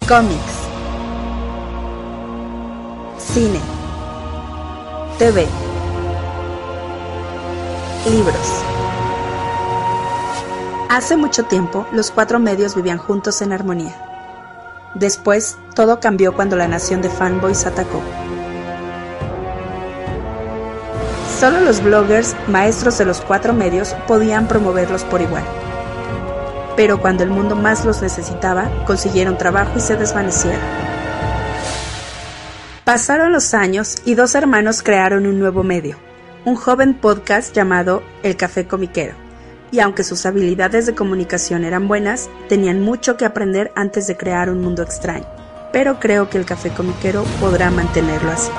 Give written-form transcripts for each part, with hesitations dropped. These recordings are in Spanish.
Cómics, cine, TV, libros. Hace mucho tiempo, los cuatro medios vivían juntos en armonía. Después, todo cambió cuando la nación de fanboys atacó. Solo los bloggers, maestros de los cuatro medios, podían promoverlos por igual. Pero cuando el mundo más los necesitaba, consiguieron trabajo y se desvanecieron. Pasaron los años y dos hermanos crearon un nuevo medio, un joven podcast llamado El Café Comiquero. Y aunque sus habilidades de comunicación eran buenas, tenían mucho que aprender antes de crear un mundo extraño. Pero creo que El Café Comiquero podrá mantenerlo así.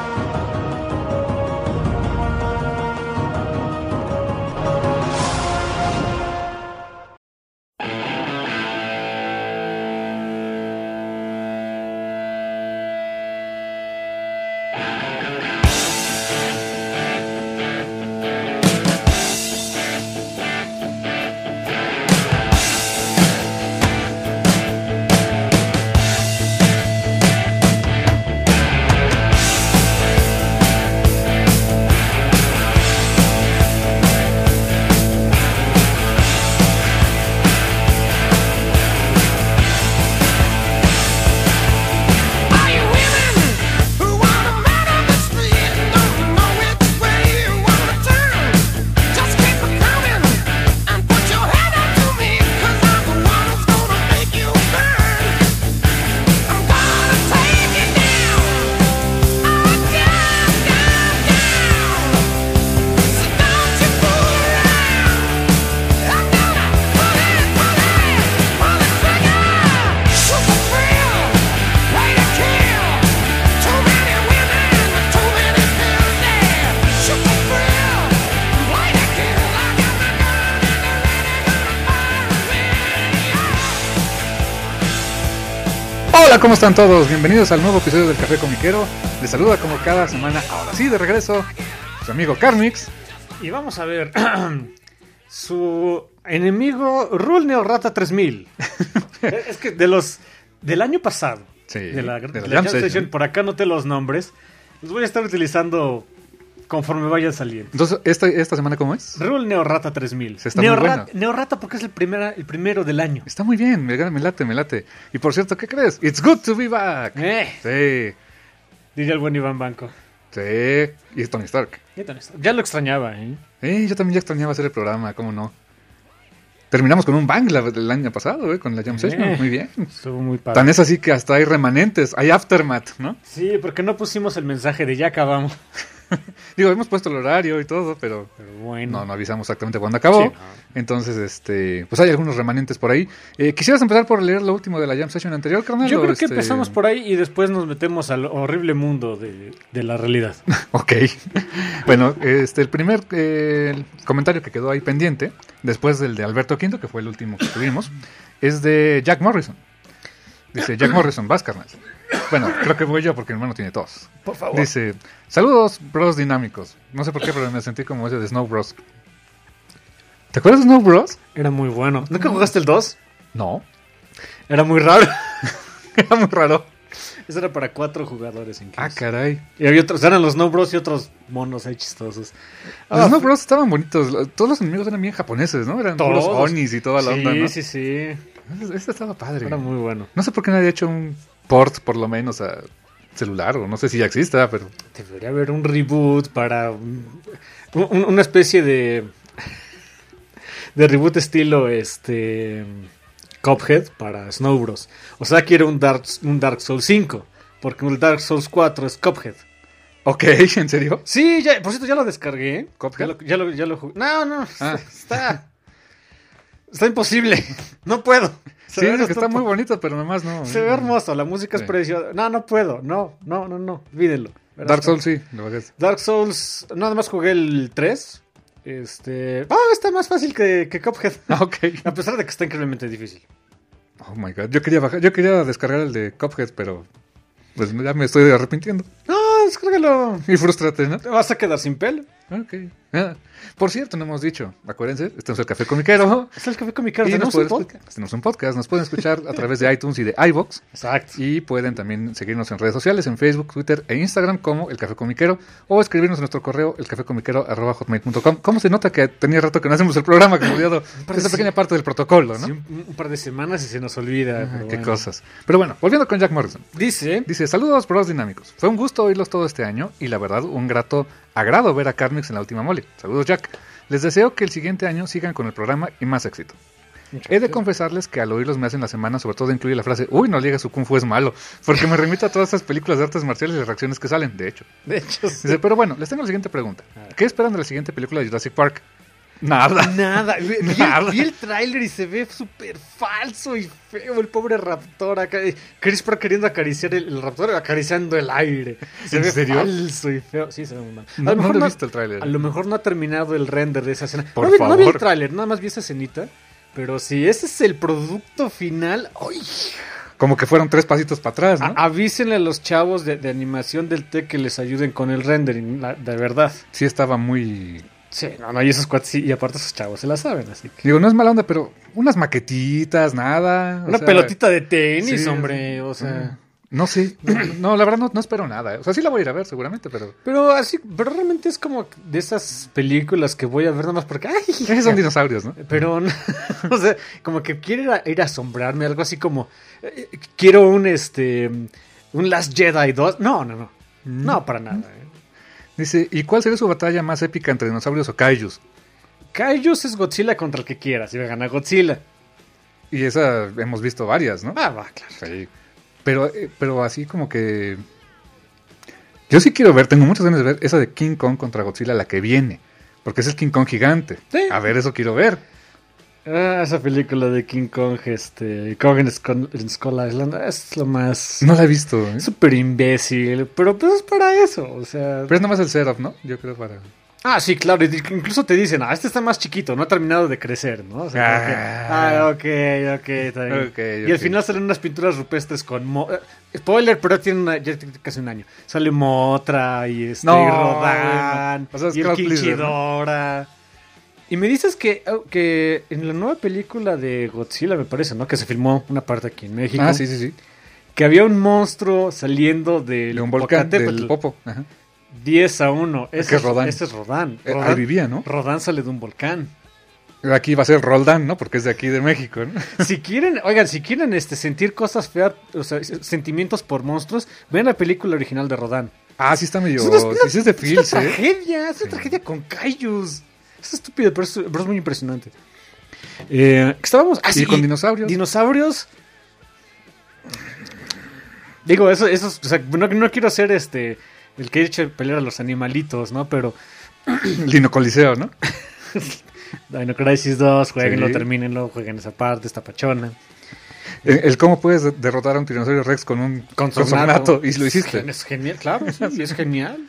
Hola, ¿cómo están todos? Bienvenidos al nuevo episodio del Café Comiquero. Les saluda como cada semana, ahora sí, de regreso, su amigo Carmix. Y vamos a ver su enemigo Rule Neorata 3000. Es que del año pasado, Sí, de la Jam Jam Session, por acá noté los nombres. Los voy a estar utilizando conforme vayan saliendo. Entonces, ¿esta semana cómo es? Rule Neorata 3000. Se está muy bueno. Neorata porque es el primero del año. Está muy bien, me late. Y por cierto, ¿qué crees? It's good to be back. Sí, Diría el buen Iván Banco. sí. Y es Tony Stark. Ya lo extrañaba, ¿eh? Yo también ya extrañaba hacer el programa, ¿cómo no? Terminamos con un bang el año pasado, con la Jam Session. Muy bien. Estuvo muy padre. Tan es así que hasta hay remanentes, hay aftermath, ¿no? Sí, porque no pusimos el mensaje de ya acabamos. Digo, hemos puesto el horario y todo, pero bueno. no avisamos exactamente cuándo acabó. Sí, no. Entonces, pues hay algunos remanentes por ahí. ¿Quisieras empezar por leer lo último de la Jam Session anterior, carnal? Yo creo que empezamos por ahí y después nos metemos al horrible mundo de la realidad. Ok. Bueno, el primer comentario que quedó ahí pendiente, después del de Alberto Quinto, que fue el último que tuvimos, es de Jack Morrison. Dice, Jack Morrison, vas, carnal. Bueno, creo que voy yo porque mi hermano tiene tos. Por favor. Dice, saludos, bros dinámicos. No sé por qué, pero me sentí como ese de Snow Bros. ¿Te acuerdas de Snow Bros? Era muy bueno. ¿Nunca jugaste el 2? No. Era muy raro. Era muy raro. Eso era para 4 jugadores en Ah, caray. Y había otros, eran los Snow Bros y otros monos ahí chistosos. Los Snow Bros estaban bonitos. Todos los enemigos eran bien japoneses, ¿no? Eran puros Todos. onis y toda la onda, ¿no? Sí. Este estaba padre. Era muy bueno. No sé por qué nadie ha hecho un port, por lo menos, a celular, o no sé si ya exista, pero... Debería haber un reboot para una especie de reboot estilo Cuphead para Snow Bros. O sea, quiero un Dark Souls 5, porque el Dark Souls 4 es Cuphead. Ok, ¿en serio? Sí, ya, por cierto, ya lo descargué. ¿Cuphead? Ya lo jugué. No, está imposible. No puedo. Sí, es que está muy bonito, pero nomás no. Se ve hermoso, la música es preciosa. No puedo. No, olvídenlo. Dark Souls sí, lo bajé. Dark Souls, nada más jugué el 3. Está más fácil que Cuphead. Ok. A pesar de que está increíblemente difícil. Oh my god, yo quería descargar el de Cuphead, pero pues ya me estoy arrepintiendo. No, descárgalo. Y frustrate, ¿no? Te vas a quedar sin pelo. Ok. Por cierto, no hemos dicho, acuérdense, este es el Café Comiquero. Es el Café Comiquero, Y tenemos un podcast. tenemos un podcast, nos pueden escuchar a través de iTunes y de iVoox. Exacto. Y pueden también seguirnos en redes sociales, en Facebook, Twitter e Instagram como El Café Comiquero, o escribirnos en nuestro correo elcafecomiquero@hotmail.com. ¿Cómo se nota que tenía rato que no hacemos el programa? Que hemos olvidado esa pequeña parte del protocolo, ¿no? Sí, un par de semanas y se nos olvida. Pero Qué bueno. cosas. Pero bueno, volviendo con Jack Morrison. Dice, Saludos, Bros Dinámicos. Fue un gusto oírlos todo este año y la verdad un grato agrado ver a Carmix en la última mole. Saludos, Jack. Les deseo que el siguiente año sigan con el programa y más éxito. He de confesarles que al oírlos me hacen la semana, sobre todo incluye la frase, uy, no liga su Kung Fu es malo, porque me remite a todas esas películas de artes marciales y las reacciones que salen, de hecho. sí. Dice, pero bueno, les tengo la siguiente pregunta. ¿Qué esperan de la siguiente película de Jurassic Park? Nada. Nada. Nada. Vi el tráiler y se ve súper falso y feo el pobre raptor acá. Chris Pratt queriendo acariciar el raptor, acariciando el aire. Se ¿En ve serio? falso y feo. Sí, se ve muy mal. No, no he visto el tráiler. A lo mejor no ha terminado el render de esa escena. Por no vi el favor. tráiler, nada más vi esa escenita. Pero si ese es el producto final, ¡ay! Como que fueron 3 pasitos para atrás, ¿no? Avísenle a los chavos de animación del TEC que les ayuden con el rendering, de verdad. Sí estaba muy... Sí, no, y esos cuates sí, y aparte esos chavos se la saben, así que... Digo, no es mala onda, pero unas maquetitas, nada. Una pelotita de tenis, sí, hombre, o sea... No sé, no, la verdad no espero nada. O sea, sí la voy a ir a ver seguramente, pero... Pero realmente es como de esas películas que voy a ver nada más porque... ¡Ay! Son dinosaurios, ¿no? Pero, o sea, como que quiero ir a asombrarme, algo así como... quiero un Last Jedi 2. No. No, para nada. Dice, ¿y cuál sería su batalla más épica entre dinosaurios o kaijus? Kaijus es Godzilla contra el que quieras, y va a ganar Godzilla. Y esa hemos visto varias, ¿no? Va, claro. Sí. Pero así como que... Yo sí quiero ver, tengo muchas ganas de ver esa de King Kong contra Godzilla, la que viene. Porque es el King Kong gigante. Sí. A ver, eso quiero ver. Esa película de King Kong, Kong en Skull Island, es lo más... No la he visto, ¿eh? Súper imbécil, pero pues es para eso, o sea... Pero es nomás el setup, ¿no? Yo creo para... Sí, claro, incluso te dicen, este está más chiquito, no ha terminado de crecer, ¿no? O sea, ok, está bien. Okay. Y al final salen unas pinturas rupestres con... spoiler, pero tiene ya casi un año. Sale Mothra y y Rodan, o sea, es y el crowd pleaser, Kichidora... ¿no? Y me dices que en la nueva película de Godzilla, me parece, ¿no? Que se filmó una parte aquí en México. Sí. Que había un monstruo saliendo del De un volcán, Popocatépetl. del Popo. Ajá. 10-1. Que es Rodan. Ese es Rodan. Ahí vivía, ¿no? Rodan sale de un volcán. Aquí va a ser Roldán, ¿no? Porque es de aquí de México, ¿no? Si quieren sentir cosas feas, o sea, sentimientos por monstruos, vean la película original de Rodan. Sí está medio... Es Sí es de Fields, una ¿eh? tragedia, es una tragedia con kaijus. Es estúpido, pero es muy impresionante. Estábamos... Y con dinosaurios. Dinosaurios. Digo, eso o sea, no quiero ser el que eche pelear a los animalitos, ¿no? Pero... El Dino Coliseo, ¿no? Dino Crisis 2, jueguenlo, Sí. termínenlo, jueguen esa parte, esta pachona. El cómo puedes derrotar a un tiranosaurio Rex con un Sornato. Y lo hiciste. Es genial, claro, sí, es genial.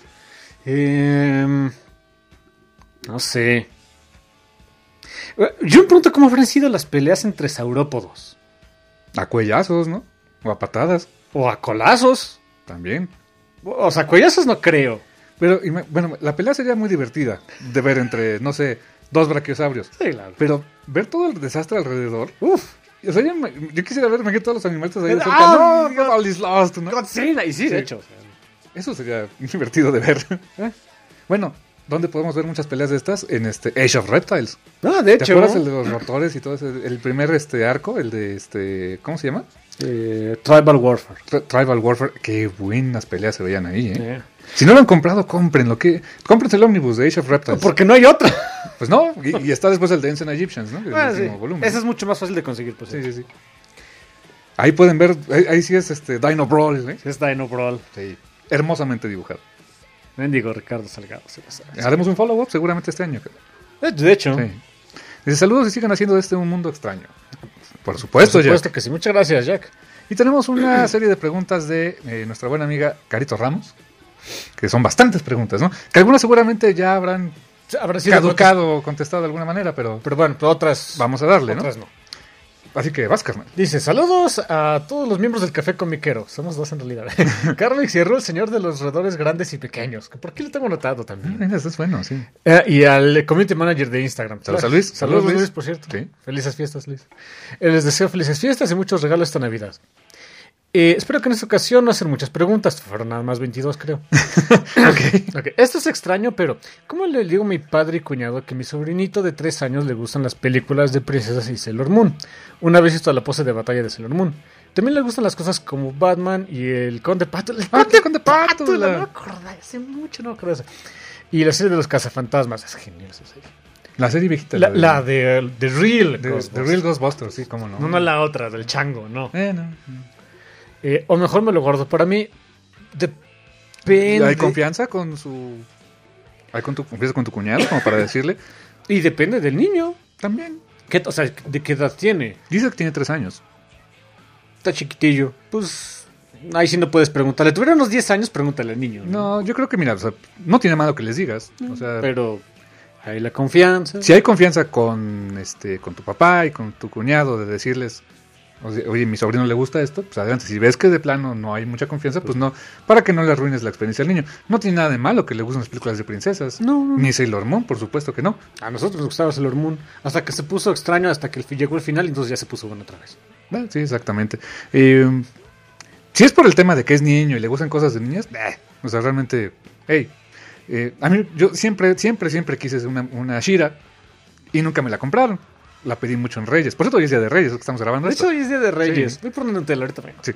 No sé. Yo me pregunto cómo habrán sido las peleas entre saurópodos. A cuellazos, ¿no? O a patadas. O a colazos. También. O sea, cuellazos no creo. Pero, bueno, la pelea sería muy divertida de ver entre, no sé, 2 brachiosaurios. Sí, claro. Pero ver todo el desastre alrededor. Uf. O sea, yo quisiera ver todos los animalitos ahí. No, all is lost, ¿no? Godzilla. Y sí, de hecho. O sea, Eso sería divertido de ver. Bueno, ¿dónde podemos ver muchas peleas de estas? En Age of Reptiles. no, de ¿Te hecho. acuerdas el de los rotores y todo ese? El primer arco, el de ¿cómo se llama? Tribal Warfare. Tribal Warfare. Qué buenas peleas se veían ahí, ¿eh? Si no lo han comprado, cómprenlo. Cómprense el Omnibus de Age of Reptiles. Porque no hay otra. Pues no, y está después el de Ancient Egyptians, ¿no? El Sí. último volumen. Ese es mucho más fácil de conseguir, pues. Sí. Ahí pueden ver, ahí sí es Dino Brawl, ¿eh? Es Dino Brawl. Sí. Hermosamente dibujado. Mendigo Ricardo Salgado. Se lo sabe. Haremos un follow-up seguramente este año. De hecho. Sí. Dice, saludos y sigan haciendo un mundo extraño. Por supuesto, Jack. Que sí. Muchas gracias, Jack. Y tenemos una serie de preguntas de nuestra buena amiga Carito Ramos, que son bastantes preguntas, ¿no? Que algunas seguramente ya habrán Habrá sido caducado o contestado de alguna manera, pero Pero bueno, pero otras... vamos a darle, ¿no? Otras no. Así que vas, carnal. Dice, saludos a todos los miembros del Café Comiquero. Somos 2 en realidad. Carmix y Ru, el señor de los roedores grandes y pequeños. Que por qué lo tengo notado también. Eso es bueno, sí. Y al community manager de Instagram. Saludos a Luis. Saludos, Luis, por cierto. Sí. Felices fiestas, Luis. Les deseo felices fiestas y muchos regalos esta Navidad. Espero que en esta ocasión no hacer muchas preguntas. Fueron nada más 22, creo. Ok. Esto es extraño, pero ¿cómo le digo a mi padre y cuñado que a mi sobrinito de 3 años le gustan las películas de princesas y Sailor Moon? Una vez hizo la pose de batalla de Sailor Moon. También le gustan las cosas como Batman y el Conde Pátula. El Conde Pátula. No me acordaba, hace mucho no me acordaba. Y la serie de los cazafantasmas. Es genial esa serie. La serie viejita. La de The Real Ghostbusters. The Real Ghostbusters, sí, cómo no. No la otra, del chango, no. No. O mejor me lo guardo. Para mí, depende. ¿Hay confianza con su... ¿Hay confianza con tu cuñado como para decirle? Y depende del niño. También. O sea, ¿de qué edad tiene? Dice que tiene 3 años. Está chiquitillo. Pues ahí sí no puedes preguntarle. Tuviera unos 10 años, pregúntale al niño. No, yo creo que, mira, o sea, no tiene malo que les digas. O sea, pero hay la confianza. Si hay confianza con tu papá y con tu cuñado de decirles... Oye, mi sobrino le gusta esto, pues adelante. Si ves que de plano no hay mucha confianza, pues no, para que no le arruines la experiencia al niño. No tiene nada de malo que le gusten las películas de princesas. No. Ni Sailor Moon, por supuesto que no. A nosotros nos gustaba Sailor Moon. Hasta que se puso extraño, hasta que llegó el final y entonces ya se puso bueno otra vez. Sí, exactamente. Si es por el tema de que es niño y le gustan cosas de niñas, o sea, realmente, a mí, yo siempre quise una She-Ra y nunca me la compraron. La pedí mucho en Reyes. Por cierto, hoy es Día de Reyes, que estamos grabando de esto. hecho, hoy es Día de Reyes. Sí. Voy por una tela ahorita. Sí.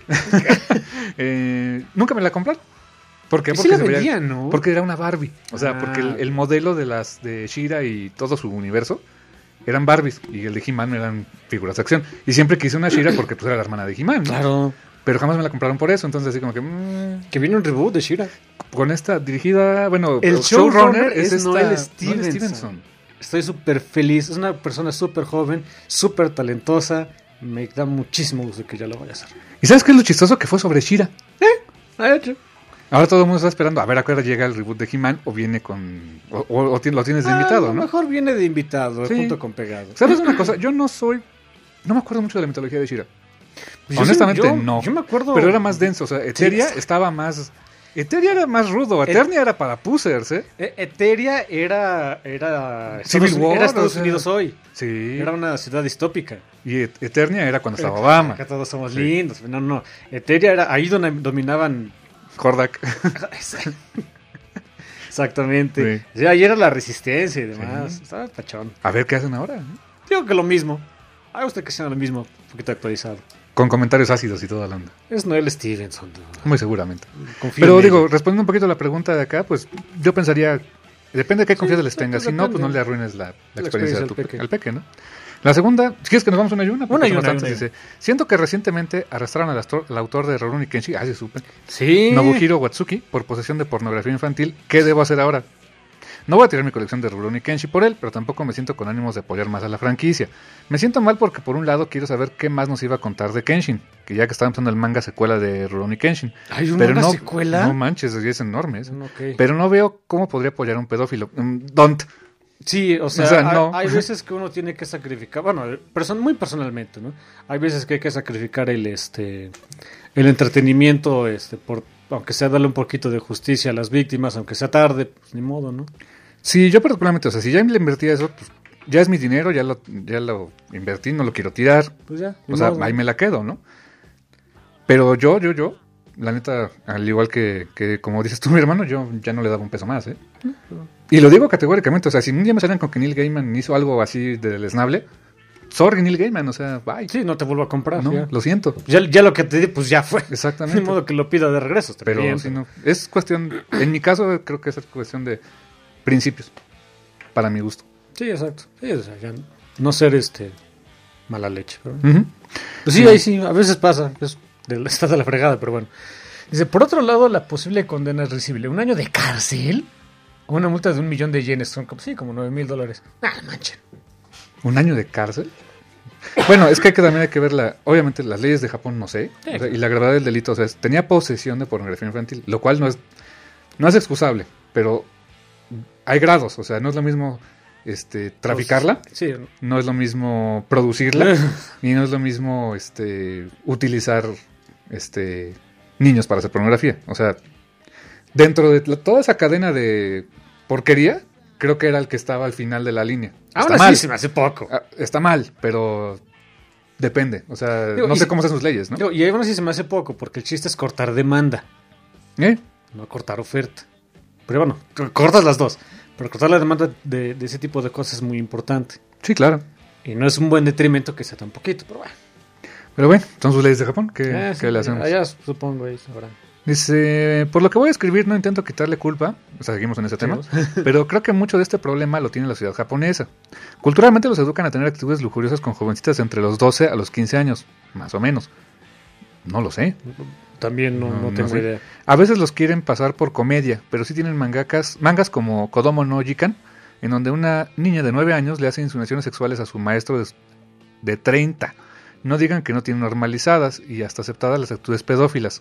Nunca me la compraron. ¿Por qué? Porque, ¿no? Porque era una Barbie. O sea, porque Ah. el modelo de She-Ra y todo su universo eran Barbies. Y el de He-Man eran figuras de acción. Y siempre quise una She-Ra porque pues, era la hermana de He-Man, ¿no? Claro. Pero jamás me la compraron por eso. Entonces así como que... Que viene un reboot de She-Ra. Con esta dirigida... Bueno, el showrunner es Noelle Stevenson. Stevenson. Estoy súper feliz. Es una persona súper joven, súper talentosa. Me da muchísimo gusto que ya lo vaya a hacer. ¿Y sabes qué es lo chistoso? Que fue sobre She-Ra. De hecho. Ahora todo el mundo está esperando a ver a qué hora llega el reboot de He-Man o viene con... O lo tienes de invitado, A lo ¿no? mejor viene de invitado, Sí. junto con pegado. ¿Sabes una cosa? Yo no me acuerdo mucho de la mitología de She-Ra. Pues Honestamente, no. Yo me acuerdo. Pero era más denso. O sea, Eteria estaba más... Eteria era más rudo. Eternia era para pusers, ¿eh? Eteria era Civil War, era Estados o sea, Unidos hoy. Sí. Era una ciudad distópica. Y Eternia era cuando estaba Obama. Acá todos somos Sí. lindos. No. Eteria era ahí donde dominaban. Hordak. Exactamente. Sí. Sí, ahí era la resistencia y demás. Sí. Estaba pachón. A ver qué hacen ahora. Digo que lo mismo. Haga usted que sea lo mismo, un poquito actualizado. Con comentarios ácidos y toda la onda. Es Noelle Stevenson. Muy seguramente. Confío Pero en digo, ella. respondiendo un poquito a la pregunta de acá, pues yo pensaría, depende de qué confianza les tengas. Si no, depende. pues no le arruines la experiencia experiencia al al peque, ¿no? La segunda, si quieres que nos vamos una y una. Porque Una y son una, bastantes, una y dice, siento que recientemente arrestaron al autor de Rurouni Kenshin, sí supe, Sí. Nobuhiro Watsuki, por posesión de pornografía infantil. ¿Qué debo hacer ahora? No voy a tirar mi colección de Rurouni Kenshin por él, pero tampoco me siento con ánimos de apoyar más a la franquicia. Me siento mal porque por un lado quiero saber qué más nos iba a contar de Kenshin, que ya que está empezando el manga secuela de Rurouni Kenshin. ¿Hay una Pero no, secuela? no manches, es enorme. Ok. Pero no veo cómo podría apoyar a un pedófilo. Don't. Sí, o sea, O sea, no. hay veces que uno tiene que sacrificar, bueno, muy personalmente, ¿no? Hay veces que hay que sacrificar el entretenimiento, por, aunque sea darle un poquito de justicia a las víctimas, aunque sea tarde, pues ni modo, ¿no? Sí, yo particularmente, o sea, si ya le invertí eso, pues ya es mi dinero, ya lo invertí, no lo quiero tirar. Pues ya. O sea, ahí me la quedo, ¿no? Pero yo, la neta, al igual que como dices tú, mi hermano, yo ya no le daba un peso más, ¿eh? Y lo digo categóricamente, o sea, si un día me salen con que Neil Gaiman hizo algo así de deleznable, sorry Neil Gaiman, o sea, bye. Sí, no te vuelvo a comprar. No, Ya. lo siento. Ya lo que te di, pues ya fue. Exactamente. Ni modo que lo pida de regreso. está Pero bien. si no, es cuestión, en mi caso creo que es cuestión de principios, para mi gusto. Sí, exacto. Sí, o sea, ya no ser mala leche. Pero... Ujú. Pues sí, ahí sí, a veces pasa. Está de la fregada, pero bueno. Dice, por otro lado, la posible condena es risible. ¿1 año de cárcel? O una multa de 1 millón de yenes. Son como $9,000. Manchen. ¿1 año de cárcel? Bueno, es que también hay que ver obviamente las leyes de Japón, no sé, Sí. o sea, y la gravedad del delito, o sea, tenía posesión de pornografía infantil, lo cual no es excusable, pero hay grados, o sea, no es lo mismo traficarla, Sí. no es lo mismo producirla, y no es lo mismo utilizar niños para hacer pornografía. O sea, dentro de toda esa cadena de porquería, creo que era el que estaba al final de la línea. Ahora sí se me hace poco. Está mal, pero depende. O sea, Digo, no sé cómo son sus leyes, ¿no? Y aún así se me hace poco, porque el chiste es cortar demanda, no cortar oferta. Pero bueno, cortas las dos. Pero cortar la demanda de ese tipo de cosas es muy importante. Sí, claro. Y no es un buen detrimento que sea tan poquito, pero bueno. Pero bueno, son sus leyes de Japón. ¿Qué Sí, le hacemos? allá supongo ahí sabrán. Dice, por lo que voy a escribir no intento quitarle culpa, o sea, seguimos en ese tema, pero creo que mucho de este problema lo tiene la sociedad japonesa. Culturalmente los educan a tener actitudes lujuriosas con jovencitas entre los 12 a los 15 años, más o menos. No lo sé. También no tengo idea. A veces los quieren pasar por comedia, pero sí tienen mangas como Kodomo no Jikan, en donde una niña de 9 años le hace insinuaciones sexuales a su maestro de 30. No digan que no tienen normalizadas y hasta aceptadas las actitudes pedófilas.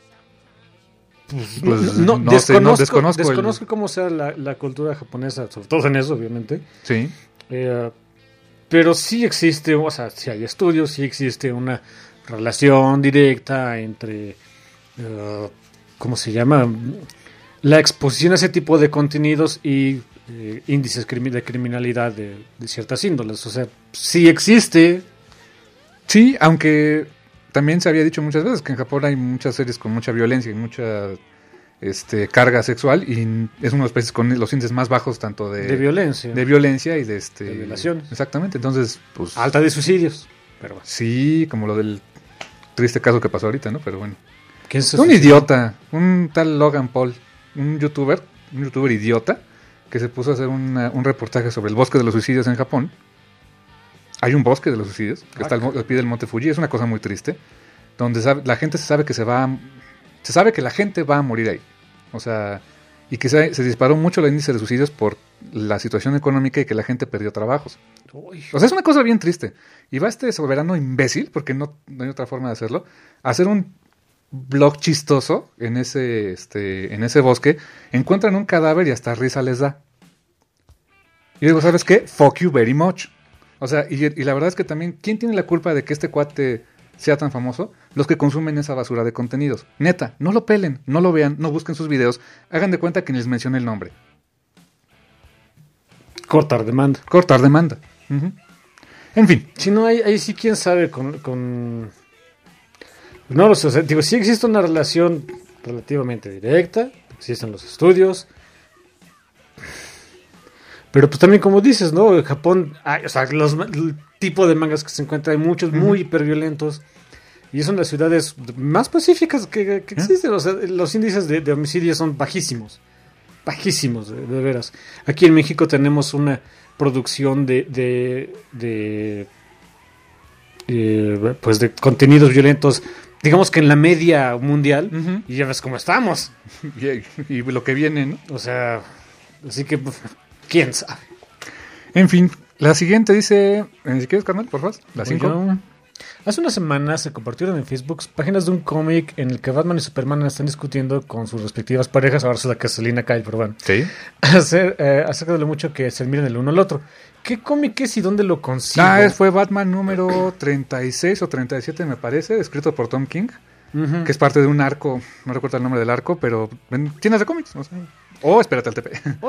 Pues desconozco cómo sea la cultura japonesa, sobre todo en eso, obviamente. Sí. Pero sí existe, o sea, sí hay estudios, sí existe una relación directa entre, ¿cómo se llama? La exposición a ese tipo de contenidos y índices de criminalidad de ciertas índoles. O sea, sí existe. Sí, aunque también se había dicho muchas veces que en Japón hay muchas series con mucha violencia y mucha carga sexual, y es uno de los países con los índices más bajos tanto de violencia y de violaciones. Exactamente, entonces pues alta de suicidios. Pero bueno. Sí, como lo del triste caso que pasó ahorita, ¿no? Pero bueno. ¿Qué es un idiota, un tal Logan Paul, un youtuber idiota que se puso a hacer un reportaje sobre el bosque de los suicidios en Japón. Hay un bosque de los suicidios que está al pie del monte Fuji. Es una cosa muy triste, donde la gente se sabe que la gente va a morir ahí. O sea, y que se disparó mucho el índice de suicidios por la situación económica y que la gente perdió trabajos. Uy. O sea, es una cosa bien triste. Y va este soberano imbécil, porque no hay otra forma de hacerlo, a hacer un blog chistoso en ese bosque. Encuentran un cadáver y hasta risa les da. Y digo, ¿sabes qué? Fuck you very much. O sea, y la verdad es que también, ¿quién tiene la culpa de que este cuate sea tan famoso? Los que consumen esa basura de contenidos. Neta, no lo pelen, no lo vean, no busquen sus videos, hagan de cuenta que ni les mencioné el nombre. Cortar demanda. Uh-huh. En fin. Si no, ahí sí, quién sabe con... No lo sé, o sea, digo, sí existe una relación relativamente directa, existen los estudios, pero pues también como dices, ¿no? En Japón, o sea, el tipo de mangas que se encuentran, hay muchos muy hiperviolentos, y son las ciudades más pacíficas que existen. O sea, los índices de homicidios son bajísimos, de veras. Aquí en México tenemos una producción de contenidos violentos, digamos que en la media mundial, uh-huh. Y ya ves cómo estamos. Y lo que viene, ¿no? O sea, así que, ¿quién sabe? En fin, la siguiente dice, si quieres, carnal, por favor, la 5. Hace unas semanas se compartieron en Facebook páginas de un cómic en el que Batman y Superman están discutiendo con sus respectivas parejas, ahora es la gasolina cae, pero bueno. Sí. Acerca de lo mucho que se miran el uno al otro. ¿Qué cómic es y dónde lo consigo? Fue Batman número 36 o 37, me parece, escrito por Tom King, uh-huh. Que es parte de un arco, no recuerdo el nombre del arco, pero en tiendas de cómics, espérate al TP.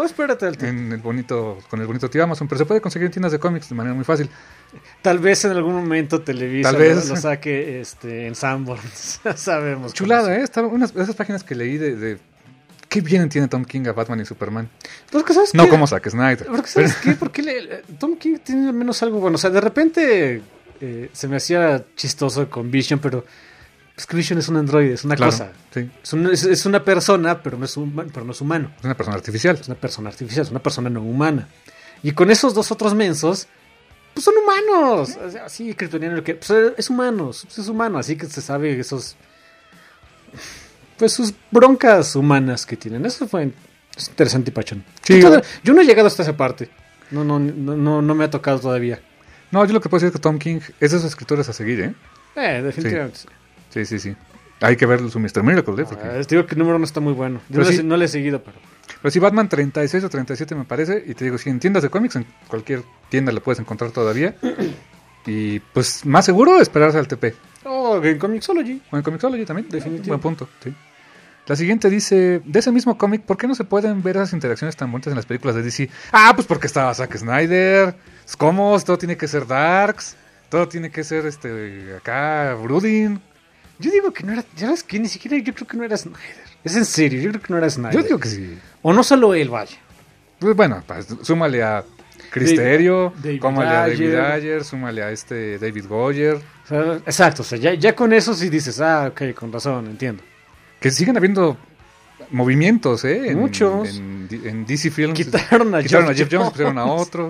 Con el bonito tío Amazon, pero se puede conseguir en tiendas de cómics de manera muy fácil. Tal vez en algún momento Televisa lo saque en Sanborns. Sabemos. Chulada, Estaban unas de esas páginas que leí de qué bien entiende Tom King a Batman y Superman. Porque, ¿sabes no qué? Como Zack Snyder. Porque, ¿sabes qué? Porque Tom King tiene al menos algo bueno. O sea, de repente se me hacía chistoso con Vision, pero es que Vision es un androide, es una cosa. Sí. Es una persona, pero no es humano. Es una persona artificial. Es una persona no humana. Y con esos dos otros mensos, pues son humanos. O sea, sí, Kryptoniano, que pues es humano, así que se sabe esos, pues sus broncas humanas que tienen. Eso es interesante y pachón. Sí, yo no he llegado hasta esa parte. No me ha tocado todavía. No, yo lo que puedo decir es que Tom King es de esos escritores a seguir, definitivamente. Sí. Hay que ver su Mr. Miracle, porque... Digo que el número no está muy bueno. Yo no le he seguido, pero... Pero sí, Batman 36 o 37 me parece. Y te digo, si en tiendas de cómics, en cualquier tienda lo puedes encontrar todavía. Y pues más seguro esperarse al TP. Oh, en Comixology. O en Comixology también. Definitivo. Buen punto, sí. La siguiente dice, de ese mismo cómic, ¿por qué no se pueden ver esas interacciones tan bonitas en las películas de DC? Ah, pues porque estaba Zack Snyder. ¿Cómo? Todo tiene que ser darks. Todo tiene que ser acá, brooding. Yo digo que no era... ¿Ya ves que ni siquiera yo creo que no era Snyder? Es en serio, yo creo que no era Snyder. Yo digo que sí. O no solo él, vaya. Pues bueno, pues, súmale a Cristerio, David cómale a David Ayer. Ayer, súmale a David Goyer. O sea, exacto, o sea, ya con eso sí dices, ok, con razón, entiendo. Que siguen habiendo movimientos, Muchos. En DC Films. Quitaron a Jeff Jones, pusieron a otro.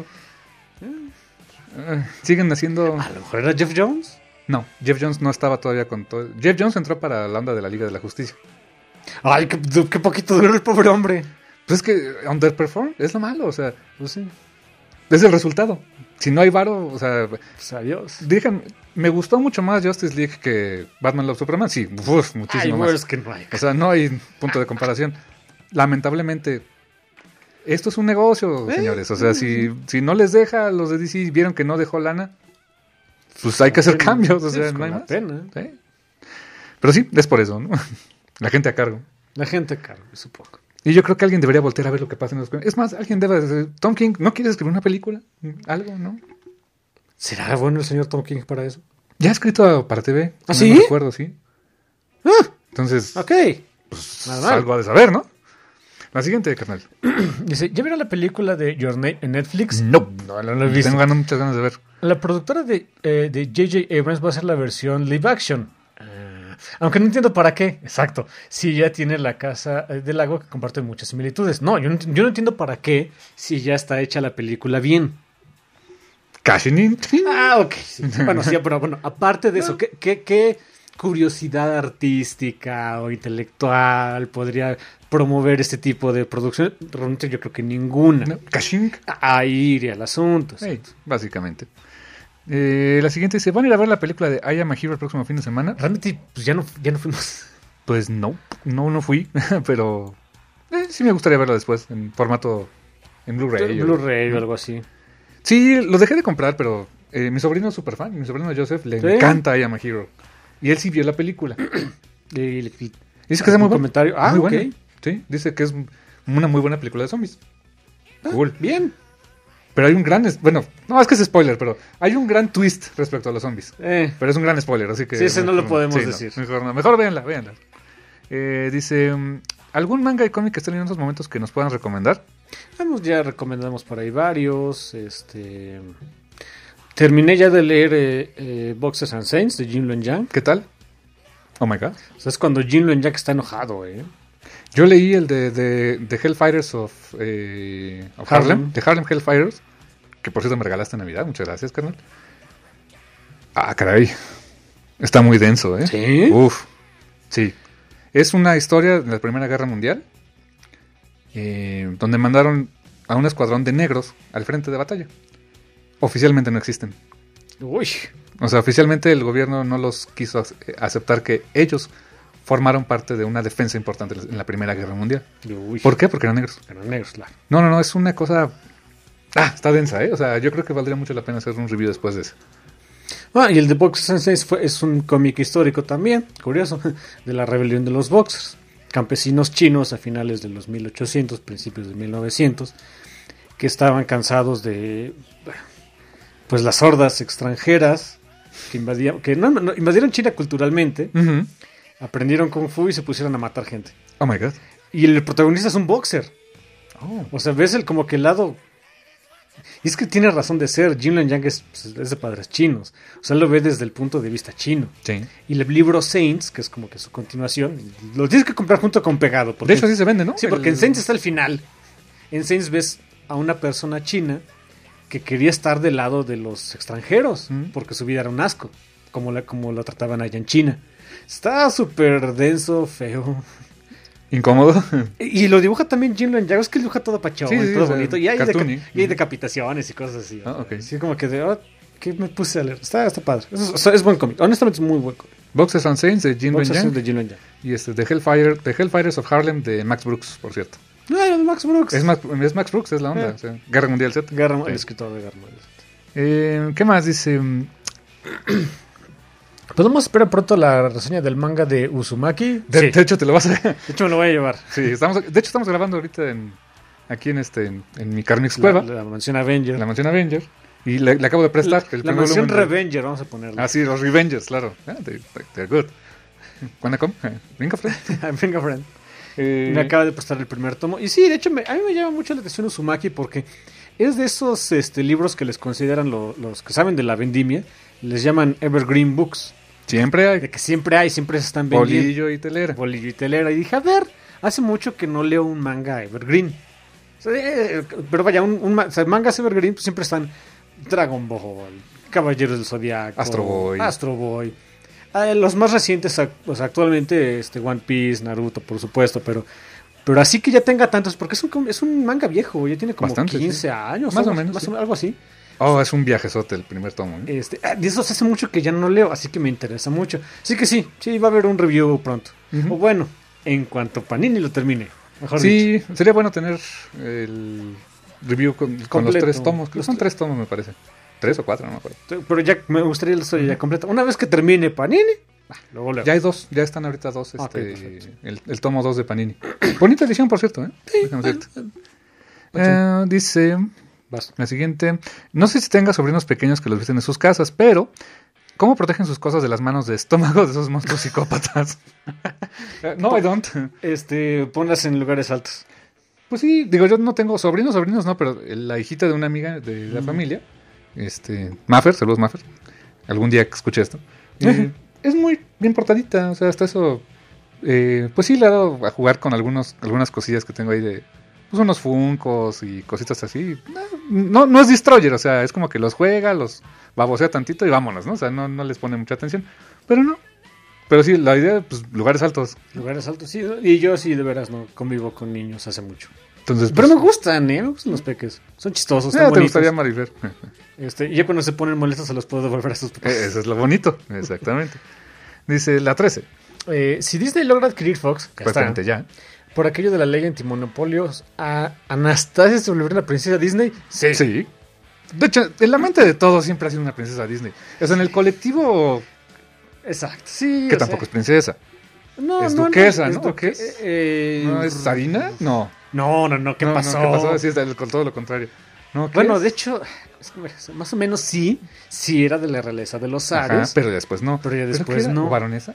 Siguen haciendo... A lo mejor era Jeff Jones. No, Jeff Jones no estaba todavía con todo. Jeff Jones entró para la onda de la Liga de la Justicia. Ay, qué poquito duró el pobre hombre. Pues es que underperform es lo malo, o sea, Pues sí, es el resultado. Si no hay varo, o sea, pues adiós. díganme, me gustó mucho más Justice League que Batman Love Superman. Sí, muchísimo Ay, más. es que no hay. O sea, no hay punto de comparación. Lamentablemente, esto es un negocio, señores. O sea, si no les deja, los de DC vieron que no dejó lana, pues hay que hacer cambios. O sea, Sí, no hay con la más. pena. ¿Sí? Pero sí, es por eso, ¿no? La gente a cargo. La gente carga, supongo. Y yo creo que alguien debería voltear a ver lo que pasa en los cómics. Es más, alguien debe decir, Tom King, ¿no quieres escribir una película? Algo, ¿no? ¿Será bueno el señor Tom King para eso? Ya ha escrito para TV. ¿Ah, no sí? me recuerdo, sí. Ah, Entonces, ok. pues, Nada mal. algo ha de saber, ¿no? La siguiente, carnal. Dice, ¿ya vieron la película de Your Name en Netflix? No. No lo he visto. Tengo muchas ganas de ver. La productora de J.J. Abrams va a hacer la versión live action. Aunque no entiendo para qué. Exacto. Si ya tiene la casa del lago que comparte muchas similitudes. No, yo no entiendo para qué si ya está hecha la película bien. Cashing in. Ah, ok. Sí. Bueno, sí, pero bueno, aparte de eso, ¿qué curiosidad artística o intelectual podría promover este tipo de producción? Realmente yo creo que ninguna. No, cashing. Ahí iría el asunto. Sí, básicamente. La siguiente dice, ¿van a ir a ver la película de I Am a Hero el próximo fin de semana? Realmente, pues ya no fuimos. Pues no fui, pero sí me gustaría verlo después, en formato, en Blu-ray. Blu-ray o algo así. Sí, lo dejé de comprar, pero mi sobrino es súper fan, mi sobrino Joseph le ¿Sí? encanta I Am a Hero. Y él sí vio la película. Dice que es muy buena. Comentario. Ah, muy ok. buena. Sí, dice que es una muy buena película de zombies. Cool. Bien. Pero hay un gran... Bueno, no, es que es spoiler, pero hay un gran twist respecto a los zombies. Pero es un gran spoiler, así que... Sí, ese no lo podemos sí, decir. Mejor no. Mejor véanla. Dice... ¿algún manga y cómic que estén en estos momentos que nos puedan recomendar? Ya recomendamos por ahí varios. Terminé ya de leer Boxers and Saints de Jin Luen Yang. ¿Qué tal? Oh my god. O sea, es cuando Jin Luen Yang está enojado, Yo leí el de Hellfighters of Harlem. De Harlem Hellfighters. Que por cierto me regalaste en Navidad. Muchas gracias, carnal. Ah, caray. Está muy denso, ¿eh? ¿Sí? Uf. Sí. Es una historia de la Primera Guerra Mundial. Donde mandaron a un escuadrón de negros al frente de batalla. Oficialmente no existen. Uy. O sea, oficialmente el gobierno no los quiso aceptar que ellos formaron parte de una defensa importante en la Primera Guerra Mundial. Uy. ¿Por qué? Porque eran negros. Eran negros, claro. No, es una cosa... está densa, ¿eh? O sea, yo creo que valdría mucho la pena hacer un review después de eso. Y el de Boxers and Saints es un cómic histórico también, curioso, de la rebelión de los Boxers. Campesinos chinos a finales de los 1800, principios de 1900, que estaban cansados de pues las hordas extranjeras que invadieron China culturalmente, aprendieron Kung Fu y se pusieron a matar gente. Oh my god. Y el protagonista es un boxer. Oh. O sea, ves como que el lado... Y es que tiene razón de ser. Jin Luen Yang es de padres chinos. O sea, él lo ve desde el punto de vista chino. Sí. Y el libro Saints, que es como que su continuación, lo tienes que comprar junto con pegado. De hecho, así se vende, ¿no? Sí, porque en Saints está el final. En Saints ves a una persona china que quería estar del lado de los extranjeros, porque su vida era un asco, como lo trataban allá en China. Está súper denso, feo. Incómodo. Y lo dibuja también Jin Luen Yang, es que dibuja todo pachón, Sí, todo o sea, bonito. Y hay, cartoony. y hay decapitaciones y cosas así. Ok. Sí, como que ¿qué me puse a leer? Está padre. Es buen cómic. Honestamente es muy buen cómic. Boxers and Saints de Jin Luen Boxers Yang. de Jin Luen Yang. Y The Hellfighters of Harlem de Max Brooks, por cierto. No, era de Max Brooks. Es Max Brooks, es la onda. O sea, Guerra Mundial Z. El escritor de Guerra Mundial Z. ¿Qué más dice? ¿Podemos esperar pronto la reseña del manga de Uzumaki? De hecho, te lo vas a... De hecho, me lo voy a llevar. Sí, de hecho, estamos grabando ahorita aquí en mi Carmix Cueva. La mansión Avenger. La mansión Avenger. Y le acabo de prestar. La mansión Revenger, vamos a ponerla. Ah, sí, los Revengers, claro. They're good. ¿Cuándo come? Venga, friend. Venga, friend. Me acaba de prestar el primer tomo. Y sí, de hecho, a mí me llama mucho la atención Uzumaki porque es de esos libros que les consideran los que saben de la vendimia. Les llaman Evergreen Books. Siempre hay. De que siempre se están vendiendo. Bolillo y telera. Y dije, a ver, hace mucho que no leo un manga Evergreen. O sea, pero vaya, mangas Evergreen pues, siempre están Dragon Ball, Caballeros del Zodiaco, Astro Boy. Los más recientes, pues, actualmente One Piece, Naruto, por supuesto, pero así que ya tenga tantos, porque es un manga viejo, ya tiene como bastante, 15 años. Más o menos. Algo así. Oh, es un viajezote el primer tomo. De esos hace mucho que ya no leo, así que me interesa mucho. Así que sí, va a haber un review pronto. Uh-huh. O bueno, en cuanto Panini lo termine. Mejor dicho. Sería bueno tener el review con los 3 tomos. Creo que son 3 tomos, me parece. 3 o 4, no me acuerdo. Pero ya me gustaría la historia ya completa. Una vez que termine Panini, luego leo. Ya hay 2, ya están ahorita 2. El tomo 2 de Panini. Bonita edición, por cierto, ¿eh? Sí. Dice... La siguiente, no sé si tenga sobrinos pequeños que los visiten en sus casas, pero ¿cómo protegen sus cosas de las manos de estómago de esos monstruos psicópatas? No, I don't. Ponlas en lugares altos. Pues sí, digo, yo no tengo sobrinos no, pero la hijita de una amiga de la familia, Maffer, saludos Maffer, algún día que escuche esto, es muy bien portadita, o sea, hasta eso, pues sí le ha dado a jugar con algunas cosillas que tengo ahí de... Pues unos funcos y cositas así. No es Destroyer, o sea, es como que los juega, los babosea tantito y vámonos, ¿no? O sea, no les pone mucha atención. Pero no. Pero sí, la idea, pues, lugares altos. Lugares altos, sí. Y yo sí, de veras, no convivo con niños hace mucho. Entonces, pero me gustan, me gustan los peques. Son chistosos, están bonitos. Te gustaría Marifer. Y ya cuando se ponen molestos se los puedo devolver a sus peques. Eso es lo bonito, exactamente. Dice la 13. Si Disney logra adquirir Fox, que prácticamente ya. Por aquello de la ley antimonopolios, ¿a Anastasia se volvería una princesa Disney? Sí. De hecho, en la mente de todos siempre ha sido una princesa Disney. O sea, en el colectivo... Exacto, sí. Que tampoco es princesa. No, es duquesa, ¿no? ¿Qué es? ¿No es Sarina? No. No, ¿qué pasó? ¿Qué pasó? Sí, es con todo lo contrario. No, bueno, de hecho, más o menos sí era de la realeza de los Ares. Ajá, pero después no. Pero ya después no. ¿O baronesa?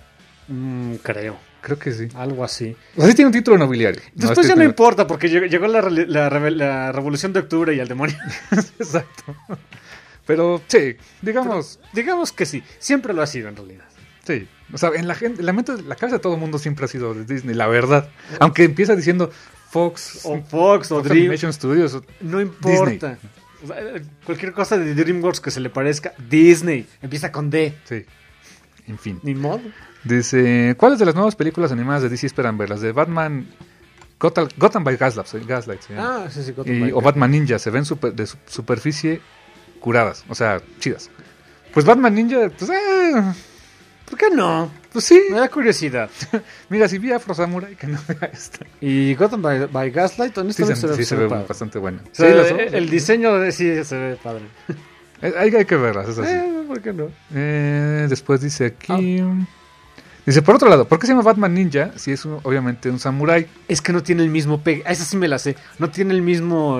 Creo que sí. Algo así. O sea, sí tiene un título nobiliario. Después ya no importa, porque llegó la Revolución de Octubre y el demonio. Exacto. Pero, sí, digamos que sí. Siempre lo ha sido, en realidad. Sí. O sea, en la mente, la cabeza de todo el mundo siempre ha sido de Disney, la verdad. Aunque empieza diciendo Fox o Dream Animation Studios. No importa. O sea, cualquier cosa de DreamWorks que se le parezca, Disney. Empieza con D. Sí. En fin. Ni modo. Dice, ¿cuáles de las nuevas películas animadas de DC esperan ver? Las de Batman, Gotham by Gaslight, ¿sí? Sí, o Batman Ninja, se ven de superficie curadas, o sea, chidas. Pues Batman Ninja, pues, ¿por qué no? Pues sí. Me da curiosidad. Mira, si vi Afro Samurai, que no vea esta. Y Gotham by Gaslight, honestamente sí se ve bastante buena. O sea, el diseño sí se ve padre. Hay que verlas, es así. ¿Por qué no? Después dice aquí... Dice, por otro lado, ¿por qué se llama Batman Ninja si es obviamente un samurái? Es que no tiene el mismo pegue. Esa sí me la sé. No tiene el mismo,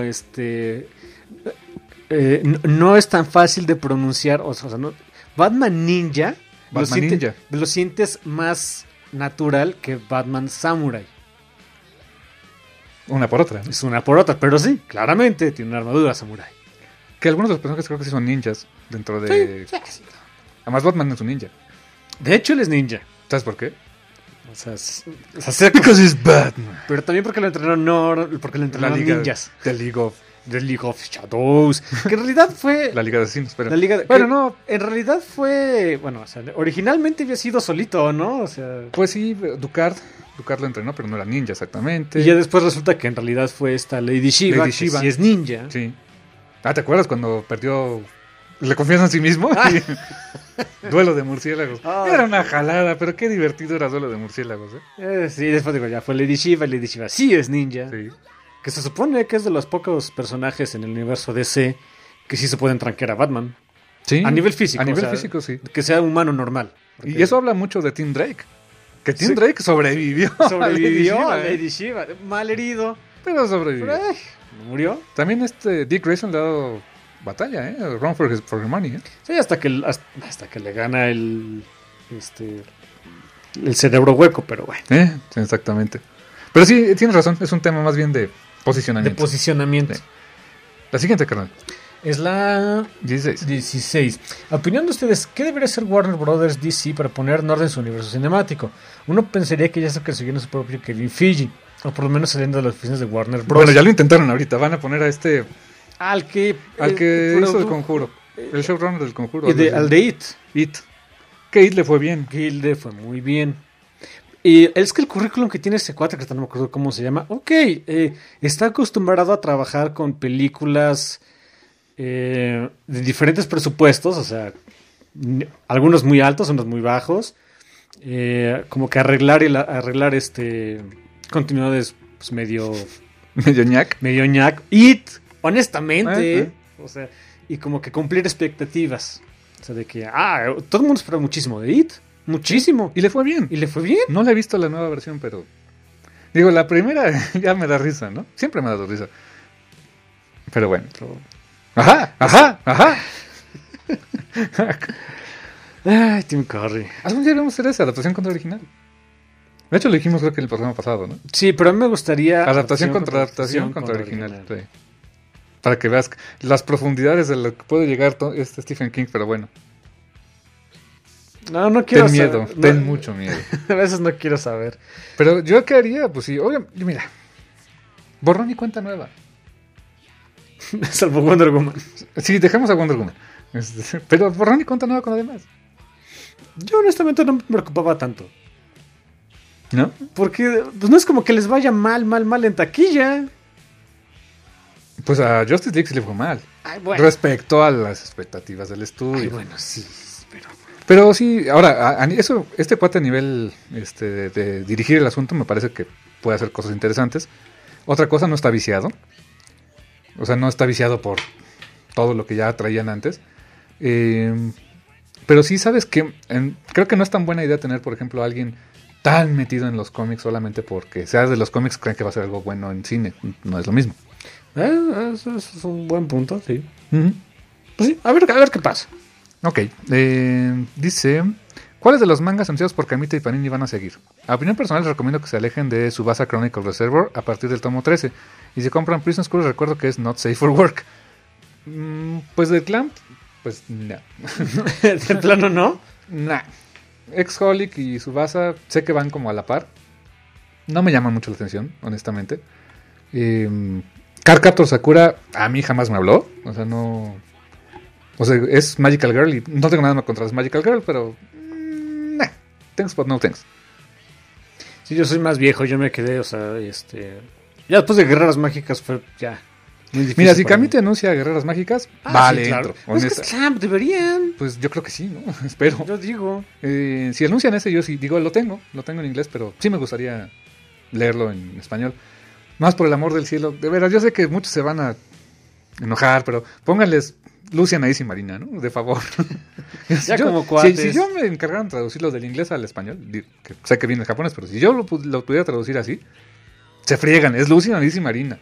no es tan fácil de pronunciar. O sea, no, Batman Ninja lo sientes más natural que Batman Samurai. Una por otra. Es una por otra, pero sí, claramente tiene una armadura samurai. Que algunos de los personajes creo que sí son ninjas dentro de... Sí. Además Batman es un ninja. De hecho, él es ninja. ¿Sabes por qué? O sea, because he's Batman. Pero también porque lo entrenaron ninjas. The League of Shadows. Que en realidad fue... La Liga de Asesinos, pero... No, en realidad fue... Bueno, o sea, originalmente había sido solito, ¿no? O sea... Pues sí, Ducard lo entrenó, pero no era ninja exactamente. Y ya después resulta que en realidad fue esta Lady Shiva, que sí es ninja. Sí. ¿Te acuerdas cuando perdió... ¿Le confianza en sí mismo? Duelo de murciélagos. Era una jalada, pero qué divertido era Duelo de murciélagos, sí, después digo, ya fue Lady Shiva sí es ninja. Sí. que se supone que es de los pocos personajes en el universo DC que sí se pueden tranquear a Batman. Sí, A nivel físico. A nivel o sea, físico, sí. Que sea humano normal. Y eso habla mucho de Tim Drake. Que Tim Sí. Drake sobrevivió. Sobrevivió a a Lady Shiva. Mal herido. Pero sobrevivió. Pero, ay, murió. También Dick Grayson le ha dado batalla, Run for your money, Sí, hasta que le gana el cerebro hueco, pero bueno. Sí, exactamente. Pero sí, tienes razón. Es un tema más bien de De posicionamiento. posicionamiento. Sí. La siguiente, carnal. Es la 16. Opinión de ustedes, ¿qué debería hacer Warner Brothers DC para poner en orden su universo cinemático? Uno pensaría que ya está consiguiendo su propio Kevin Feige, o por lo menos saliendo de las oficinas de Warner Bros. Bueno, ya lo intentaron ahorita. Van a poner a Al que hizo el conjuro. El showrunner del conjuro. Y al de It. It. Que It le fue bien. Gilde fue muy bien. Y es que el currículum que tiene ese cuate, que no me acuerdo cómo se llama, está acostumbrado a trabajar con películas de diferentes presupuestos, o sea, algunos muy altos, unos muy bajos, como que arreglar continuidades pues, medio ñac. It, honestamente, o sea, y como que cumplir expectativas. O sea, de que, todo el mundo espera muchísimo de It. Muchísimo. Y le fue bien. Y le fue bien. No la he visto la nueva versión, pero... Digo, la primera ya me da risa, ¿no? Siempre me ha dado risa. Pero bueno. Ajá. Ay, Tim Curry. Algún día vamos a hacer esa adaptación contra original. De hecho, lo dijimos creo que el programa pasado, ¿no? Sí, pero a mí me gustaría... Adaptación contra original. Sí. Para que veas las profundidades de lo que puede llegar Stephen King, pero bueno. No quiero saber. Ten miedo, ten no, mucho miedo. A veces no quiero saber. Pero yo qué haría, pues sí, obviamente, mira, borrón y cuenta nueva. Salvo Wonder Woman. Sí, dejemos a Wonder Woman. Pero borrón y cuenta nueva con lo demás. Yo honestamente no me preocupaba tanto. ¿No? Porque pues no es como que les vaya mal en taquilla. Pues a Justice League sí le fue mal. Ay, bueno. Respecto a las expectativas del estudio. Ay, bueno, sí, Pero sí, ahora, este cuate a nivel de dirigir el asunto me parece que puede hacer cosas interesantes. Otra cosa, no está viciado. O sea, no está viciado por todo lo que ya traían antes. Pero sí, sabes que creo que no es tan buena idea tener, por ejemplo, a alguien tan metido en los cómics solamente porque sea de los cómics creen que va a ser algo bueno en cine. No es lo mismo. Eso es un buen punto, sí. Uh-huh. Pues sí, a ver qué pasa. Ok, dice, ¿cuáles de los mangas anunciados por Kamita y Panini van a seguir? A opinión personal les recomiendo que se alejen de Tsubasa Chronicle Reservoir a partir del tomo 13. Y si compran Prison School recuerdo que es not safe for work. Pues del Clamp, pues no. ¿De plano no? Nah. Ex-Holic y Tsubasa sé que van como a la par. No me llaman mucho la atención, honestamente. Cardcaptor Sakura a mí jamás me habló. O sea, no... O sea, es Magical Girl y no tengo nada contra las Magical Girl, pero... Nah, thanks but no thanks. Sí, yo soy más viejo, yo me quedé, o sea, ya después de Guerreras Mágicas fue ya muy difícil. Mira, si Kamite anuncia Guerreras Mágicas, vale, sí, claro. entro. Pues es que Clamp, deberían. Pues yo creo que sí, ¿no? Espero. Yo digo. Si anuncian ese, yo sí, digo, lo tengo en inglés, pero sí me gustaría leerlo en español. Más por el amor del cielo. De veras, yo sé que muchos se van a enojar, pero pónganles Lucian, Ice y Marina, ¿no? De favor. Ya como cuates. Si yo me encargaran de traducirlo del inglés al español, que sé que viene en japonés, pero si yo lo pudiera traducir así, se friegan. Es Lucian, Ice y Marina.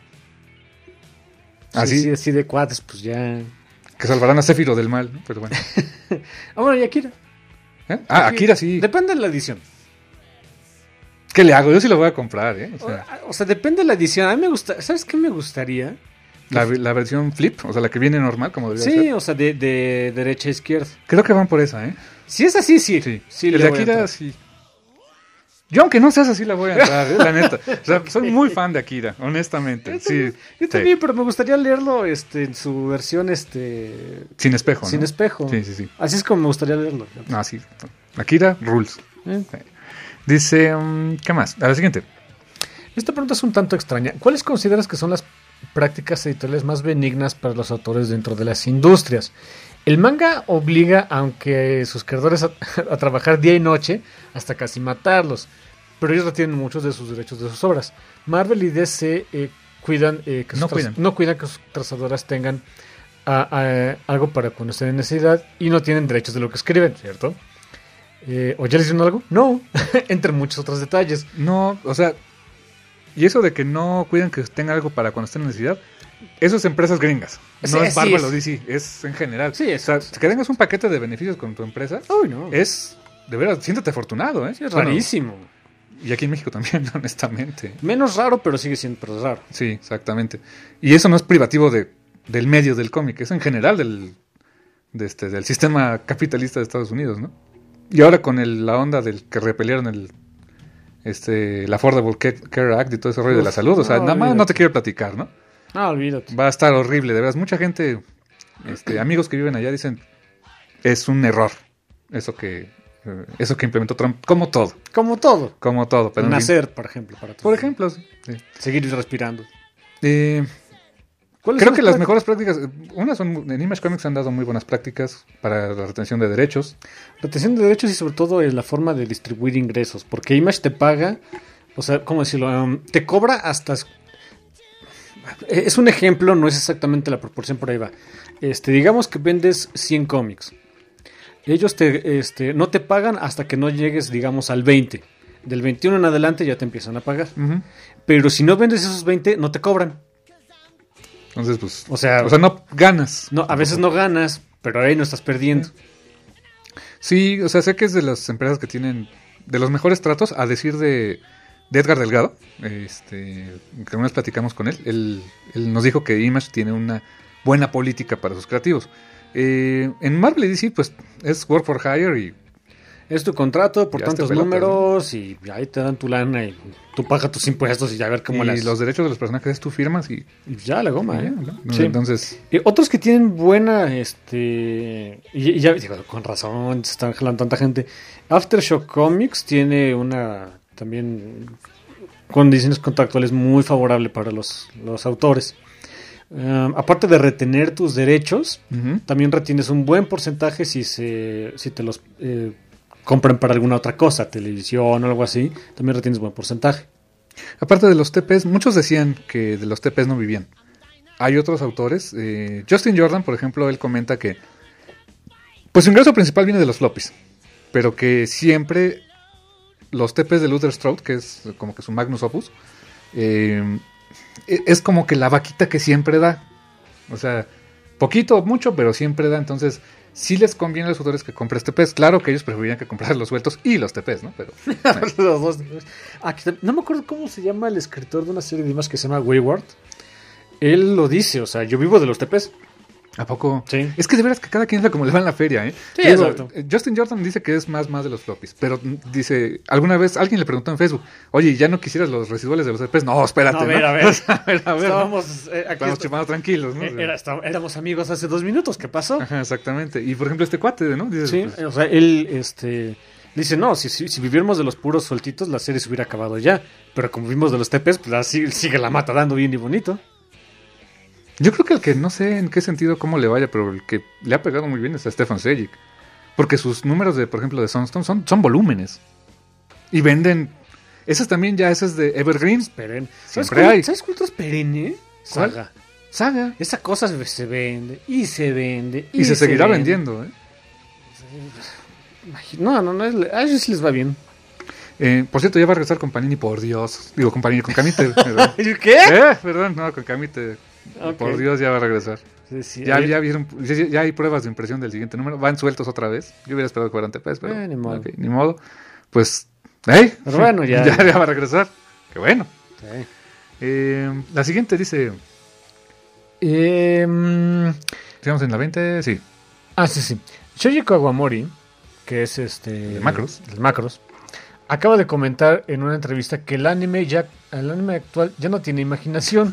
Así. Sí, así de cuates, pues ya. Que salvarán a Céfiro del mal, ¿no? Pero bueno. Bueno, y Akira. Akira sí. Depende de la edición. ¿Qué le hago? Yo sí lo voy a comprar, O sea, depende de la edición. A mí me gusta. ¿Sabes qué me gustaría? La versión flip, o sea, la que viene normal, como debería ser. Sí, o sea, de derecha a izquierda. Creo que van por esa, Si es así, sí. Sí, el de Akira, sí. Yo, aunque no seas así, la voy a entrar, la neta. O sea, soy muy fan de Akira, honestamente. Yo también, pero me gustaría leerlo en su versión, sin espejo, ¿no? Sin espejo. Sí. Así es como me gustaría leerlo. Ah, sí. Akira, rules. Dice, ¿qué más? A la siguiente. Esta pregunta es un tanto extraña. ¿Cuáles consideras que son las prácticas editoriales más benignas para los autores dentro de las industrias? El manga obliga, aunque sus creadores, a trabajar día y noche hasta casi matarlos, pero ellos retienen muchos de sus derechos de sus obras. Marvel y DC cuidan, No cuidan. que sus trazadoras tengan algo para cuando estén en necesidad y no tienen derechos de lo que escriben, ¿cierto? ¿O ya les dieron algo? No, entre muchos otros detalles. No, o sea, y eso de que no cuidan que tenga algo para cuando estén en necesidad, eso es empresas gringas. Sí, No es sí, Bárbaro DC, es en general. Sí, es. O sea, que tengas un paquete de beneficios con tu empresa, Uy, no. es, de veras, siéntate afortunado, ¿eh? Sí, es Bueno, rarísimo. y aquí en México también, honestamente. Menos raro, pero sigue siendo raro. Sí, exactamente. Y eso no es privativo del medio del cómic, es en general del sistema capitalista de Estados Unidos, ¿no? Y ahora con la onda del que repelieron el Affordable Care Act y todo ese rollo de la salud, o sea, no, nada más olvídate. no te quiero platicar, ¿no? Ah, olvídate. Va a estar horrible, de veras. Mucha gente, amigos que viven allá dicen, es un error eso que implementó Trump, como todo. Como todo. Pero en fin. Nacer, por ejemplo. Por ejemplo, sí. Seguir respirando. Creo que las mejores prácticas, en Image Comics han dado muy buenas prácticas para la retención de derechos. Retención de derechos y sobre todo la forma de distribuir ingresos. Porque Image te paga, o sea, ¿cómo decirlo? Te cobra hasta... Es un ejemplo, no es exactamente la proporción, por ahí va. Digamos que vendes 100 cómics. Ellos no te pagan hasta que no llegues, digamos, al 20. Del 21 en adelante ya te empiezan a pagar. Uh-huh. Pero si no vendes esos 20, no te cobran. Entonces, pues... O sea, no ganas. No, a veces no ganas, pero ahí no estás perdiendo. Sí, o sea, sé que es de las empresas que tienen de los mejores tratos, a decir de Edgar Delgado, que una vez platicamos con él. Él nos dijo que Image tiene una buena política para sus creativos. En Marvel y DC, pues, es work for hire y... Es tu contrato por Ya tantos te pelotas, números, ¿no? Y ahí te dan tu lana y tú pagas tus impuestos y ya a ver cómo los derechos de los personajes tú firmas y ya la goma, ¿eh? ¿no? Sí. Entonces... Otros que tienen buena, y ya digo, con razón, se están jalando tanta gente. Aftershock Comics tiene una, también, condiciones contractuales muy favorable para los autores. Aparte de retener tus derechos, uh-huh. también retienes un buen porcentaje si te los compran para alguna otra cosa, televisión o algo así, también retienes buen porcentaje. Aparte de los TPs, muchos decían que de los TPs no vivían. Hay otros autores, Justin Jordan, por ejemplo, él comenta que pues su ingreso principal viene de los floppies, pero que siempre los TPs de Luther Strode, que es como que su magnus opus, es como que la vaquita que siempre da. O sea, poquito o mucho, pero siempre da. Entonces, sí les conviene a los autores que compres TPs. Claro que ellos preferirían que compraran los sueltos y los TPs, ¿no? Pero los dos. No me acuerdo cómo se llama el escritor de una serie de imágenes que se llama Wayward. Él lo dice, o sea, yo vivo de los TPs. ¿A poco? Sí. Es que de veras que cada quien ve como le va en la feria, ¿eh? Sí, digo, exacto. Justin Jordan dice que es más de los floppies, pero dice, alguna vez alguien le preguntó en Facebook, oye, ¿ya no quisieras los residuales de los TPs? No, espérate, No, a ver, ¿no? a ver. a ver, Estábamos Estábamos chupando tranquilos, ¿no? éramos amigos hace 2 minutos, ¿qué pasó? Ajá, exactamente. Y por ejemplo este cuate, ¿no? Dice, Sí, pues, o sea, él dice, no, si viviéramos de los puros sueltitos, la serie se hubiera acabado ya. Pero como vivimos de los TPs, pues así sigue la mata dando bien y bonito. yo creo que el que no sé en qué sentido cómo le vaya, pero el que le ha pegado muy bien es a Stefan Sejic. Porque sus números por ejemplo, de Sunstone son volúmenes. Y venden... Esas también ya, esas de Evergreen. Perenne. Siempre hay. ¿Sabes cuál otro es perenne? ¿Cuál? Saga. Saga. Esa cosa se vende y se vende Y se seguirá vende. vendiendo, ¿eh? No, a ellos sí les va bien. Por cierto, ya va a regresar con Panini, por Dios. Digo, con Panini, con Camite. Perdón. ¿Qué? Perdón, no, con Camite. Ok. Por Dios, ya va a regresar. Sí, Ya hay pruebas de impresión del siguiente número. Van sueltos otra vez. Yo hubiera esperado que fueran TPs, pero ni modo. ok, ni modo. Pues, ¡hey! Pero bueno, ya. ya va a regresar. ¡Qué bueno! Sí. La siguiente dice... ¿Estamos en la 20? Sí. Sí. Shoji Kawamori, que es De Macros. del Macros, acaba de comentar en una entrevista que el anime actual ya no tiene imaginación.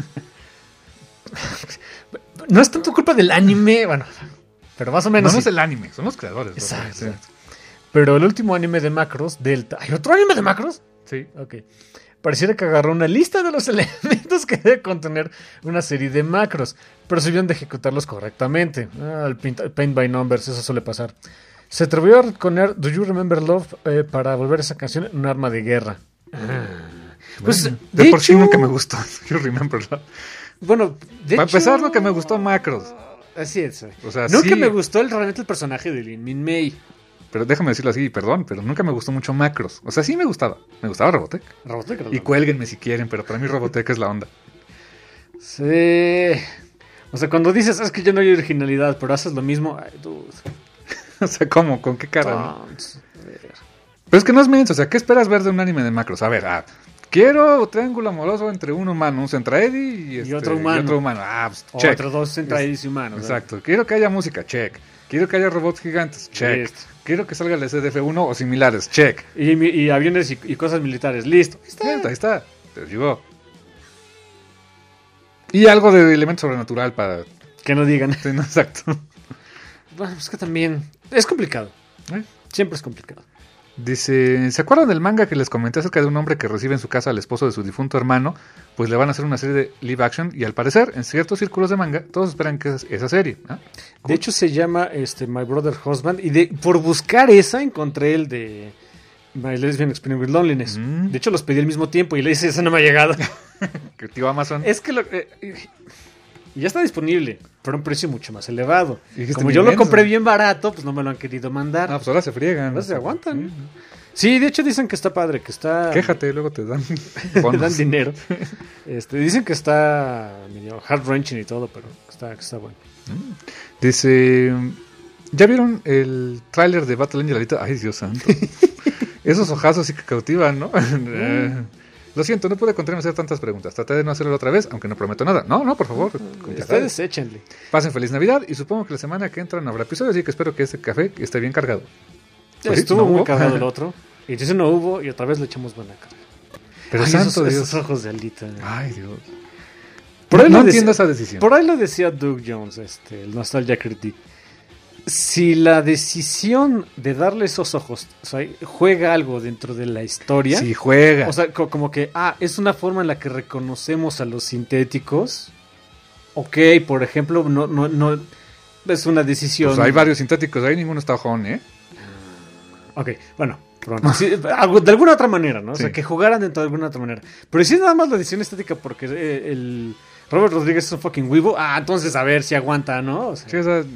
No es tanto culpa del anime, bueno, pero más o menos. No es sí. el anime, son los creadores. ¿no? Exacto. Sí. Pero el último anime de Macros, Delta. ¿Hay otro anime de Macros? Sí. Ok. Pareciera que agarró una lista de los elementos que debe contener una serie de macros, pero se olvidan de ejecutarlos correctamente. El Paint by Numbers, eso suele pasar. Se atrevió a poner Do You Remember Love para volver esa canción un arma de guerra. Pues, Bueno, de de por sí hecho- nunca me gustó. You remember that. Bueno, de Para hecho... empezar, nunca me gustó Macros. Así es. O sea, Nunca sí, me gustó realmente el personaje de Lin Min Mei. pero déjame decirlo así, perdón, pero nunca me gustó mucho Macros. O sea, sí me gustaba. Me gustaba Robotech. Robotech era Y la- cuélguenme si quieren, pero para mí Robotech es la onda. Sí. O sea, cuando dices, es que ya no hay originalidad, pero haces lo mismo. Ay, dude. O sea, ¿cómo? ¿Con qué cara? no? Tons. A ver. Pero es que no es menso. O sea, ¿qué esperas ver de un anime de Macros? A ver, quiero triángulo amoroso entre un humano, un Centraedi y otro humano. Pues, O check. entre dos centrales humanos. Exacto. Quiero que haya música, check. Quiero que haya robots gigantes, check. Listo. Quiero que salga el SDF-1 o similares, check. Y aviones y cosas militares. Listo. Ahí está. Te llegó. Y algo de elemento sobrenatural para... Que no digan. Sí, no, exacto. Bueno, es que también. Es complicado. ¿Eh? Siempre es complicado. Dice, ¿se acuerdan del manga que les comenté acerca de un hombre que recibe en su casa al esposo de su difunto hermano? Pues le van a hacer una serie de live action y al parecer, en ciertos círculos de manga, todos esperan que es esa serie. ¿Ah? De hecho, se llama My Brother Husband. Y por buscar esa, encontré el de My Lesbian Experience with Loneliness. Mm. De hecho, los pedí al mismo tiempo y le dice, esa no me ha llegado. Que tío Amazon. Es que ya está disponible, pero a un precio mucho más elevado. Dijiste, Como "Ni yo lo vendes". compré bien barato, pues no me lo han querido mandar. Ah, pues ahora se friegan. Ahora se aguantan. Sí, de hecho dicen que está padre, que está... Quéjate, luego te dan Te bonos. dan dinero. Dicen que está medio heart-wrenching y todo, pero que está bueno. Dice, ¿ya vieron el tráiler de Battle Angel ahorita? Ay, Dios santo. Esos ojazos sí que cautivan, ¿no? Lo siento, no pude contenerme a hacer tantas preguntas. Traté de no hacerlo otra vez, aunque no prometo nada. No, por favor. Ustedes échenle. Pasen feliz Navidad y supongo que la semana que entra no habrá episodio, así que espero que este café esté bien cargado. Pues sí, Estuvo no muy hubo. cargado el otro. Y entonces no hubo y otra vez le echamos buena carga. Pero Ay, santo Dios. esos ojos de Alita. Ay, Dios. Por ahí no lo decía- entiendo esa decisión. Por ahí lo decía Doug Jones, el Nostalgia Critic. Si la decisión de darle esos ojos, o sea, juega algo dentro de la historia, Si juega. o sea, como que, es una forma en la que reconocemos a los sintéticos. Ok, por ejemplo, no es una decisión. Pues hay varios sintéticos ahí, ninguno está ojón, ¿eh? Ok, bueno, pronto. Sí, de alguna otra manera, ¿no? O sea, Sí. que jugaran dentro de alguna otra manera. Pero si es nada más la decisión estética porque el Robert Rodríguez es un fucking weebo, entonces a ver si aguanta, ¿no? O sea, Sí, o sea,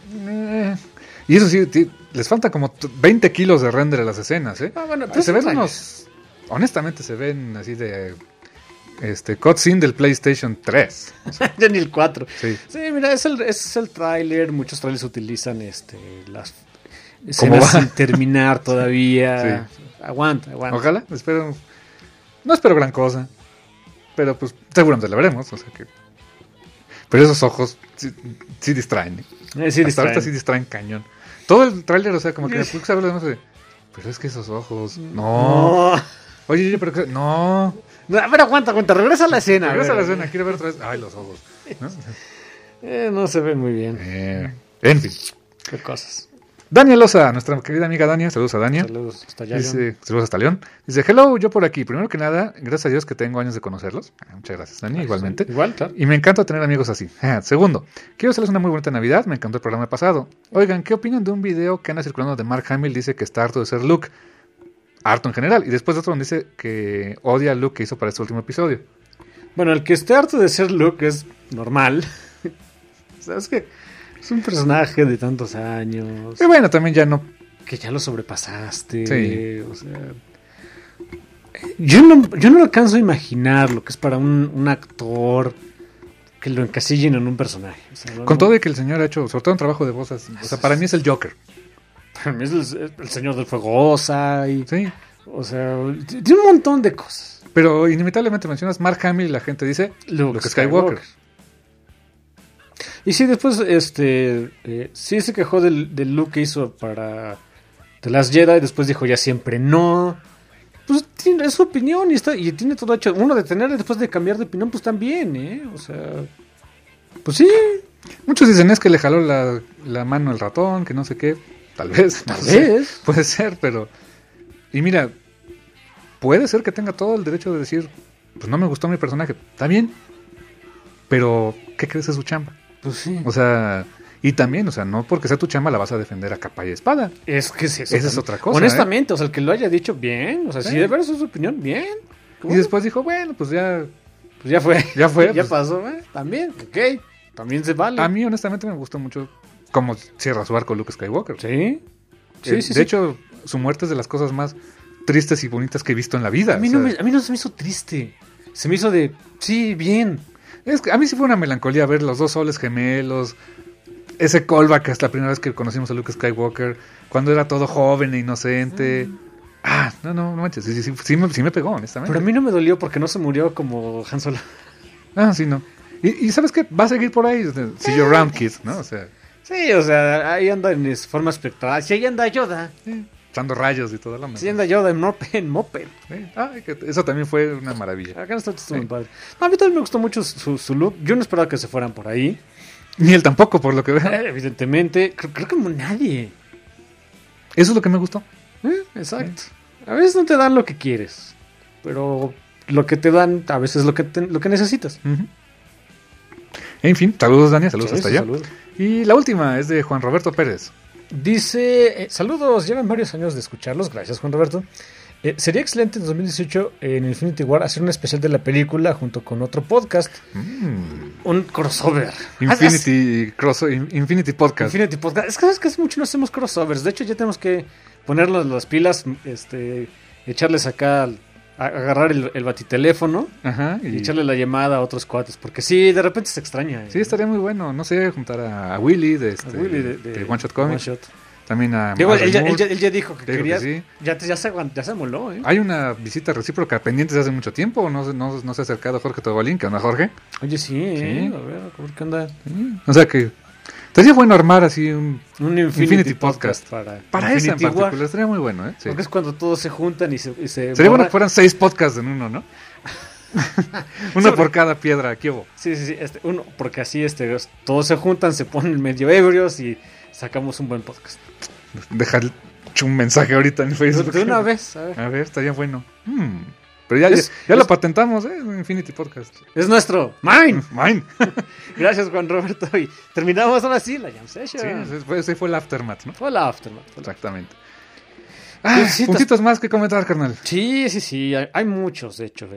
y eso sí, les falta como 20 kilos de render a las escenas, ¿eh? bueno, Se ven extraño. unos... Honestamente se ven así de... cutscene del PlayStation 3. Ya ni el 4. Sí. Sí, mira, es el tráiler. Muchos trailers utilizan las ¿Cómo escenas va? sin terminar todavía. Aguanta. Ojalá, espero... No espero gran cosa. Pero pues seguramente la veremos, o sea que... Pero esos ojos sí distraen. ¿eh? Sí, Hasta ahorita sí distraen cañón. Todo el tráiler, o sea, como que me puse a ver los demás de... Pero es que esos ojos... No. Oye, pero... No. No, a ver, aguanta. Regresa a la escena. Regresa a la ver. escena, quiero ver otra vez. Ay, los ojos. ¿No? No se ven muy bien. En fin. Qué cosas. Dania Loza, nuestra querida amiga Dania. Saludos a Dania. Saludos hasta allá. Dice, saludos hasta León. Dice, hello, yo por aquí. Primero que nada, gracias a Dios que tengo años de conocerlos. Muchas gracias, Dania, igualmente. Igual, claro. Y me encanta tener amigos así. Segundo, quiero hacerles una muy bonita Navidad. Me encantó el programa pasado. Oigan, ¿qué opinan de un video que anda circulando de Mark Hamill? Dice que está harto de ser Luke. Harto en general. Y después de otro donde dice que odia a Luke que hizo para este último episodio. Bueno, el que esté harto de ser Luke es normal. ¿Sabes qué? Es un personaje de tantos años. Y bueno, también ya no. Que ya lo sobrepasaste. Sí. O sea, yo no alcanzo a imaginar lo que es para un actor que lo encasillen en un personaje. O sea, Con todo de que el señor ha hecho, sobre todo un trabajo de voces. O sea, para mí es el Joker. Para mí es el señor del fuego Osa. Sí. O sea, tiene un montón de cosas. Pero inevitablemente mencionas Mark Hamill y la gente dice Luke Skywalker. Y sí, después, sí se quejó del look que hizo para The Last Jedi. Después dijo ya siempre no. Pues es su opinión y tiene todo hecho. Uno de tener después de cambiar de opinión, pues también, ¿eh? O sea, pues sí. Muchos dicen es que le jaló la mano al ratón, que no sé qué. Tal vez. Tal no sé. vez. Puede ser, pero... Y mira, puede ser que tenga todo el derecho de decir, pues no me gustó mi personaje. Está bien. Pero, ¿qué crees de su chamba? Pues sí. O sea... Y también, o sea, no porque sea tu chamba la vas a defender a capa y espada. Es que es eso. Esa es otra cosa, Honestamente, o sea, el que lo haya dicho bien. O sea, Sí. si de veras es su opinión, bien. Y después dijo, bueno, pues ya... Pues ya fue. Ya fue. Ya Pues, pasó, también, ok. También se vale. a mí, honestamente, me gustó mucho cómo cierra su arco Luke Skywalker. Sí. De hecho, su muerte es de las cosas más tristes y bonitas que he visto en la vida. A mí, a mí no se me hizo triste. Se me hizo de, sí, bien. Es que a mí sí fue una melancolía ver los dos soles gemelos, ese callback hasta la primera vez que conocimos a Luke Skywalker, cuando era todo joven e inocente. No manches, sí me pegó, honestamente. Pero a mí no me dolió porque no se murió como Han Solo. Sí, no. Y ¿sabes qué? Va a seguir por ahí. See you around, kid, ¿no? O sea... Sí, o sea, ahí anda en forma espectral. Sí, ahí anda Yoda. Echando rayos y todo. Sí, anda Yoda en Moped. Eso también fue una maravilla. Acá está muy padre. No, a mí también me gustó mucho su look. Yo no esperaba que se fueran por ahí. Ni él tampoco, por lo que veo. Evidentemente. Creo que nadie. Eso es lo que me gustó. Exacto. A veces no te dan lo que quieres. Pero lo que te dan a veces es lo que necesitas. Uh-huh. En fin, saludos Dani, saludos hasta allá. Saludos. Y la última es de Juan Roberto Pérez. Dice, saludos, llevan varios años de escucharlos, gracias Juan Roberto. Sería excelente en 2018 en Infinity War hacer un especial de la película junto con otro podcast. Un crossover. Infinity Podcast. Infinity Podcast. Es que hace mucho no hacemos crossovers. De hecho ya tenemos que ponernos las pilas, echarles acá... agarrar el batiteléfono. Ajá, y echarle la llamada a otros cuates, porque sí, de repente se extraña. Sí, estaría muy bueno, no sé, juntar a Willy de One Shot Comics. También a él ya dijo que quería, que sí. ya se amoló, ¿eh? Hay una visita recíproca pendiente desde hace mucho tiempo, no se ha acercado Jorge Tobalín, ¿qué onda, Jorge? Oye, sí, a ver qué onda. O sea que sería bueno armar así un Infinity Podcast para esa en particular, estaría muy bueno, ¿eh? Sí. Porque es cuando todos se juntan y se sería bueno que fueran 6 podcasts en uno, ¿no? Uno por cada piedra, ¿qué hubo? Sí, uno, porque así todos se juntan, se ponen medio ebrios y sacamos un buen podcast. Dejar un mensaje ahorita en Facebook. De una vez, a ver, estaría bueno. Pero ya lo patentamos, Infinity Podcast. Es nuestro. Mine. Gracias, Juan Roberto. Y terminamos ahora sí la Jam Session. Sí, ese fue el Aftermath, ¿no? Fue el Aftermath. Exactamente. Puntitos más que comentar, carnal. Sí. Hay muchos, de hecho.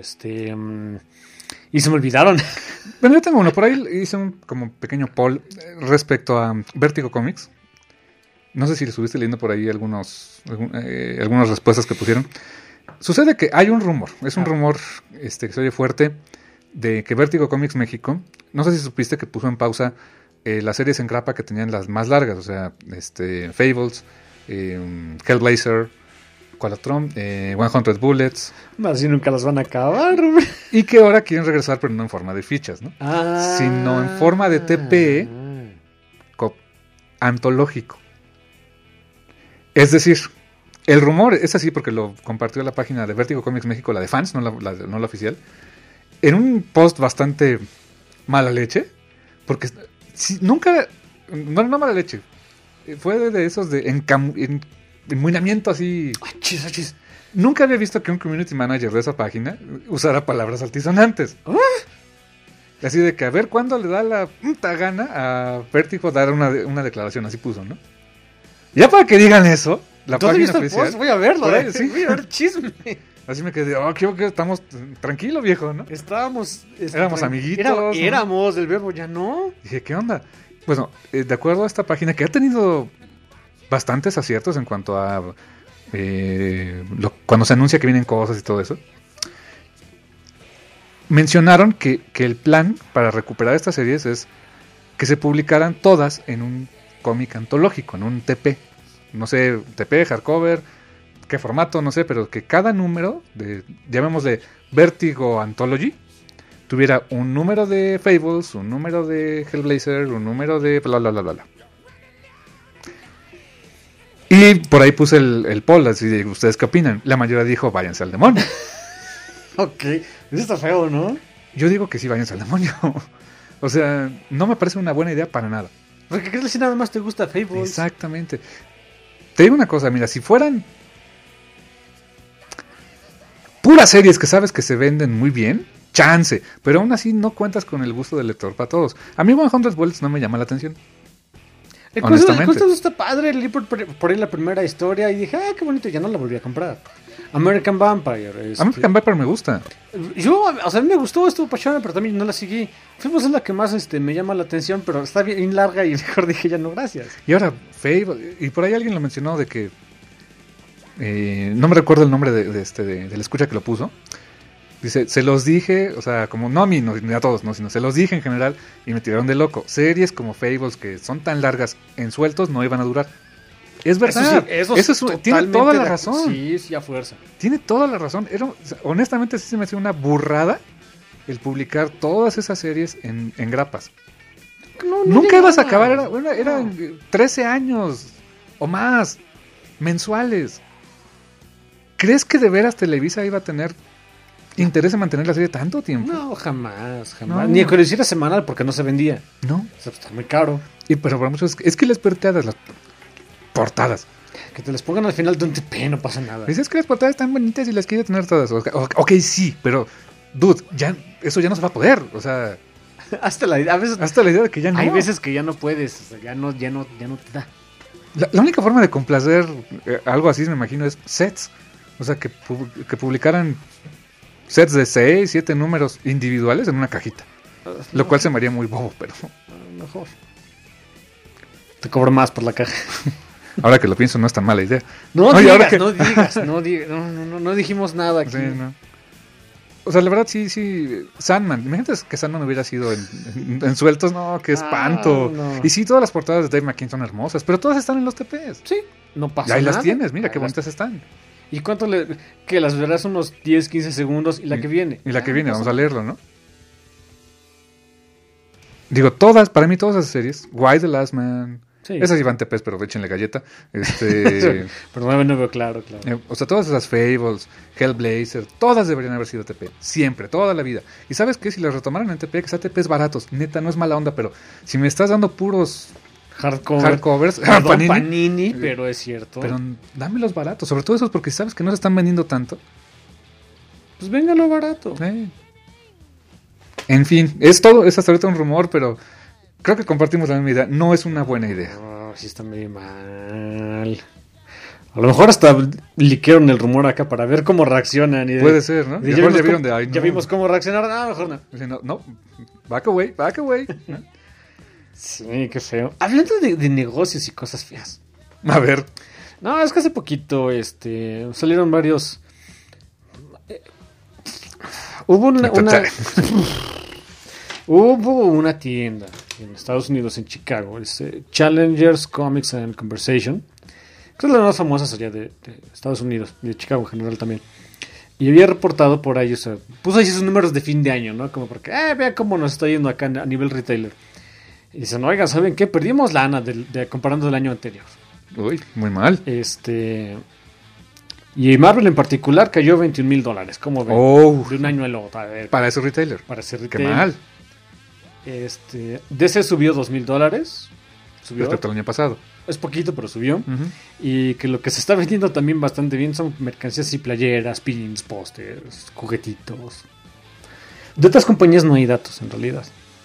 Y se me olvidaron. Bueno, yo tengo uno. Por ahí hice un como pequeño poll respecto a Vértigo Comics. No sé si le estuviste leyendo por ahí algunas respuestas que pusieron. Sucede que hay un rumor. Es un rumor que se oye fuerte de que Vértigo Comics México, no sé si supiste que puso en pausa las series en grapa que tenían las más largas, o sea, Fables, Hellblazer, Qualatron, 100 Bullets. Más si nunca las van a acabar. Y que ahora quieren regresar, pero no en forma de fichas, ¿no? Sino en forma de TPE antológico. Es decir, el rumor es así porque lo compartió la página de Vértigo Comics México, la de fans, no la oficial, en un post bastante mala leche, porque nunca, no mala leche, fue de esos de enmuinamiento así. Achis. Nunca había visto que un community manager de esa página usara palabras altisonantes. Así de que a ver cuándo le da la puta gana a Vértigo dar una declaración, así puso, ¿no? Ya para que digan eso, la página oficial. Voy a verlo, sí. Voy a ver chisme. Así me quedé, creo que estamos tranquilo, viejo, ¿no? Éramos amiguitos. Éramos, el verbo ya no. Dije, ¿qué onda? Bueno, de acuerdo a esta página que ha tenido bastantes aciertos en cuanto a cuando se anuncia que vienen cosas y todo eso, mencionaron que el plan para recuperar estas series es que se publicaran todas en un cómic antológico, en un TP. No sé, TP, hardcover, qué formato, no sé, pero que cada número, llamémosle Vértigo Anthology, tuviera un número de Fables, un número de Hellblazer, un número de bla bla bla bla. Y por ahí puse el poll, así de, ¿ustedes qué opinan? La mayoría dijo, váyanse al demonio. Ok, eso está feo, ¿no? Yo digo que sí, váyanse al demonio. O sea, no me parece una buena idea para nada. Porque crees que si nada más te gusta Fables. Exactamente. Te digo una cosa, mira, si fueran puras series que sabes que se venden muy bien, chance, pero aún así no cuentas con el gusto del lector para todos. A mí 100 Bullets no me llama la atención. El cuento está padre, leí por ahí la primera historia y dije, qué bonito, ya no la volví a comprar. American Vampire. American Viper me gusta. Yo, o sea, a mí me gustó, estuvo pachona, pero también no la seguí. Fuimos es la que más me llama la atención, pero está bien larga y mejor dije ya no, gracias. Y ahora, Fable, y por ahí alguien lo mencionó de que no me recuerdo el nombre de la escucha que lo puso. Dice, se los dije, o sea, como no a mí, no, ni a todos, no, sino se los dije en general y me tiraron de loco. Series como Fables que son tan largas en sueltos no iban a durar. Es verdad, tiene toda la razón. Sí, a fuerza. Tiene toda la razón. Honestamente sí se me hacía una burrada el publicar todas esas series en grapas. Nunca ibas a acabar, eran 13 años o más mensuales. ¿Crees que de veras Televisa iba a tener interés en mantener la serie tanto tiempo? No, jamás. No. Ni que lo hiciera semanal porque no se vendía. No. O sea, está muy caro. Pero para muchos es que las portadas. Que te las pongan al final de un TP, no pasa nada. Dices que las portadas están bonitas y las quiero tener todas. Ok, sí, pero dude, eso ya no se va a poder. O sea, hasta la idea de que ya no. Hay veces que ya no puedes, o sea, ya no te da. La única forma de complacer algo así, me imagino, es sets. O sea, que publicaran sets de 6, 7 números individuales en una cajita. Lo cual se me haría muy bobo, pero mejor. Te cobro más por la caja. Ahora que lo pienso, no es tan mala idea. No dijimos nada aquí. Sí, no. O sea, la verdad, sí. Sandman. Imagínate que Sandman hubiera sido en sueltos. No, qué espanto. No. Y sí, todas las portadas de Dave McKean son hermosas, pero todas están en los TPs. Sí, no pasa nada. Y ahí nada. las tienes, mira qué bonitas están. ¿Y cuánto que las verás unos 10, 15 segundos y la que viene? Y la que viene, vamos a leerlo, ¿no? Digo, para mí todas esas series, Why the Last Man, sí. Esas iban TPs, pero échenle galleta. Pero no veo claro. O sea, todas esas Fables, Hellblazer, todas deberían haber sido TP. Siempre, toda la vida. Y ¿sabes qué? Si las retomaran en TP, que sea TPs baratos. Neta, no es mala onda, pero si me estás dando puros hardcovers, Panini, pero es cierto. Pero dame los baratos, sobre todo esos, porque sabes que no se están vendiendo tanto. Pues venga lo barato. En fin, es hasta ahorita un rumor, pero creo que compartimos la misma idea. No es una buena idea. Sí está muy mal. A lo mejor hasta liquearon el rumor acá para ver cómo reaccionan. Puede ser, ¿no? Ya vimos cómo reaccionaron. Mejor no. No, back away. ¿No? Sí, qué feo. Hablando de negocios y cosas feas. A ver. No, es que hace poquito salieron varios... Hubo una tienda en Estados Unidos, en Chicago, Challengers Comics and Conversation, que es la más famosa allá de Estados Unidos, de Chicago en general también. Y había reportado por ahí, o sea, puso ahí sus números de fin de año, ¿no? Como porque, vean cómo nos está yendo acá a nivel retailer. Y dicen, oigan, ¿saben qué? Perdimos lana comparando el año anterior. Uy, muy mal. Y Marvel en particular cayó $21,000. ¿Cómo ven? De un año al otro. Para ese retailer. Qué mal. DC subió $2,000. Respecto al año pasado. Es poquito, pero subió. Y que lo que se está vendiendo también bastante bien son mercancías y playeras, pins, pósters, juguetitos. De otras compañías no hay datos, en realidad.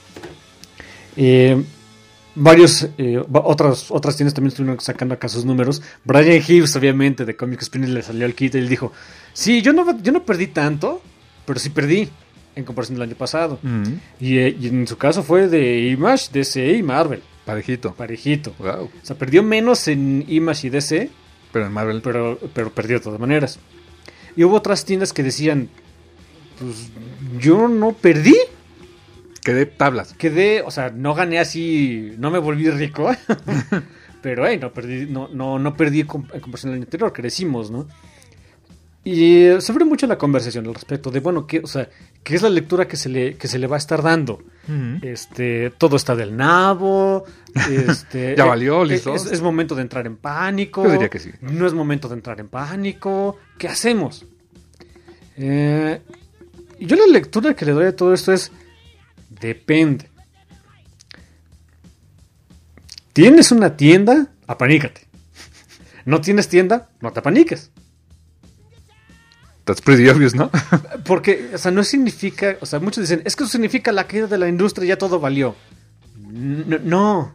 Otras tiendas también estuvieron sacando acá sus números. Brian Hibbs, obviamente, de Comic Spinner, le salió al kit y él dijo: sí, yo no perdí tanto, pero sí perdí en comparación del año pasado. Y en su caso fue de Image, DC y Marvel. Parejito. Wow. O sea, perdió menos en Image y DC, pero en Marvel. Pero perdió de todas maneras. Y hubo otras tiendas que decían: pues yo no perdí. Quedé tablas. O sea, no gané así, no me volví rico. Pero no perdí en comparación al año anterior, crecimos, ¿no? Y se abre mucho la conversación al respecto de, bueno, ¿qué es la lectura que se le va a estar dando? Todo está del nabo. Ya valió, listo. Es momento de entrar en pánico. Yo diría que sí. No es momento de entrar en pánico. ¿Qué hacemos? Y yo la lectura que le doy a todo esto es: depende. ¿Tienes una tienda? Apanícate. ¿No tienes tienda? No te apaniques. That's pretty obvious, ¿no? Porque, o sea, no significa... O sea, muchos dicen, es que eso significa la caída de la industria y ya todo valió. No.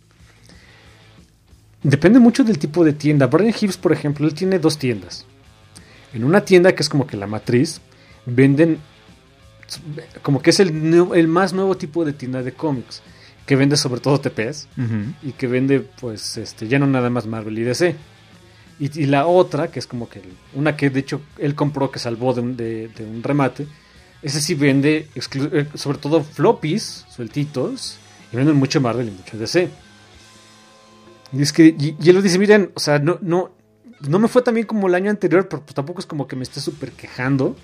Depende mucho del tipo de tienda. Brian Hibbs, por ejemplo, él tiene 2 tiendas. En una tienda que es como que la matriz, venden, como que es el más nuevo tipo de tienda de cómics, que vende sobre todo TPs, y que vende, pues, ya no nada más Marvel y DC. Y la otra, que es como que una que de hecho él compró, que salvó de un remate, ese sí vende sobre todo floppies, sueltitos, y venden mucho Marvel y mucho DC. Y es que, y él lo dice, miren, o sea, no me fue tan bien como el año anterior, pero pues tampoco es como que me esté súper quejando,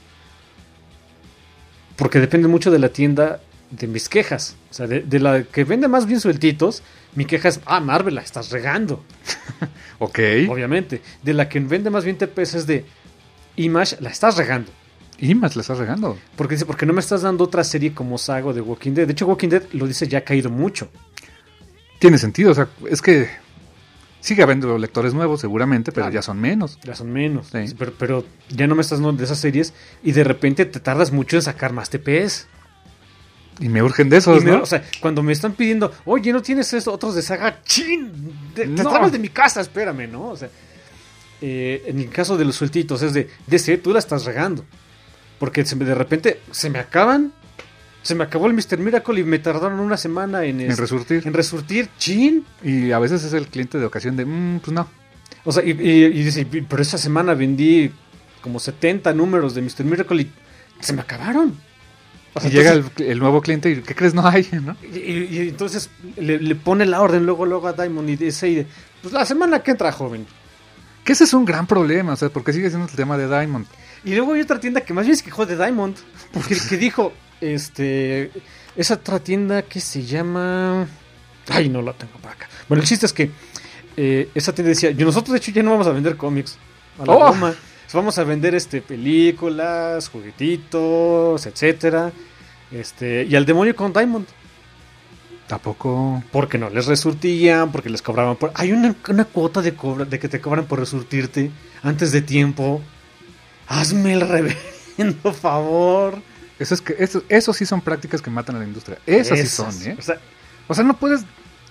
porque depende mucho de la tienda, de mis quejas. O sea, de la que vende más bien sueltitos, mi queja es, Marvel, la estás regando. Ok. Obviamente. De la que vende más bien TPS es de Image, la estás regando. Image, la estás regando. Porque dice, porque no me estás dando otra serie como Saga de Walking Dead. De hecho, Walking Dead lo dice, ya ha caído mucho. Tiene sentido, o sea, es que sigue habiendo lectores nuevos seguramente, pero claro, ya son menos. Ya son menos. Sí. Pero ya no me estás dando de esas series y de repente te tardas mucho en sacar más TPS. Y me urgen de esos, ¿no? O sea, cuando me están pidiendo, oye, ¿no tienes otros de Saga? ¡Chin! Te No. estabas de mi casa, espérame, ¿no? O sea, en el caso de los sueltitos es de DC, tú la estás regando. Porque de repente se me acaban. Se me acabó el Mr. Miracle y me tardaron una semana en resurtir. En resurtir, chin. Y a veces es el cliente de ocasión de, pues no. O sea, y dice, pero esa semana vendí como 70 números de Mr. Miracle y se me acabaron. O sea, y llega el nuevo cliente y ¿qué crees? No hay, ¿no? Y entonces le pone la orden luego a Diamond y dice, pues la semana que entra, joven. Que ese es un gran problema, o sea, porque sigue siendo el tema de Diamond. Y luego hay otra tienda que más bien se quejó de Diamond, que dijo, esa otra tienda que se llama... Ay, no la tengo para acá. Bueno, el chiste es que esa tienda decía, nosotros de hecho ya no vamos a vender cómics a la goma. Vamos a vender películas, juguetitos, etcétera. Y al demonio con Diamond. Tampoco. Porque no les resurtían, porque les cobraban por... Hay una cuota de que te cobran por resurtirte antes de tiempo. Hazme el reverendo favor. Eso sí son prácticas que matan a la industria. Esas sí son, ¿eh? O sea, no puedes...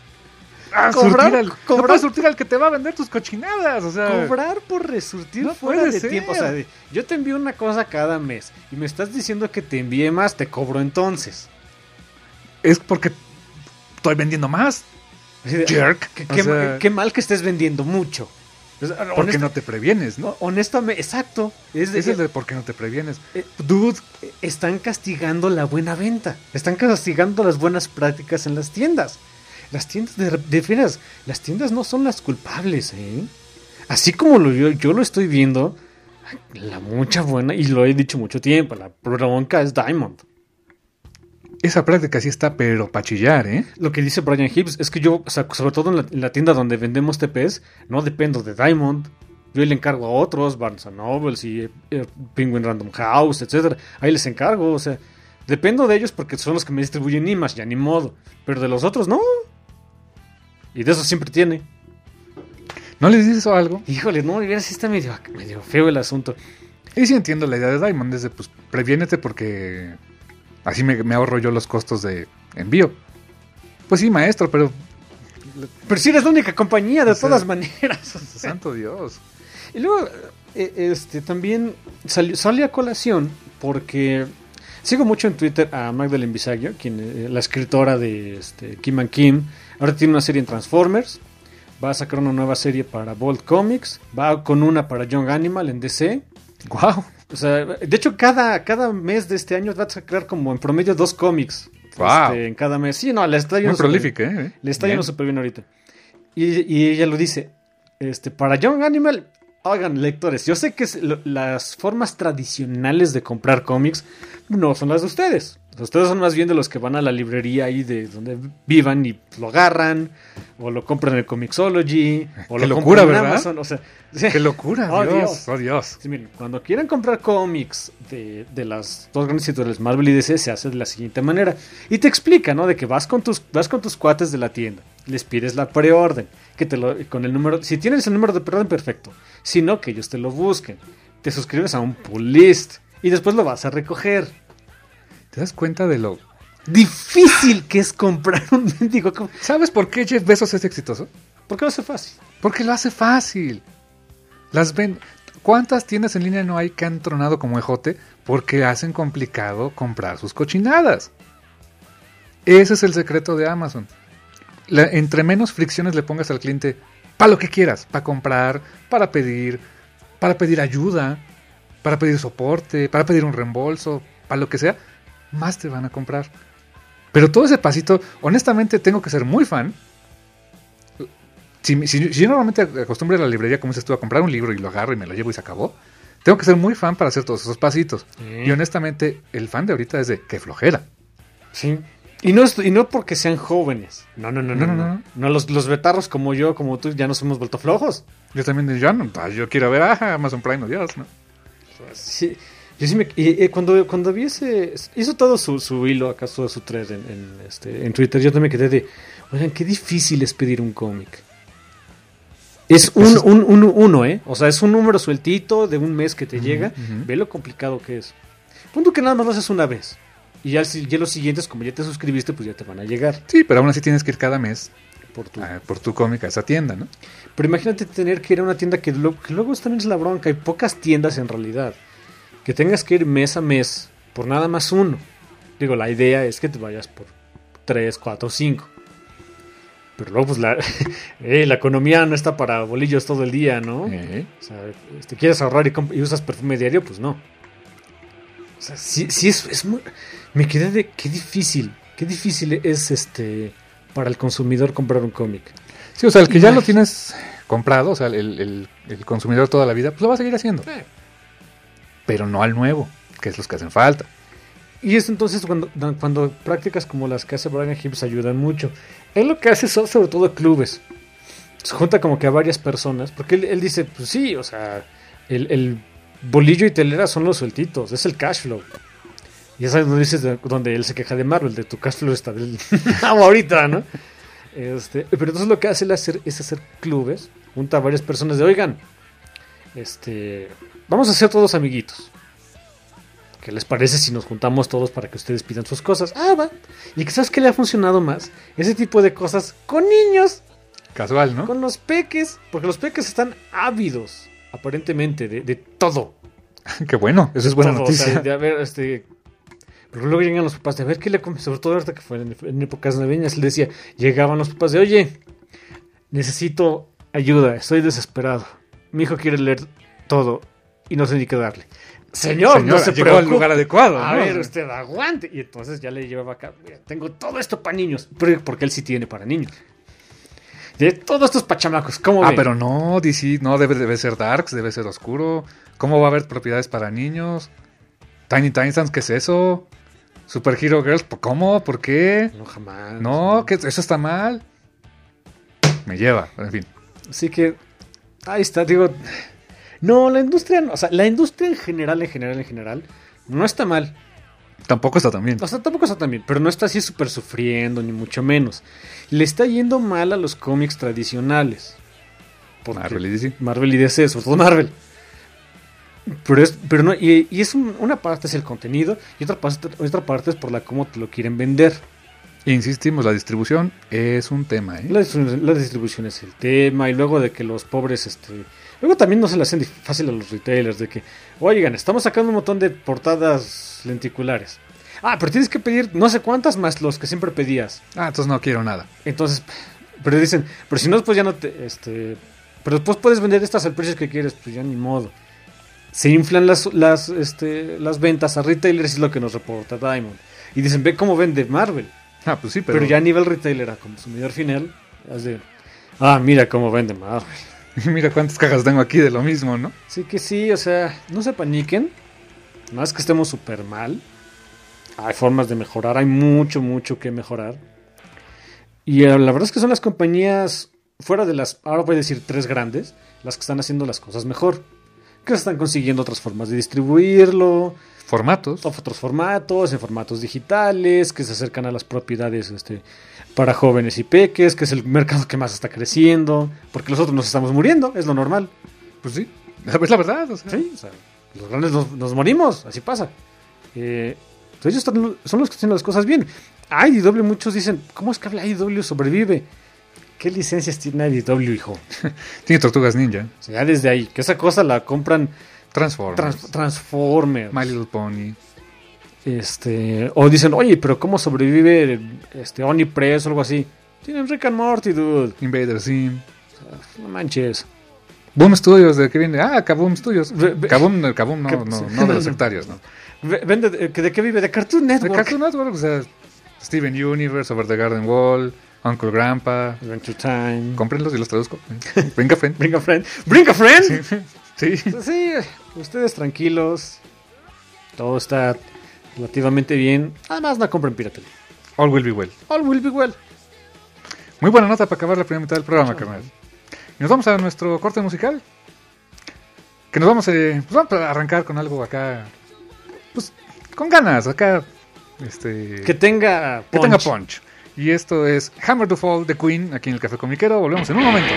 no puedes surtir al que te va a vender tus cochinadas, o sea... Cobrar por resurtir no fuera de ser. tiempo. O sea, yo te envío una cosa cada mes y me estás diciendo que te envíe más, te cobro entonces. Es porque estoy vendiendo más. Jerk. Qué mal que estés vendiendo mucho. Porque no te previenes, ¿no? Honestamente, exacto. Es el de por qué no te previenes. Dude. Están castigando la buena venta. Están castigando las buenas prácticas en las tiendas. Las tiendas de veras, las tiendas no son las culpables, ¿eh? Así como yo lo estoy viendo, la mucha buena, y lo he dicho mucho tiempo, la bronca es Diamond. Esa práctica sí está, pero pa' chillar, ¿eh? Lo que dice Brian Hibbs es que yo, o sea, sobre todo en la tienda donde vendemos TPs, no dependo de Diamond. Yo le encargo a otros, Barnes & Noble y Penguin Random House, etcétera. Ahí les encargo, o sea, dependo de ellos porque son los que me distribuyen Image, ya ni modo. Pero de los otros, no. Y de eso siempre tiene. ¿No les dices algo? Híjole, no, mira, sí está medio feo el asunto. Y sí entiendo la idea de Diamond, es de, pues, previénete porque así me ahorro yo los costos de envío. Pues sí, maestro, pero si eres la única compañía, de todas maneras. Santo Dios. Y luego, también salió a colación porque sigo mucho en Twitter a Magdalene Bisagio, quien la escritora de Kim and Kim. Ahora tiene una serie en Transformers. Va a sacar una nueva serie para Bolt Comics. Va con una para Young Animal en DC. Wow. O sea, de hecho, cada mes de este año va a sacar como en promedio 2 cómics. Wow. En cada mes. Sí, no, le está yendo muy prolífica, ¿eh? Le está yendo súper bien ahorita. Y ella lo dice. Para Young Animal, oigan, lectores, yo sé que las formas tradicionales de comprar cómics no son las de ustedes. Ustedes son más bien de los que van a la librería ahí de donde vivan y lo agarran, o lo compran en el Comixology, o Qué lo locura, compran en ¿verdad? Amazon. O sea, ¡qué locura! Oh, Dios. ¡Oh, Dios! Sí, miren, cuando quieran comprar cómics de las dos grandes editoriales Marvel y DC, se hace de la siguiente manera. Y te explica, ¿no? De que vas con tus cuates de la tienda, les pides la preorden, con el número, si tienes el número de preorden, perfecto. Si no, que ellos te lo busquen. Te suscribes a un pull list y después lo vas a recoger. ¿Te das cuenta de lo difícil que es comprar un mendigo? ¿Sabes por qué Jeff Bezos es exitoso? ¿Por qué lo hace fácil? Porque lo hace fácil. ¿Cuántas tiendas en línea no hay que han tronado como ejote porque hacen complicado comprar sus cochinadas? Ese es el secreto de Amazon. Entre menos fricciones le pongas al cliente, para lo que quieras, para comprar, para pedir ayuda, para pedir soporte, para pedir un reembolso, para lo que sea, más te van a comprar. Pero todo ese pasito, honestamente tengo que ser muy fan. Si yo normalmente acostumbro a la librería, como dices tú, a comprar un libro y lo agarro y me lo llevo y se acabó, tengo que ser muy fan para hacer todos esos pasitos. Y honestamente, el fan de ahorita es de qué flojera. Sí. Y no porque sean jóvenes. No. Los betarros como yo, como tú, ya nos hemos vuelto flojos. Yo también, yo quiero ver Amazon Prime, Dios, ¿no? Sí, yo sí cuando vi hizo todo su hilo, acaso su thread en Twitter, yo también quedé de, oigan, qué difícil es pedir un cómic. Es uno, o sea, es un número sueltito de un mes que te llega, ve lo complicado que es. Punto que nada más lo haces una vez. Y ya los siguientes, como ya te suscribiste, pues ya te van a llegar. Sí, pero aún así tienes que ir cada mes por tu cómic a esa tienda, ¿no? Pero imagínate tener que ir a una tienda que luego también es la bronca. Hay pocas tiendas en realidad. Que tengas que ir mes a mes por nada más uno. Digo, la idea es que te vayas por 3, 4, 5. Pero luego pues la economía no está para bolillos todo el día, ¿no? O sea, si quieres ahorrar y usas perfume diario, pues no. O sea, sí es muy... Me quedé de qué difícil es para el consumidor comprar un cómic. Sí, o sea, el que ya lo tienes comprado, o sea, el consumidor toda la vida, pues lo va a seguir haciendo. Sí. Pero no al nuevo, que es los que hacen falta. Y es entonces cuando prácticas como las que hace Brian Hibbs ayudan mucho. Él lo que hace son sobre todo clubes. Se junta como que a varias personas, porque él dice, pues sí, o sea, el bolillo y telera son los sueltitos, es el cash flow. Y ya sabes donde él se queja de Marvel, de tu cash flow está del ahorita, ¿no? Pero entonces lo que hace es hacer clubes, junta a varias personas de, oigan, vamos a ser todos amiguitos. ¿Qué les parece si nos juntamos todos para que ustedes pidan sus cosas? Va. Y que sabes que le ha funcionado más ese tipo de cosas con niños. Casual, ¿no? Con los peques, porque los peques están ávidos, aparentemente, de todo. Qué bueno, eso es buena noticia. O sea, pero luego llegan los papás de a ver qué le comen, sobre todo ahorita que fue en épocas navideñas, le decía, llegaban los papás de, oye, necesito ayuda, estoy desesperado. Mi hijo quiere leer todo y no sé ni qué darle. Señor, no se llegó al lugar adecuado. A ver, usted aguante. Y entonces ya le llevaba acá, mira, tengo todo esto para niños, porque él sí tiene para niños. De todos estos pachamacos, ¿cómo ven? Pero no, DC, no debe ser darks, debe ser oscuro. ¿Cómo va a haber propiedades para niños? Tiny Titans, ¿qué es eso? Super Hero Girls, ¿cómo? ¿Por qué? No, jamás. No, que eso está mal. Me lleva, en fin. Así que, ahí está, digo... No, la industria en general, no está mal. Tampoco está tan bien. O sea, tampoco está tan bien, pero no está así súper sufriendo, ni mucho menos. Le está yendo mal a los cómics tradicionales. Marvel y DC. Marvel y DC, sobre todo Marvel. Pero no, y es una parte es el contenido y otra parte es por cómo te lo quieren vender. Insistimos, la distribución es un tema, ¿eh? La distribución es el tema, y luego de que los pobres, luego también no se le hacen fácil a los retailers, de que, oigan, estamos sacando un montón de portadas lenticulares. Pero tienes que pedir no sé cuántas más los que siempre pedías. Entonces no quiero nada. Entonces, pero dicen, pero si no, pues ya no te, pero después puedes vender estas al precio que quieres, pues ya ni modo. Se inflan las ventas a retailers, es lo que nos reporta Diamond. Y dicen, ve cómo vende Marvel. Pues sí, pero ya a nivel retailer, a consumidor final, es de, mira cómo vende Marvel. Mira cuántas cajas tengo aquí de lo mismo, ¿no? Sí que sí, o sea, no se paniquen. No es que estemos súper mal. Hay formas de mejorar, hay mucho que mejorar. Y la verdad es que son las compañías, fuera de las, ahora voy a decir 3 grandes, las que están haciendo las cosas mejor. Que están consiguiendo otras formas de distribuirlo. Otros formatos, en formatos digitales, que se acercan a las propiedades para jóvenes y peques, que es el mercado que más está creciendo, porque los otros nos estamos muriendo, es lo normal. Pues sí, es la verdad. O sea. Sí, o sea, los grandes nos morimos, así pasa. Ellos son los que hacen las cosas bien. IDW, muchos dicen, ¿cómo es que IDW sobrevive? ¿Qué licencias tiene IDW, hijo? Tiene Tortugas Ninja. O sea, ya desde ahí, que esa cosa la compran Transformers. My Little Pony. O dicen, oye, pero ¿cómo sobrevive Onipress o algo así? Tienen Rick and Morty, dude. Invader Sim. O sea, no manches. Boom Studios, ¿de qué viene? Kaboom Studios. Kaboom no de los sectarios, ¿no? ¿De qué vive? De Cartoon Network. De Cartoon Network, o sea, Steven Universe, Over the Garden Wall, Uncle Grandpa. Adventure Time. Cómprenlos y los traduzco. Bring a friend. Bring a friend. Bring a friend. Sí. Sí, ustedes tranquilos. Todo está relativamente bien. Además, no compren piratería. All will be well. All will be well. Muy buena nota para acabar la primera mitad del programa, carnal. Y nos vamos a nuestro corte musical. Que nos vamos a arrancar con algo acá. Pues con ganas, acá. Que tenga punch. Y esto es Hammer to Fall de Queen, aquí en el Café Comiquero. Volvemos en un momento.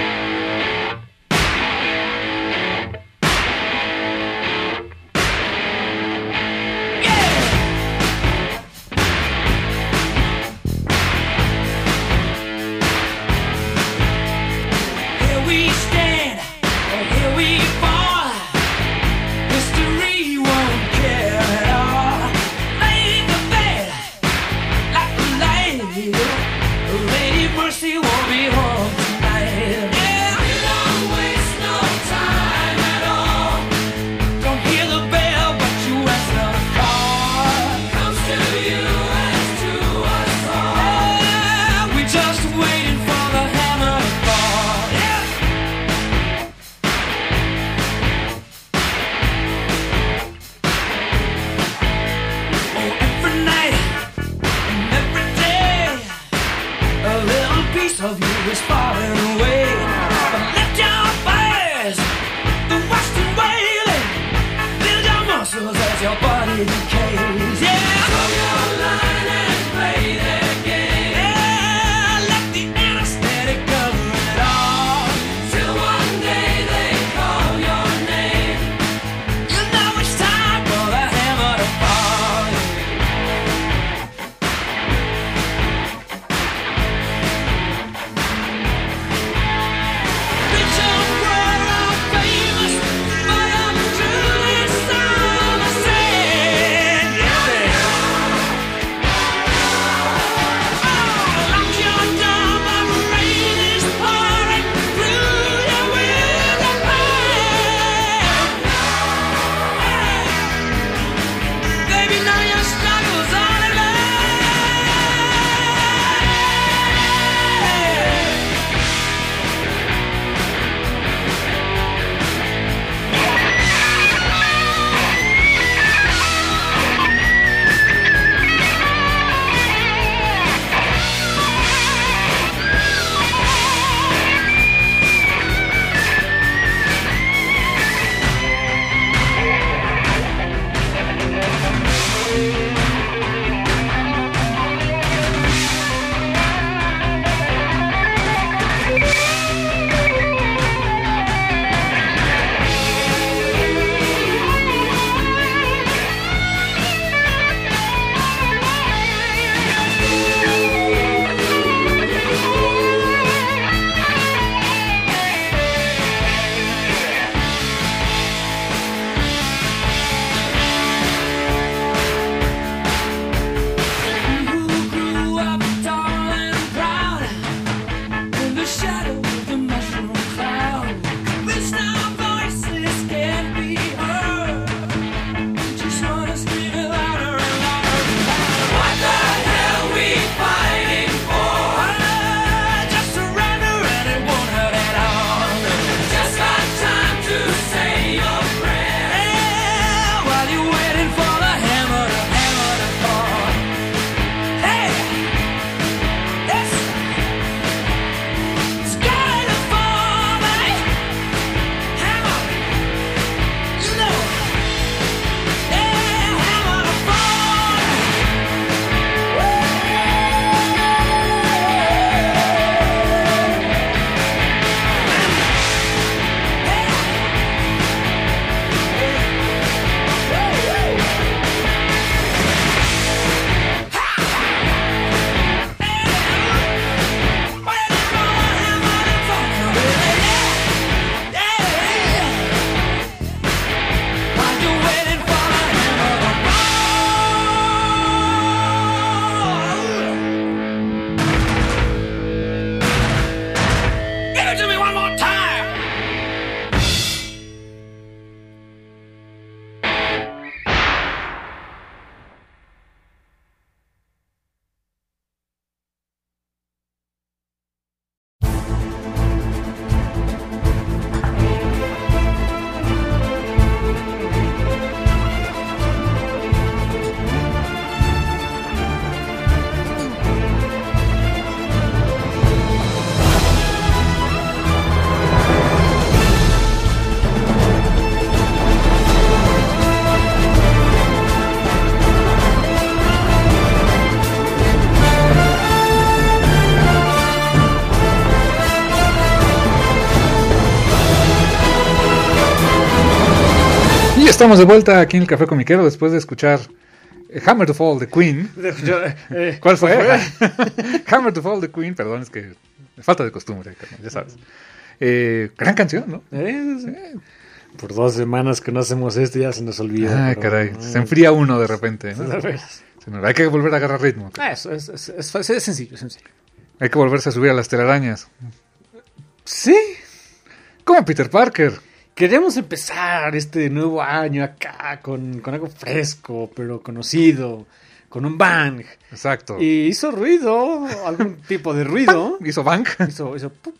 estamos de vuelta aquí en el Café Comiquero después de escuchar Hammer to Fall de Queen. ¿Cuál fue? Hammer to Fall de Queen, perdón, es que falta de costumbre, ya sabes. Gran canción, ¿no? Por 2 semanas que no hacemos esto ya se nos olvida. Ay, caray, se enfría uno de repente, ¿no? Hay que volver a agarrar ritmo. Eso es sencillo, es sencillo. Hay que volverse a subir a las telarañas. Sí. Como Peter Parker. Queríamos empezar este nuevo año acá con algo fresco, pero conocido, con un bang. Exacto. Y hizo ruido, algún tipo de ruido. ¿Hizo bang? Hizo pup.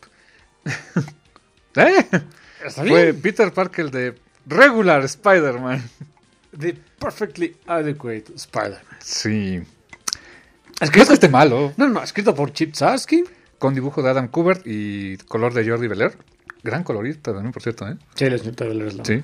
¿Está bien? Fue Peter Parker de Regular Spider-Man. The Perfectly Adequate Spider-Man. Sí. Escrito, no es que esté malo. No, escrito por Chip Zdarsky. Con dibujo de Adam Kubert y color de Jordi Belair. Gran colorista también, por cierto, ¿eh? Sí, la señorita Belair es la... Sí.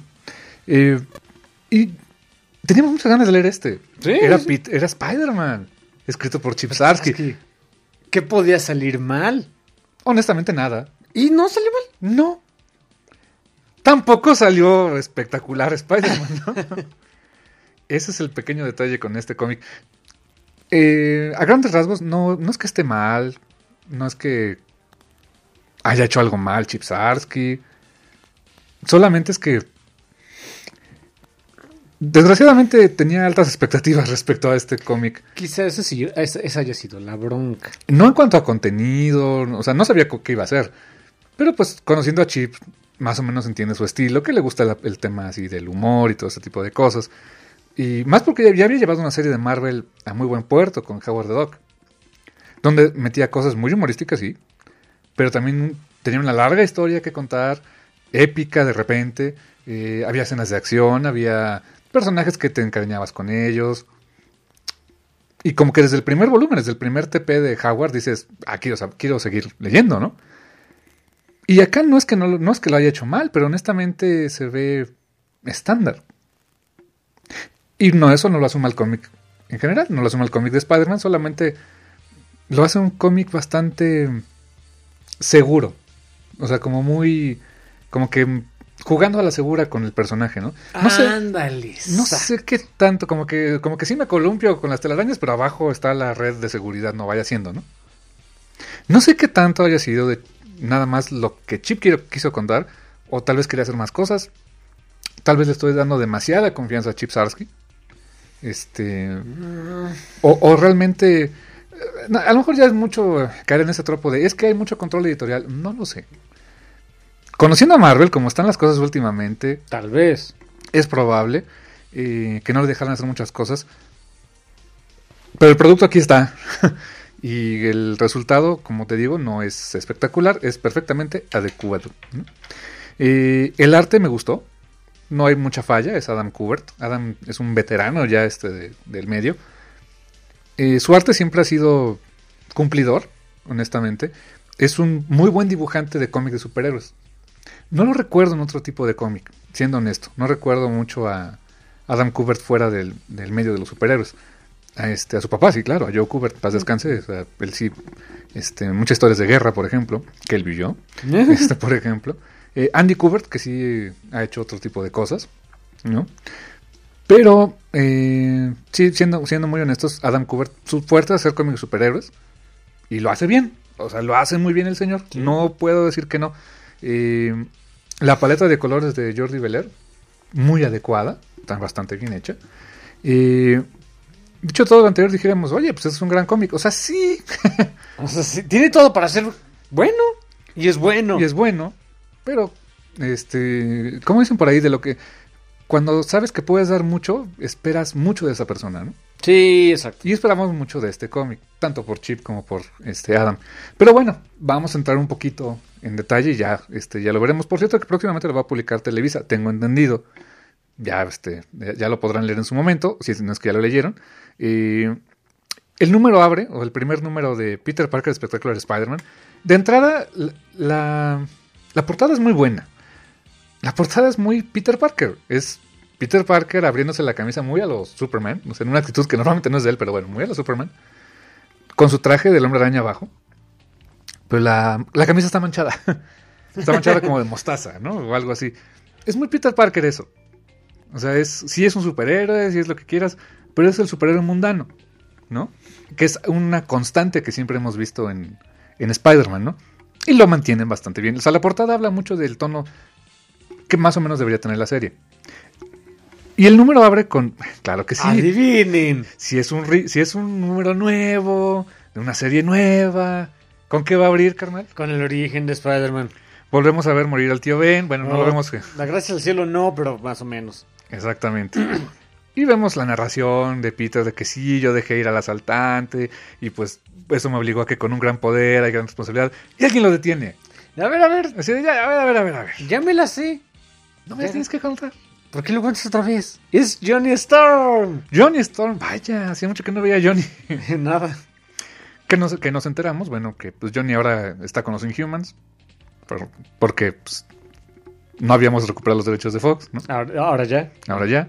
Y teníamos muchas ganas de leer este. Sí. Era Spider-Man. Escrito por Chip Zdarsky. ¿Qué podía salir mal? Honestamente, nada. ¿Y no salió mal? No. Tampoco salió espectacular Spider-Man, ¿no? Ese es el pequeño detalle con este cómic. A grandes rasgos, no es que esté mal. No es que haya hecho algo mal Chip Zdarsky. Solamente es que desgraciadamente tenía altas expectativas respecto a este cómic. Quizás esa haya sido la bronca. No en cuanto a contenido, o sea, no sabía qué iba a hacer. Pero pues conociendo a Chip, más o menos entiende su estilo, que le gusta el tema así del humor y todo ese tipo de cosas. Y más porque ya había llevado una serie de Marvel a muy buen puerto con Howard the Duck, donde metía cosas muy humorísticas, sí, pero también tenía una larga historia que contar, épica de repente. Había escenas de acción, había personajes que te encariñabas con ellos. Y como que desde el primer volumen, desde el primer TP de Howard, dices, quiero seguir leyendo, ¿no? Y acá no es que lo haya hecho mal, pero honestamente se ve estándar. Y eso no lo hace un mal cómic en general, no lo hace un mal cómic de Spider-Man, solamente lo hace un cómic bastante seguro. O sea, como que jugando a la segura con el personaje, ¿no? Ándale. No sé qué tanto, como que sí me columpio con las telarañas, pero abajo está la red de seguridad, no vaya siendo, ¿no? No sé qué tanto haya sido de nada más lo que Chip quiso contar, o tal vez quería hacer más cosas. Tal vez le estoy dando demasiada confianza a Chip Zdarsky. O realmente, a lo mejor ya es mucho caer en ese tropo de, es que hay mucho control editorial. No lo sé. Conociendo a Marvel, como están las cosas últimamente, tal vez es probable que no le dejaran hacer muchas cosas. Pero el producto aquí está. Y el resultado, como te digo, no es espectacular, es perfectamente adecuado, ¿no? El arte me gustó. No hay mucha falla, es Adam Kubert. Adam es un veterano ya del medio. Su arte siempre ha sido cumplidor, honestamente. Es un muy buen dibujante de cómics de superhéroes. No lo recuerdo en otro tipo de cómic, siendo honesto. No recuerdo mucho a Adam Kubert fuera del medio de los superhéroes. A su papá, sí, claro, a Joe Kubert, paz descanse. O sea, él sí, muchas historias de guerra, por ejemplo, que él vivió, por ejemplo. Andy Kubert, que sí ha hecho otro tipo de cosas, ¿no? Pero, sí, siendo muy honestos, Adam Kubert, su fuerte es hacer cómics de superhéroes, y lo hace bien, o sea, lo hace muy bien el señor, sí. No puedo decir que no. La paleta de colores de Jordi Belair, muy adecuada, está bastante bien hecha. Dicho todo lo anterior, dijéramos, oye, pues es un gran cómic, o sea, sí. O sea, sí, tiene todo para ser bueno, y es bueno. Y es bueno. Pero, ¿cómo dicen por ahí? De lo que cuando sabes que puedes dar mucho, esperas mucho de esa persona, ¿no? Sí, exacto. Y esperamos mucho de este cómic, tanto por Chip como por Adam. Pero bueno, vamos a entrar un poquito en detalle y ya lo veremos. Por cierto, que próximamente lo va a publicar Televisa, tengo entendido. Ya lo podrán leer en su momento, si no es que ya lo leyeron. El número abre, o el primer número de Peter Parker Spectacular Spider-Man. De entrada, la portada es muy buena. La portada es muy Peter Parker. Es Peter Parker abriéndose la camisa muy a los Superman. O sea, en una actitud que normalmente no es de él, pero bueno, muy a los Superman. Con su traje del Hombre Araña abajo. Pero la camisa está manchada. Está manchada como de mostaza, ¿no? O algo así. Es muy Peter Parker eso. O sea, sí es un superhéroe, sí es lo que quieras, pero es el superhéroe mundano, ¿no? Que es una constante que siempre hemos visto en Spider-Man, ¿no? Y lo mantienen bastante bien. O sea, la portada habla mucho del tono que más o menos debería tener la serie. Y el número abre con... Claro que sí. ¡Adivinen! Si es un número nuevo, de una serie nueva, ¿con qué va a abrir, carnal? Con el origen de Spider-Man. Volvemos a ver morir al tío Ben. Bueno, no lo vemos. La gracia del cielo no, pero más o menos. Exactamente. Y vemos la narración de Peter de que sí, yo dejé ir al asaltante y pues eso me obligó a que con un gran poder hay gran responsabilidad. Y alguien lo detiene. A ver. Así de, ya, a ver. Ya me la sé. No me la tienes que contar. ¿Por qué lo cuentas otra vez? Es Johnny Storm. Johnny Storm, vaya, hacía mucho que no veía a Johnny. Nada. Que nos enteramos, bueno, que pues Johnny ahora está con los Inhumans. Porque pues, no habíamos recuperado los derechos de Fox, ¿no? Ahora ya. Ahora ya.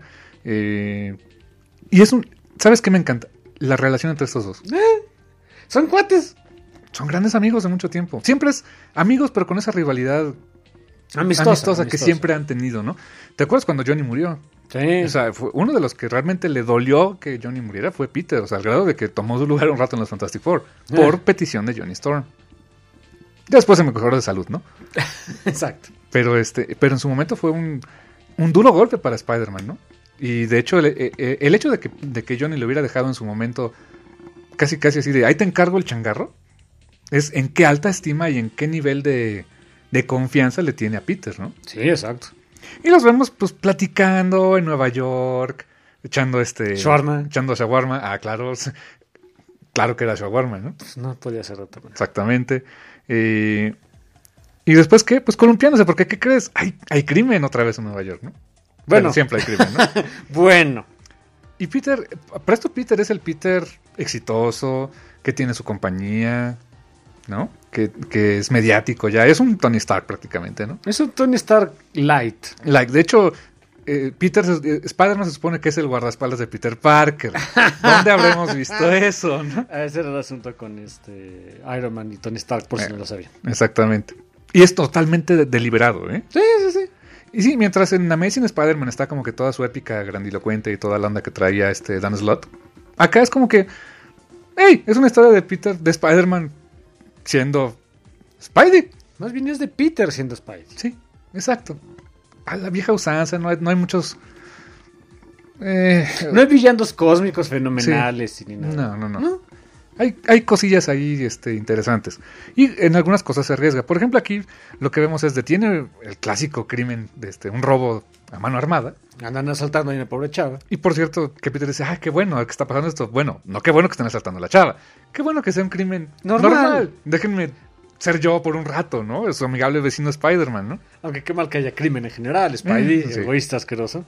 Y es un... ¿Sabes qué me encanta? La relación entre estos dos. Son cuates. Son grandes amigos de mucho tiempo. Siempre es amigos, pero con esa rivalidad amistosa que siempre han tenido, ¿no? ¿Te acuerdas cuando Johnny murió? Sí. O sea, fue uno de los que realmente le dolió que Johnny muriera fue Peter. O sea, al grado de que tomó su lugar un rato en los Fantastic Four. Por petición de Johnny Storm. Después se me mejoró de salud, ¿no? Exacto. Pero en su momento fue un duro golpe para Spider-Man, ¿no? Y de hecho, el hecho de que Johnny le hubiera dejado en su momento casi así de ahí te encargo el changarro, es en qué alta estima y en qué nivel de confianza le tiene a Peter, ¿no? Sí, exacto. Y los vemos pues platicando en Nueva York, echando shawarma. Ah, claro que era shawarma, ¿no? Pues no podía ser otra cosa. Exactamente. Y después, ¿qué? Pues columpiándose, porque ¿qué crees? Hay crimen otra vez en Nueva York, ¿no? Bueno, siempre hay crimen, ¿no? Bueno. Y Peter es el Peter exitoso, que tiene su compañía, ¿no? Que es mediático ya. Es un Tony Stark prácticamente, ¿no? Es un Tony Stark light. De hecho, Spider-Man se supone que es el guardaespaldas de Peter Parker. ¿Dónde habremos visto eso, no? Ese era el asunto con Iron Man y Tony Stark, por si no lo sabían. Exactamente. Y es totalmente deliberado, ¿eh? Sí. Y sí, mientras en Amazing Spider-Man está como que toda su épica grandilocuente y toda la onda que traía Dan Slott, acá es como que, hey, es una historia de Spider-Man siendo Spidey. Más bien es de Peter siendo Spidey. Sí, exacto. A la vieja usanza, no hay muchos... no hay villanos cósmicos fenomenales sí. Ni nada. No. Hay cosillas ahí interesantes. Y en algunas cosas se arriesga. Por ejemplo, aquí lo que vemos es detiene el clásico crimen de un robo a mano armada. Andan asaltando a una pobre chava. Y por cierto, que Peter dice, qué bueno que está pasando esto. Bueno, no qué bueno que estén asaltando a la chava. Qué bueno que sea un crimen normal. Déjenme ser yo por un rato, ¿no? Es su amigable vecino Spider-Man, ¿no? Aunque qué mal que haya crimen en general. Spidey, sí. Egoísta, asqueroso.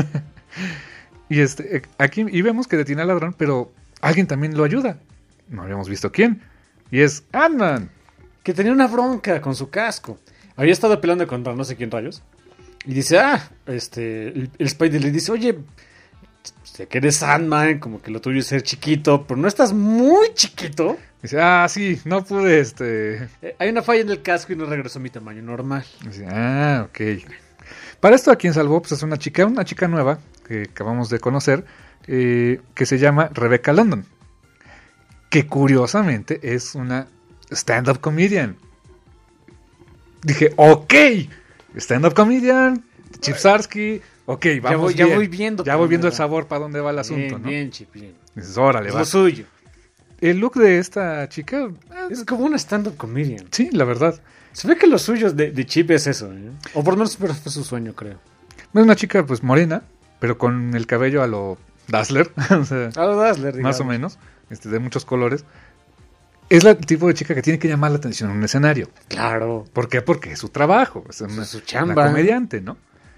Y aquí vemos que detiene al ladrón, pero alguien también lo ayuda. No habíamos visto quién. Y es Ant-Man. Que tenía una bronca con su casco. Había estado peleando contra no sé quién rayos. Y dice, el Spidey le dice, oye, sé que eres Ant-Man, como que lo tuyo es ser chiquito, pero no estás muy chiquito. Dice, sí, no pude, hay una falla en el casco y no regresó a mi tamaño normal. Dice, ok. Para esto a quien salvó, pues es una chica nueva que acabamos de conocer, que se llama Rebecca London. Que curiosamente es una stand-up comedian. Dije, ok, stand-up comedian, Chip Zdarsky, ok, vamos ya voy viendo el sabor para dónde va el asunto, ¿no? Bien, Chip, bien. Dices, órale, va. Lo suyo. El look de esta chica... es como una stand-up comedian. Sí, la verdad. Se ve que lo suyo de Chip es eso, ¿eh? O por lo menos fue su sueño, creo. Es una chica, pues, morena, pero con el cabello a lo Dazzler. O sea, a lo Dazzler, digamos. Más o menos. De muchos colores. Es el tipo de chica que tiene que llamar la atención en un escenario. Claro. ¿Por qué? Porque es su trabajo. Es su chamba. Una comediante, ¿no?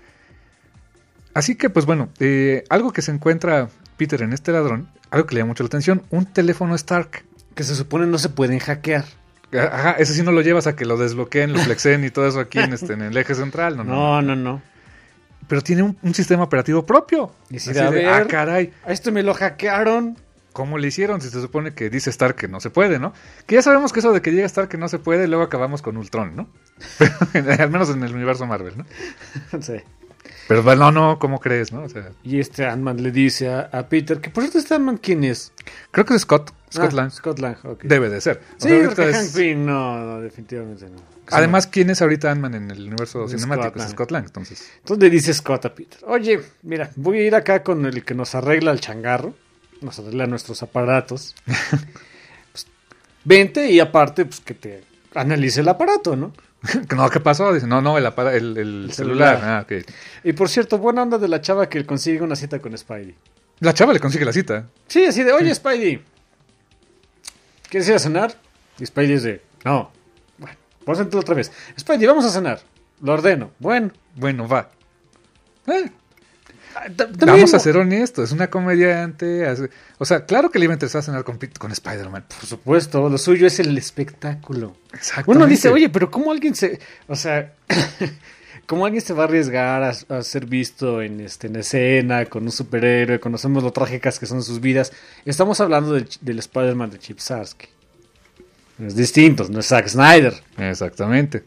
Así que, pues bueno, algo que se encuentra Peter en este ladrón, algo que le llama mucho la atención, un teléfono Stark. Que se supone no se pueden hackear. Ajá, ese sí no lo llevas a que lo desbloqueen, lo flexen y todo eso aquí en el eje central. No. Pero tiene un sistema operativo propio. Y si de, caray. A esto me lo hackearon. ¿Cómo le hicieron? Si se supone que dice Stark que no se puede, ¿no? Que ya sabemos que eso de que llega Stark que no se puede, luego acabamos con Ultron, ¿no? Pero, al menos en el universo Marvel, ¿no? Sí. Pero bueno, no, ¿cómo crees, no? O sea, Y Ant-Man le dice a Peter, que por cierto, Ant-Man, ¿quién es? creo que es Scott Lang. Scott Lang, ok. Debe de ser. O Sí, sea, ahorita porque es- Hank Pym, no, definitivamente no. Además, ¿quién es ahorita Ant-Man en el universo Es cinemático? Scott Es Lang. Scott Lang, entonces. Entonces le dice Scott a Peter, oye, mira, voy a ir acá con el que nos arregla el changarro, nos arregla nuestros aparatos. Pues, vente y aparte, pues que te analice el aparato, ¿no? No, ¿qué pasó? Dice, no, el celular. Ah, ok. Y por cierto, buena onda de la chava que consigue una cita con Spidey. La chava le consigue la cita. Sí, así de, oye, Spidey, ¿quieres ir a cenar? Y Spidey dice, no. Bueno, vamos a entrar otra vez. Spidey, vamos a cenar. Lo ordeno. Bueno. Bueno, va. También, Vamos a ser honestos, es una comediante. O sea, claro que le iba a interesar cenar con Spider-Man. por supuesto, lo suyo es el espectáculo. Exactamente. Uno dice, oye, pero ¿cómo alguien se... O sea, ¿cómo alguien se va a arriesgar a ser visto en escena con un superhéroe? Conocemos lo trágicas que son sus vidas. Estamos hablando del Spider-Man de Chip Zdarsky. Es distinto, no es Zack Snyder. Exactamente.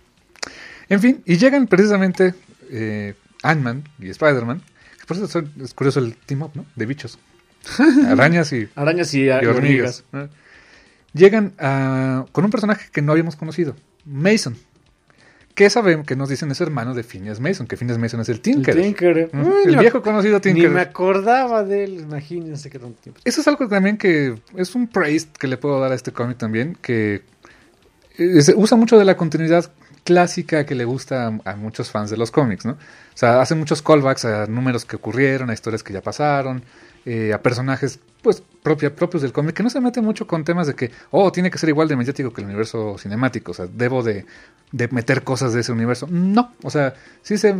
En fin, y llegan precisamente Ant-Man y Spider-Man. Por eso es curioso el team-up, ¿no? De bichos. Arañas y Arañas y hormigas. hormigas. ¿No? Llegan con un personaje que no habíamos conocido, Mason. Que sabemos que nos dicen es hermano de Phineas Mason, que Phineas Mason es el Tinker. El Tinker. Ujú, Uy, el viejo conocido Ni Tinker. me acordaba de él, imagínense qué tanto tiempo. Eso es algo también que es un praise que le puedo dar a este cómic también, que se usa mucho de la continuidad clásica que le gusta a muchos fans de los cómics, ¿no? O sea, hace muchos callbacks a números que ocurrieron, a historias que ya pasaron, a personajes pues propios del cómic, que no se mete mucho con temas de que, tiene que ser igual de mediático que el universo cinemático, o sea, debo de meter cosas de ese universo. No, o sea, sí se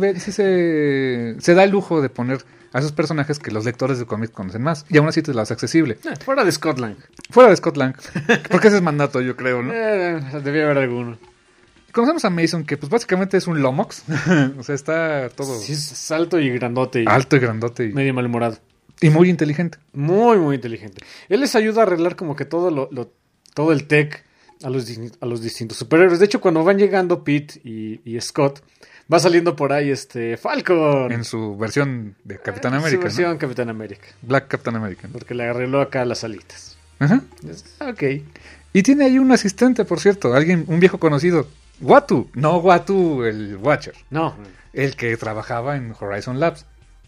da el lujo de poner a esos personajes que los lectores de cómics conocen más, y aún así te lo hace accesible. Fuera de Scott Lang. Fuera de Scott Lang, porque ese es mandato, yo creo, ¿no? Debía haber alguno. Conocemos a Mason, que pues básicamente es un Lomox, o sea, está todo Sí, es alto y grandote y alto y grandote medio malhumorado. y muy inteligente. Muy, muy inteligente. Él les ayuda a arreglar como que todo todo el tech a los distintos superhéroes. De hecho, cuando van llegando Pete y Scott, va saliendo por ahí Falcon. En su versión de Capitán Su América, versión ¿no? Capitán América. Black Captain American. Porque le arregló acá las alitas. Ajá. Ok. Y tiene ahí un asistente, por cierto, un viejo conocido. Watu, no Watu el Watcher, No. el que trabajaba en Horizon Labs.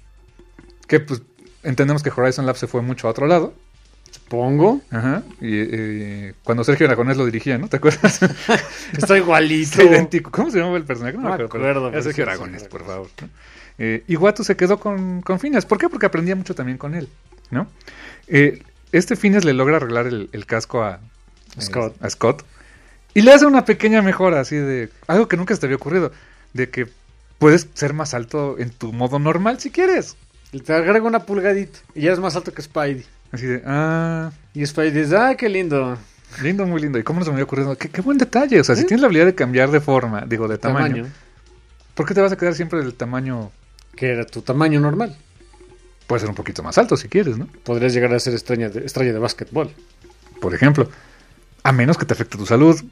Que pues entendemos que Horizon Labs se fue mucho a otro lado. Supongo. Ajá. Y cuando Sergio Aragonés lo dirigía, ¿no? ¿Te acuerdas? Está igualito. Está idéntico. ¿Cómo se llamaba el personaje? No me acuerdo, Era pero Sergio sí, Aragonés, sí, por favor. ¿No? Y Watu se quedó con Phineas. ¿Por qué? Porque aprendía mucho también con él, ¿no? Phineas le logra arreglar el casco a Scott. Y le hace una pequeña mejora, así de algo que nunca se te había ocurrido, de que puedes ser más alto en tu modo normal si quieres. Y te agrega una pulgadita. Y ya es más alto que Spidey. Así de, Y Spidey dice, qué lindo. lindo, muy lindo. ¿Y cómo no se me había ocurrido? Qué buen detalle. O sea, si tienes la habilidad de cambiar de forma, digo, de tamaño, ¿por qué te vas a quedar siempre del tamaño? Que era tu tamaño normal. Puede ser un poquito más alto si quieres, ¿no? Podrías llegar a ser estrella de básquetbol. Por ejemplo. A menos que te afecte tu salud.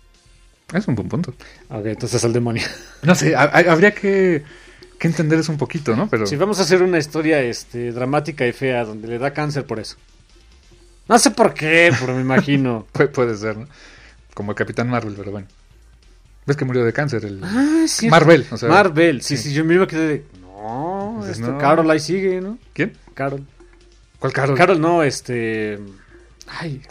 Es un buen punto. Ok, entonces al demonio. No sé, habría que entender eso un poquito, ¿no? Pero Si vamos a hacer una historia dramática y fea donde le da cáncer por eso. No sé por qué, pero me imagino. puede ser, ¿no? Como el Capitán Marvel, pero bueno. ¿Ves que murió de cáncer? Sí. Marvel, o sea. Marvel, sí. sí, yo me iba a quedar de... No, Dices, no. Carol ahí sigue, ¿no? ¿Quién? Carol. ¿Cuál Carol? Carol no, Ay.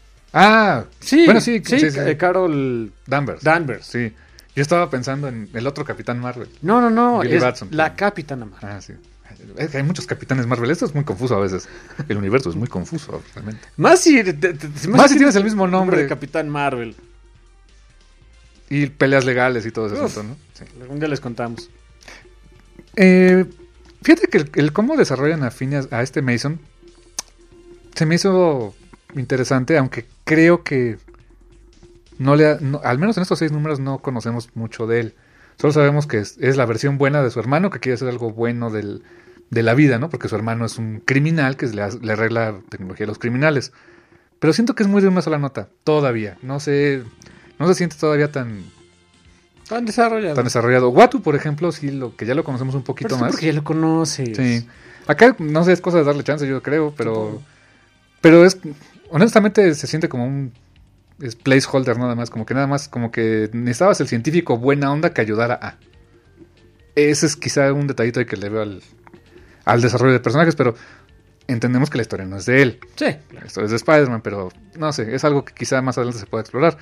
Sí, Bueno, sí. Carol Danvers. Sí. Yo estaba pensando en el otro Capitán Marvel. No, Billy es Batson, la pero- Capitana Marvel. Sí. Es que hay muchos Capitanes Marvel. Esto es muy confuso a veces. El universo es muy confuso, realmente. Más si tienes el mismo nombre. de Capitán Marvel. Y peleas legales y todo eso, Uf. ¿no? Sí. Algún día les contamos. Fíjate que el cómo desarrollan a Phineas, a Mason, se me hizo interesante, aunque creo que al menos en estos 6 números no conocemos mucho de él. Solo sabemos que es la versión buena de su hermano, que quiere hacer algo bueno de la vida, ¿no? Porque su hermano es un criminal que le arregla tecnología a los criminales. Pero siento que es muy de una sola nota, todavía. No se siente todavía tan Tan desarrollado. Tan desarrollado. Watu, por ejemplo, sí, lo que ya lo conocemos un poquito Pero más. porque ya lo conoces. Sí. Acá, no sé, es cosa de darle chance, yo creo, pero es, honestamente, se siente como es placeholder nada más, como que necesitabas el científico buena onda que ayudara a. Ese es quizá un detallito que le veo al desarrollo de personajes, pero entendemos que la historia no es de él. Sí. La historia es de Spider-Man, pero no sé, es algo que quizá más adelante se pueda explorar.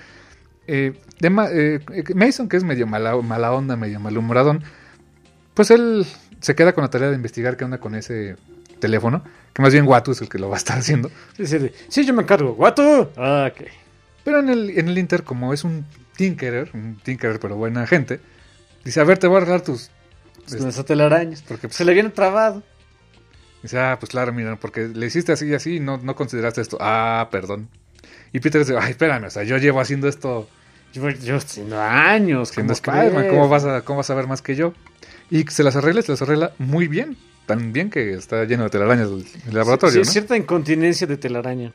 Mason, que es medio mala onda, medio malhumoradón, pues él se queda con la tarea de investigar qué onda con ese teléfono, que más bien Watu es el que lo va a estar haciendo. Sí, yo me encargo. ¡Watu! Ah, ok. Pero en el Inter, como es un tinkerer pero buena gente, dice, a ver, te voy a arreglar tus telarañas, porque se le viene trabado. Dice, pues claro, mira, porque le hiciste así y así y no consideraste esto. Perdón. Y Peter dice, espérame, o sea, yo llevo haciendo esto... Yo haciendo años. Siendo Spider-Man, ¿cómo vas a ver más que yo? Y se las arregla muy bien. Tan bien que está lleno de telarañas el laboratorio, sí, ¿no? Cierta incontinencia de telaraña.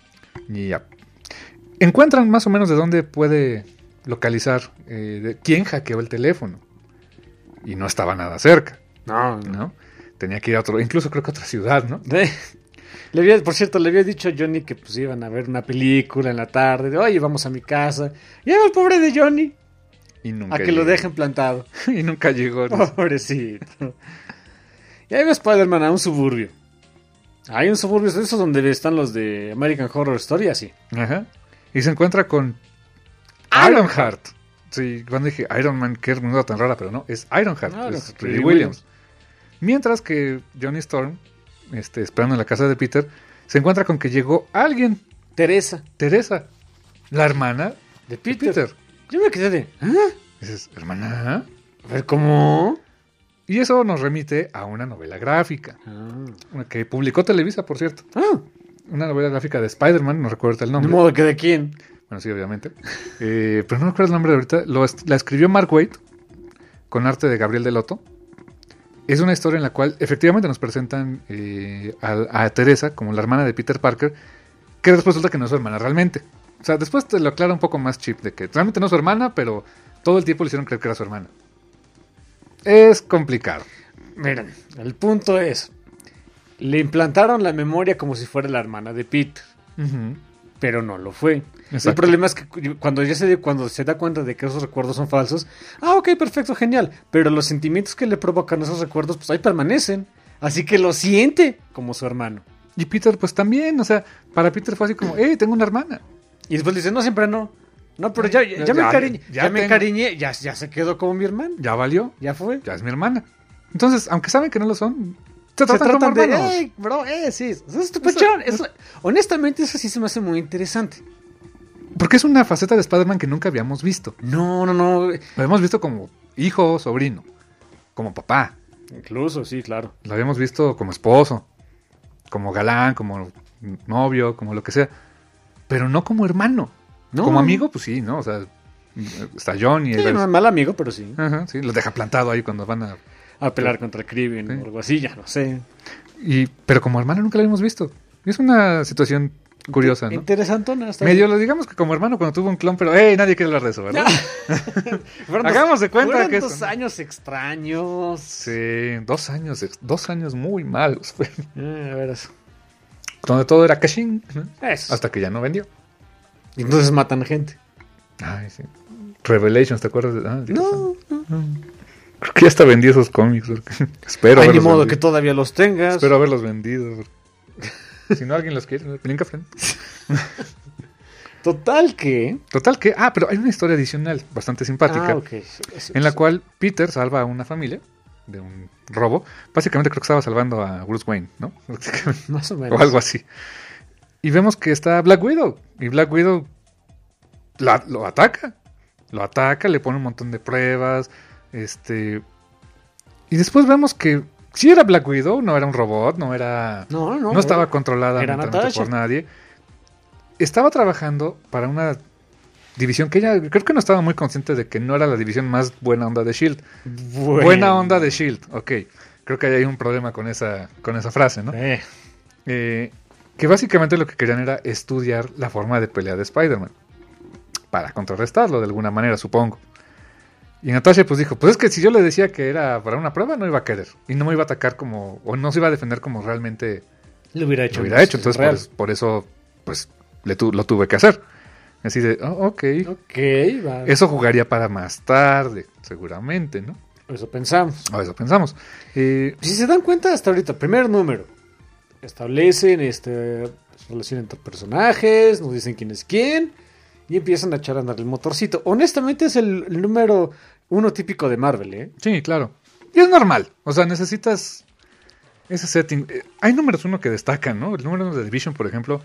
Y ya. Encuentran más o menos de dónde puede localizar de quién hackeó el teléfono. Y no estaba nada cerca. No. Tenía que ir a incluso creo que a otra ciudad, ¿no? Por cierto, le había dicho a Johnny que pues iban a ver una película en la tarde. Oye, vamos a mi casa. Y ahí va el pobre de Johnny. Y nunca a que llegó. Lo dejen plantado. Y nunca llegó. Pobrecito. Y ahí va Spider-Man a un suburbio. Hay un suburbio de esos donde están los de American Horror Story, así. Ajá. Y se encuentra con Ironheart. Sí, cuando dije Iron Man, qué hermosa tan rara, pero no, es Ironheart. Es Rudy Williams. Mientras que Johnny Storm, esperando en la casa de Peter, se encuentra con que llegó alguien. Teresa, la hermana de Peter. Yo me quedé de... Dices, ¿hermana? A ver, ¿cómo? Y eso nos remite a una novela gráfica. Que publicó Televisa, por cierto. Una novela gráfica de Spider-Man, no recuerdo el nombre. ¿De modo que de quién? Bueno, sí, obviamente. Pero no recuerdo el nombre de ahorita. La escribió Mark Waid, con arte de Gabriel Delotto. Es una historia en la cual efectivamente nos presentan a Teresa como la hermana de Peter Parker, que después resulta que no es su hermana realmente. O sea, después te lo aclara un poco más chip, de que realmente no es su hermana, pero todo el tiempo le hicieron creer que era su hermana. Es complicado. Miren, el punto es, le implantaron la memoria como si fuera la hermana de Peter, pero no lo fue. Exacto. El problema es que cuando se da cuenta de que esos recuerdos son falsos, ok, perfecto, genial, pero los sentimientos que le provocan esos recuerdos, pues ahí permanecen, así que lo siente como su hermano. Y Peter, pues también, o sea, para Peter fue así como, tengo una hermana. Y después dice, no, siempre no. No, pero ya me encariñé, ya se quedó como mi hermano. Ya valió. Ya fue. Ya es mi hermana. Entonces, aunque saben que no lo son, se tratan como de, hermanos. bro, sí. Eso, honestamente, eso sí se me hace muy interesante. Porque es una faceta de Spider-Man que nunca habíamos visto. No. Lo habíamos visto como hijo, sobrino, como papá. Incluso, sí, claro. Lo habíamos visto como esposo, como galán, como novio, como lo que sea. Pero no como hermano. No. Como amigo, pues sí, ¿no? O sea, está Johnny. Sí, no es mal amigo, pero sí. Ajá, sí, los deja plantado ahí cuando van a pelear contra el crimen o algo así, ya no sé. Pero como hermano nunca lo habíamos visto. Es una situación curiosa, ¿no? Interesantona. Medio lo digamos que como hermano cuando tuvo un clon, pero nadie quiere hablar de eso, ¿verdad? Hagamos de cuenta que 2 años extraños. Sí, 2 años, 2 años muy malos. A ver eso. Donde todo era cachín, ¿no? Eso. Hasta que ya no vendió. Y entonces matan gente. Ay, sí. Revelations, ¿te acuerdas? No. Creo que ya hasta vendí esos cómics. Espero haberlos modo vendido. Que todavía los tengas. Espero haberlos vendido. Si no, alguien los quiere. Link a friend. Total que... pero hay una historia adicional bastante simpática. Okay. En la cual Peter salva a una familia de un robo. Básicamente creo que estaba salvando a Bruce Wayne, ¿no? Más o menos. O algo así. Y vemos que está Black Widow. Y Black Widow lo ataca. Lo ataca, le pone un montón de pruebas. Y después vemos que sí era Black Widow, no era un robot, no estaba controlada por nadie. Estaba trabajando para una división que ella creo que no estaba muy consciente de que no era la división más buena onda de S.H.I.E.L.D. Buena onda de S.H.I.E.L.D., ok. Creo que hay un problema con esa frase, ¿no? Que básicamente lo que querían era estudiar la forma de pelea de Spider-Man. Para contrarrestarlo de alguna manera, supongo. Y Natasha pues dijo, pues es que si yo le decía que era para una prueba, no iba a querer. Y no me iba a atacar como, o no se iba a defender como realmente Lo hubiera hecho. lo hubiera hecho. Entonces por eso, pues, lo tuve que hacer. Así de, ok. Ok, va. Eso jugaría para más tarde, seguramente, ¿no? Eso pensamos. O eso pensamos. Si se dan cuenta hasta ahorita, primer número. Establecen relación entre personajes, nos dicen quién es quién. Y empiezan a echar a andar el motorcito. Honestamente es el número 1 típico de Marvel, ¿eh? Sí, claro. Y es normal. O sea, necesitas ese setting. Hay números 1 que destacan, ¿no? El número 1 de Division, por ejemplo,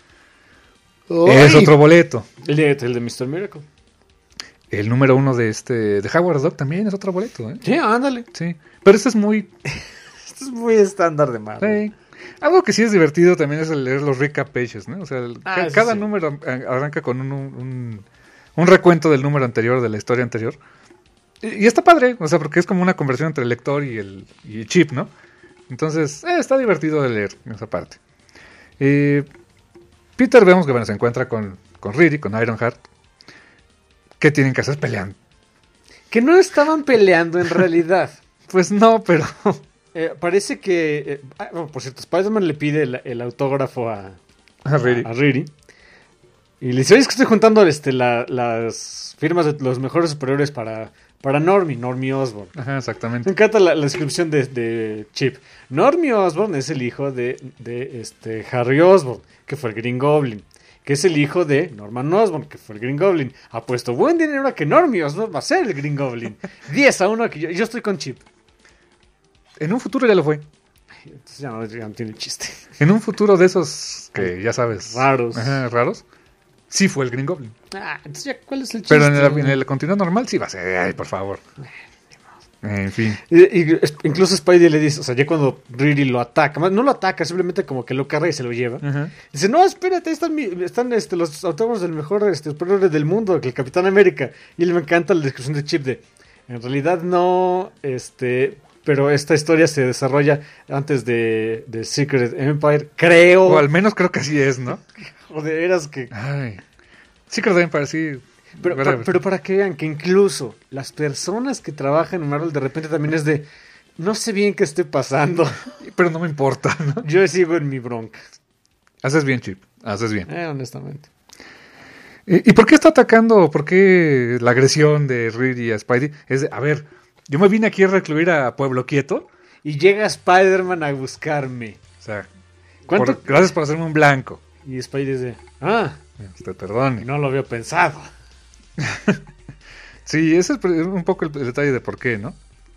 es otro boleto. El de Mr. Miracle. El número 1 de Howard Dog también es otro boleto, ¿eh? Sí, ándale. Sí. Pero este es muy... Esto es muy estándar de Marvel. Sí. Algo que sí es divertido también es el leer los recap pages, ¿no? O sea, cada sí. número arranca con un recuento del número anterior, de la historia anterior. Y está padre, o sea, porque es como una conversión entre el lector y el chip, ¿no? Entonces, está divertido de leer esa parte. Peter vemos que bueno, se encuentra con Riri, con Ironheart. ¿Qué tienen que hacer? Peleando. Que no estaban peleando en realidad. Pues no, pero... Parece que... por cierto, Spider-Man le pide el autógrafo a Riri. a Riri. Y le dice, oye, es que estoy juntando las firmas de los mejores superiores para Normie Osborn. Ajá, Me exactamente. encanta la descripción de Chip. Normie Osborn es el hijo de Harry Osborn, que fue el Green Goblin. Que es el hijo de Norman Osborn, que fue el Green Goblin. Ha puesto buen dinero a que Normie Osborn va a ser el Green Goblin. 10-1 que yo estoy con Chip. En un futuro ya lo fue. Entonces ya no tiene chiste. En un futuro de esos que ya sabes... Raros. Ajá, raros. Sí fue el Green Goblin. Entonces ya, ¿cuál es el chiste? Pero en el continuo normal sí va a ser. Ay, por favor. En fin. Y incluso Spidey le dice, o sea, ya cuando Riri lo ataca, no lo ataca, simplemente como que lo carga y se lo lleva. Ajá. Dice, no, espérate, están los autógrafos del mejor superhéroe del mundo, que el Capitán América. Y él me encanta la descripción de Chip de, en realidad no, pero esta historia se desarrolla antes de Secret Empire, creo. O al menos creo que así es, ¿no? Joder, eras que... Ay. Secret Empire, sí. Pero para que vean que incluso las personas que trabajan en Marvel de repente también es de, no sé bien qué esté pasando. Pero no me importa, ¿no? Yo sigo en mi bronca. Haces bien, Chip. Haces bien. Honestamente. ¿Y por qué está atacando? ¿Por qué la agresión de Riri a Spidey? Es de, a ver, yo me vine aquí a recluir a Pueblo Quieto. Y llega Spider-Man a buscarme. O sea, ¿Cuánto? gracias por hacerme un blanco. Y Spidey dice, Usted perdone. no lo había pensado. Sí, ese es un poco el detalle de por qué, ¿no?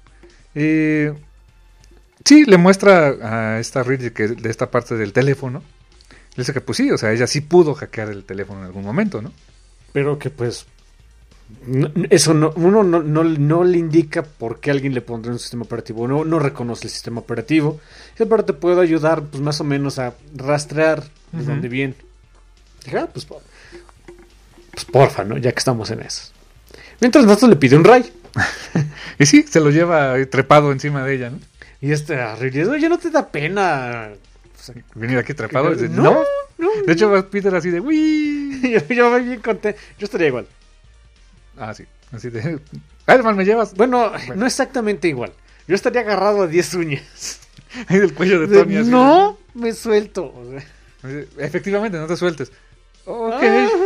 Sí, le muestra a esta Riri que de esta parte del teléfono. Le dice que pues sí, o sea, ella sí pudo hackear el teléfono en algún momento, ¿no? Pero que pues... eso uno no le indica por qué alguien le pondrá un sistema operativo. No reconoce el sistema operativo. Esa parte puede ayudar pues más o menos a rastrear de dónde viene. Dije, pues porfa, ¿no? Ya que estamos en eso. Mientras tanto le pide un ray. Y sí, se lo lleva trepado encima de ella, ¿no? Y Riri dice, oye, ¿no te da pena? O sea, venir aquí trepado. Dice, no. De hecho, va Peter así de, ¡uy! yo voy bien contento. Yo estaría igual. Ah, sí. Así de, Iron ¿me llevas? Bueno, no exactamente igual. Yo estaría agarrado a 10 uñas. Ahí del cuello de Tony. Así no, me suelto. O sea. Efectivamente, no te sueltes. Ok.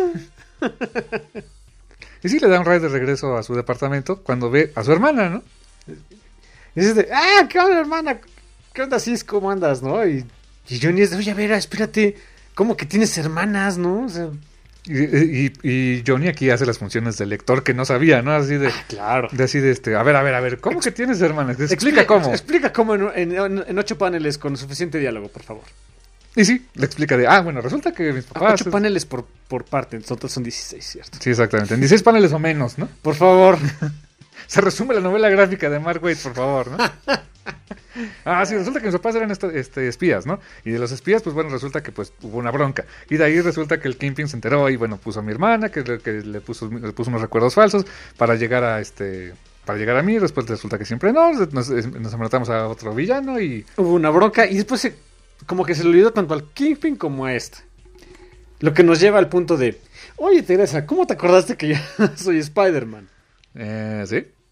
Y sí, le da un raid de regreso a su departamento cuando ve a su hermana, ¿no? Y dice, ¿qué onda, hermana? ¿Qué onda, Cis? ¿Cómo andas, no? Y Johnny es de, oye, a ver, espérate, ¿cómo que tienes hermanas, no? O sea... Y Johnny aquí hace las funciones del lector que no sabía, ¿no? Así de... claro. De así de a ver, ¿cómo que tienes hermanas? Explica cómo. Explica cómo en 8 paneles con suficiente diálogo, por favor. Y sí, le explica de, bueno, resulta que mis papás... 8 paneles por parte, en total son 16, ¿cierto? Sí, exactamente, en 16 paneles o menos, ¿no? Por favor. Se resume la novela gráfica de Mark Waid, por favor, ¿no? Sí, resulta que mis papás eran espías, ¿no? Y de los espías, pues bueno, resulta que pues hubo una bronca. Y de ahí resulta que el Kingpin se enteró y bueno, puso a mi hermana, que le puso unos recuerdos falsos para llegar a mí. Después resulta que siempre no, nos enfrentamos a otro villano y... hubo una bronca y después como que se le olvidó tanto al Kingpin como a este. Lo que nos lleva al punto de, oye, Teresa, ¿cómo te acordaste que yo soy Spider-Man? Sí.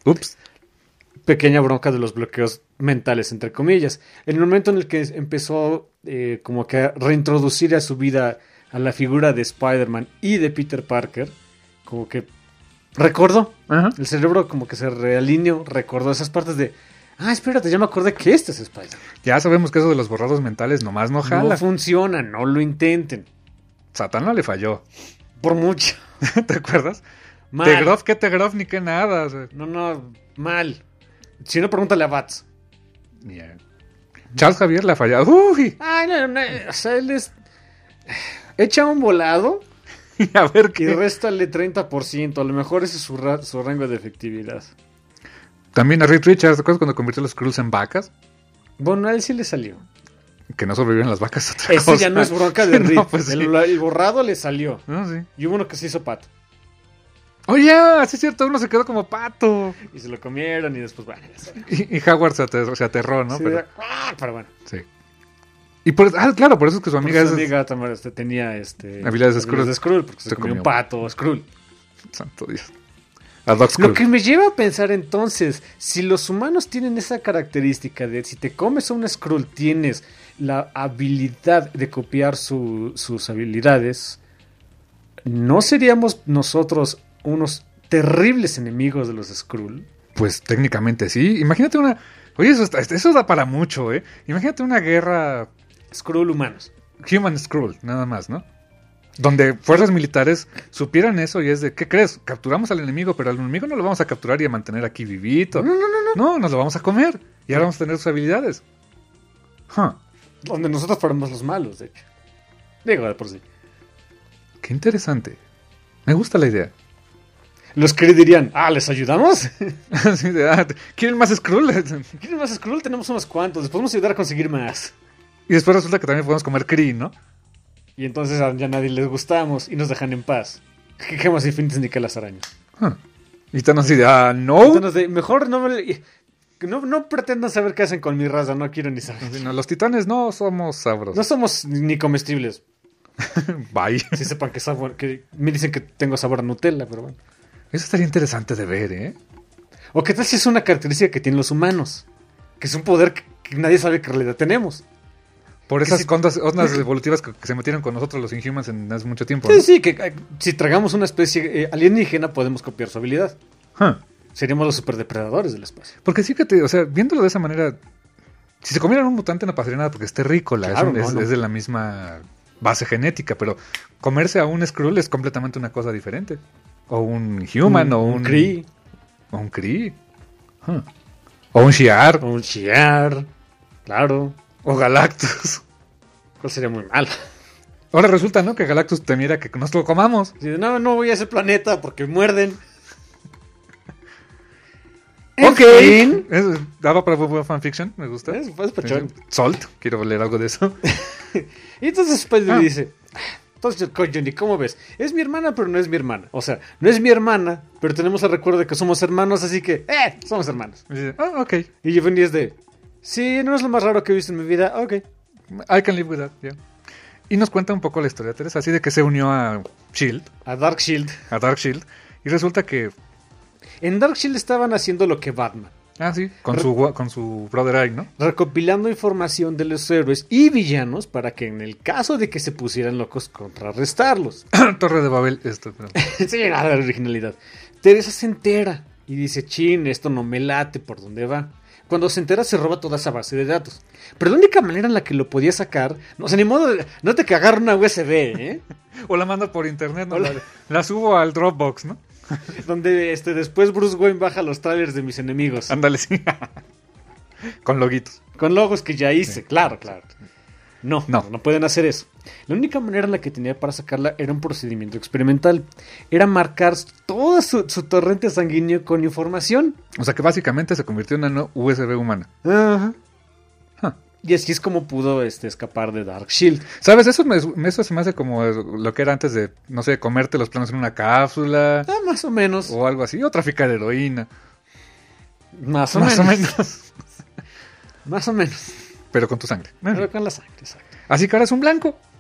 Ups. Pequeña bronca de los bloqueos mentales, entre comillas. En el momento en el que empezó como que a reintroducir a su vida a la figura de Spider-Man y de Peter Parker, como que recordó. Ajá. El cerebro como que se realineó, recordó esas partes de... espérate, ya me acordé que este es Spider-Man. Ya sabemos que eso de los borrados mentales nomás no jala. No funciona, no lo intenten. Satán no le falló. Por mucho. ¿Te acuerdas? Mal. Tegroff, qué Tegroff, ni qué nada. O sea, No, mal. Si no, pregúntale a Bats. yeah. Charles Javier le ha fallado. Uy. No, o sea, él es... Echa un volado A ver y qué. réstale 30%. A lo mejor ese es su rango de efectividad. También a Reed Richards, ¿te acuerdas cuando convirtió los Skrulls en vacas? Bueno, a él sí le salió. Que no sobrevivieron las vacas a otra Ese cosa. ya no es bronca de Reed. No, pues sí. El borrado le salió. No, sí. Y hubo uno que se hizo pato. Oye, sí es cierto, uno se quedó como pato. Y se lo comieron y después... Bueno, Y Howard se aterró, ¿no? sí, pero bueno. Sí. Y claro, por eso es que su amiga Su es... amiga también tenía Habilidades de Skrull. porque se comió un comió. pato Skrull. Santo Dios. A Doc Skrull. Lo que me lleva a pensar entonces, si los humanos tienen esa característica de si te comes a un Skrull tienes la habilidad de copiar sus habilidades, ¿no seríamos nosotros unos terribles enemigos de los Skrull? Pues técnicamente sí. Imagínate una... Oye, eso da para mucho, ¿eh? Imagínate una guerra Skrull humanos. Human Skrull, nada más, ¿no? Donde fuerzas militares supieran eso y es de, ¿qué crees? Capturamos al enemigo, pero al enemigo no lo vamos a capturar y a mantener aquí vivito. No, nos lo vamos a comer. Y ahora vamos a tener sus habilidades. Donde nosotros fuéramos los malos, de hecho. Digo, de por sí. Qué interesante. Me gusta la idea. Los que dirían, ¿les ayudamos? Así de, ¿quieren más Skrull? ¿Quieren más Skrull? Tenemos unos cuantos, les podemos ayudar a conseguir más. Y después resulta que también podemos comer Kree, ¿no? Y entonces ya nadie les gustamos y nos dejan en paz. ¿Qué gemas infinitas ni que las arañas? Y están así de, no. Entonces, mejor no pretendan saber qué hacen con mi raza, no quiero ni saber. No, los titanes no somos sabrosos. No somos ni comestibles. Bye. Si sepan que me dicen que tengo sabor a Nutella, pero bueno. Eso estaría interesante de ver, ¿eh? O qué tal si es una característica que tienen los humanos, que es un poder que nadie sabe que en realidad tenemos. Por esas ondas evolutivas que se metieron con nosotros los Inhumans en hace mucho tiempo, Sí, ¿no? sí, que si tragamos una especie alienígena podemos copiar su habilidad. Seríamos los superdepredadores del espacio. Porque sí que o sea, viéndolo de esa manera, si se comieran un mutante no pasaría nada porque esté terrícola, Claro, es de la misma base genética, pero comerse a un Skrull es completamente una cosa diferente. O un Human, o un Kree. O un Kree. O un Shi'ar. O un Shi'ar. Claro. O Galactus. ¿Cuál sería muy mal? Ahora resulta, ¿no? Que Galactus temiera que nos lo comamos. Sí, no voy a ese planeta porque muerden. Ok. En fin. Daba para buen fanfiction, me gusta. Es pachón. Salt, quiero leer algo de eso. Y entonces Spider le dice... Entonces, Johnny, ¿cómo ves? Es mi hermana, pero no es mi hermana. O sea, no es mi hermana, pero tenemos el recuerdo de que somos hermanos, así que, somos hermanos. Y dice, ok. Y Giovanni es de, sí, no es lo más raro que he visto en mi vida, ok. I can live with that, yeah. Y nos cuenta un poco la historia, Teresa, así de que se unió a S.H.I.E.L.D., A Dark Shield. a Dark S.H.I.E.L.D., y resulta que... En Dark Shield estaban haciendo lo que Batman. sí, con su Brother Eye, ¿no? Recopilando información de los héroes y villanos para que en el caso de que se pusieran locos, contrarrestarlos. Torre de Babel, esto. Pero... Sí, nada de originalidad. Teresa se entera y dice, chin, esto no me late, ¿por dónde va? Cuando se entera se roba toda esa base de datos. Pero la única manera en la que lo podía sacar, no sé, ni modo, no te cagar una USB, ¿eh? O la mando por internet, ¿no? La subo al Dropbox, ¿no? Donde después Bruce Wayne baja los trailers de mis enemigos. Ándale, sí. Con loguitos. Con logos que ya hice, sí. Claro. No pueden hacer eso. La única manera en la que tenía para sacarla era un procedimiento experimental. Era marcar todo su torrente sanguíneo con información. O sea que básicamente se convirtió en una USB humana. Ajá. Y así es como pudo escapar de Dark Shield. ¿Sabes? Eso se me hace como lo que era antes de, no sé, comerte los planos en una cápsula. Más o menos. O algo así. O traficar heroína. Más o menos. Más o menos. Pero con tu sangre. Pero con la sangre, exacto. Así que ahora es un blanco.